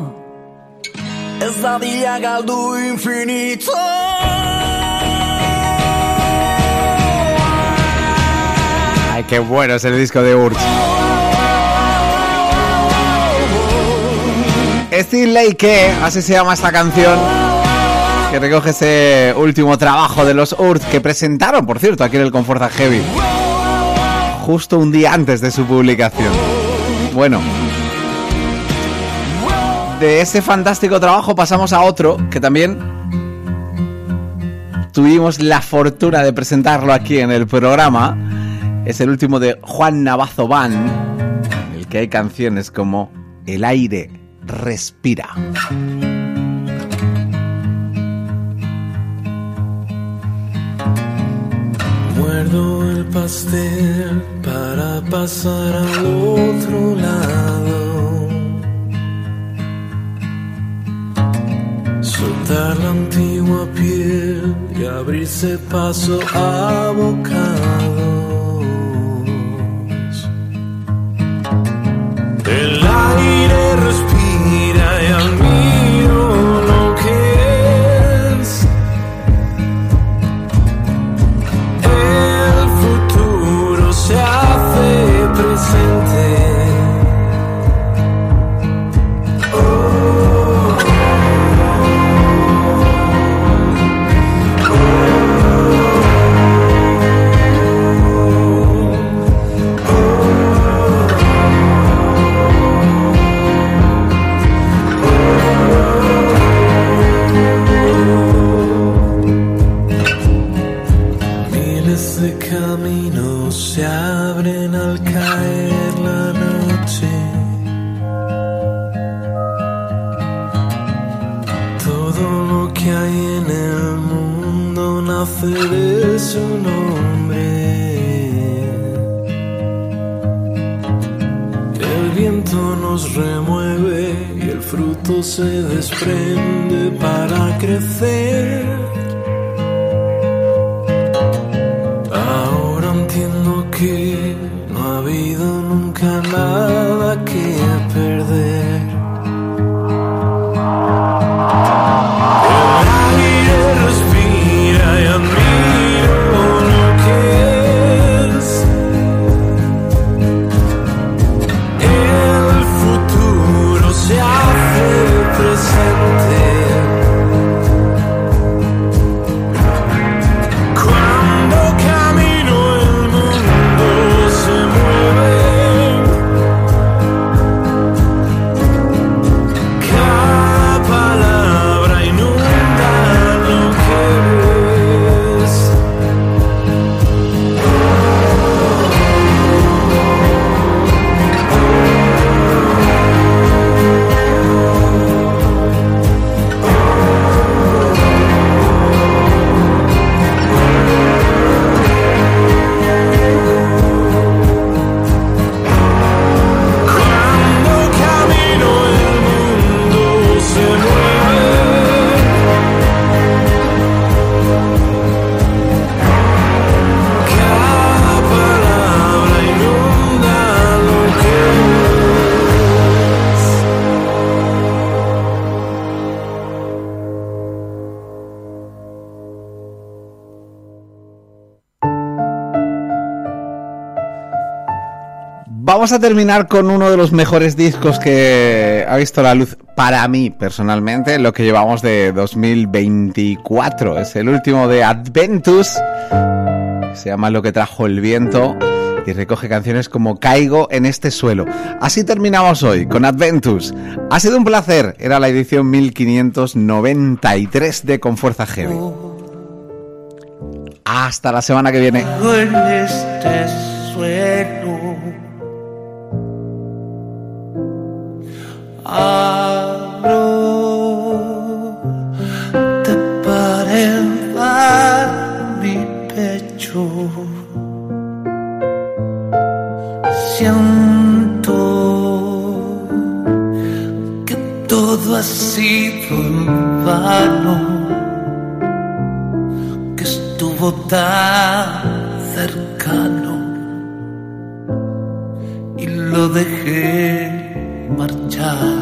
Speaker 5: ez dadila galdu infinito.
Speaker 1: Ay, qué bueno es el disco de Urge. Steel Lake, así se llama esta canción, que recoge ese último trabajo de los Urge, que presentaron, por cierto, aquí en el Conforta Heavy, justo un día antes de su publicación. Bueno, de ese fantástico trabajo pasamos a otro que también tuvimos la fortuna de presentarlo aquí en el programa. Es el último de Juan Navazo Band, en el que hay canciones como El aire respira.
Speaker 5: Muerdo el pastel para pasar al otro lado. Soltar la antigua piel y abrirse paso a bocados. El aire respira y admiro lo que es. El futuro se hace presente. Caminos se abren al caer la noche. Todo lo que hay en el mundo nace de su nombre. El viento nos remueve y el fruto se desprende para crecer. Entiendo que no ha habido nunca nada que perder. El aire respira y admiro lo que es. El futuro se hace presente.
Speaker 1: vamos a terminar con uno de los mejores discos que ha visto la luz para mí personalmente, lo que llevamos de dos mil veinticuatro. Es el último de Adventus, se llama Lo que trajo el viento y recoge canciones como Caigo en este suelo. Así terminamos hoy con Adventus. Ha sido un placer, era la edición mil quinientos noventa y tres de Con Fuerza Heavy. Hasta la semana que viene.
Speaker 6: En este suelo abro de par en par mi pecho, siento que todo ha sido en vano, que estuvo tan cercano y lo dejé marchar.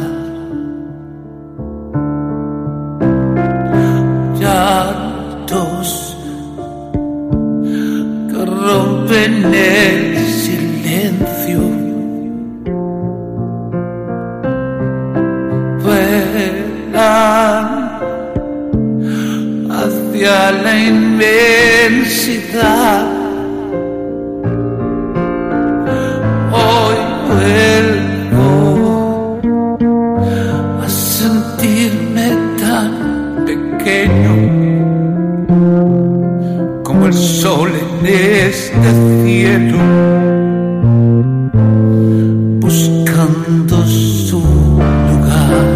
Speaker 6: Llantos que rompen el silencio, vuelan hacia la inmensidad. Hoy vuelvo a sentirme tan pequeño como el sol en este cielo, buscando su lugar.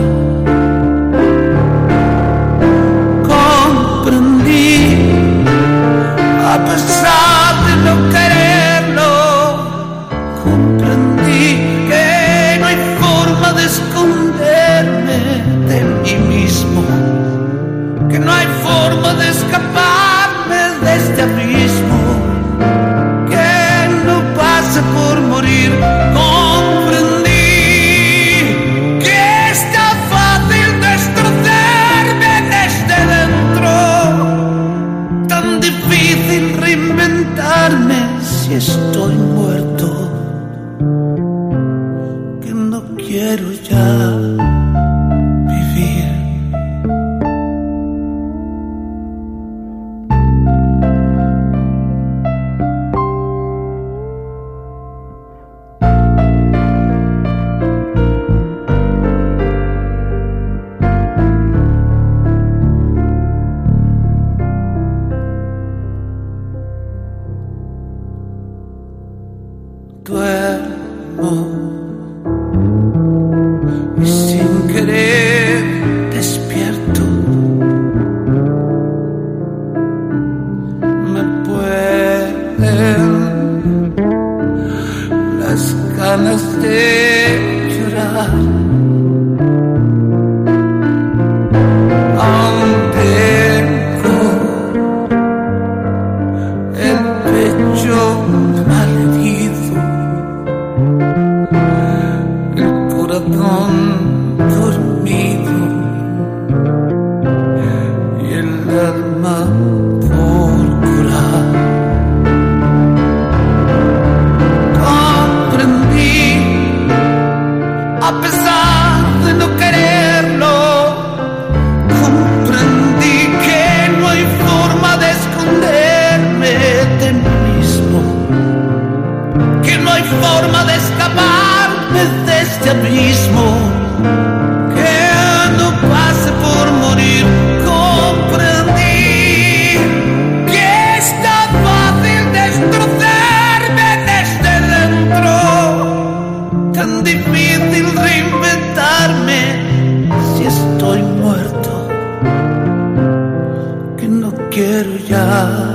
Speaker 6: Comprendí, a pesar de no quererlo, comprendí que no hay forma de esconderme de mí mismo, que no hay forma de escaparme de este abismo, que no pase por morir. Comprendí que es tan fácil destrozarme desde dentro, tan difícil reinventarme si estoy muerto, que no quiero ya vivir. Duermo y sin querer despierto, me pueden las ganas de llorar. Aún tengo el pecho malherido, el corazón dormido y el alma por curar. Comprendí, a pesar de no quererlo, comprendí que no hay forma de esconderme de mí mismo, que no hay forma de escaparme de este abismo, que no pase por morir. Comprendí que es tan fácil destrozarme desde dentro, tan difícil reinventarme si estoy muerto, que no quiero ya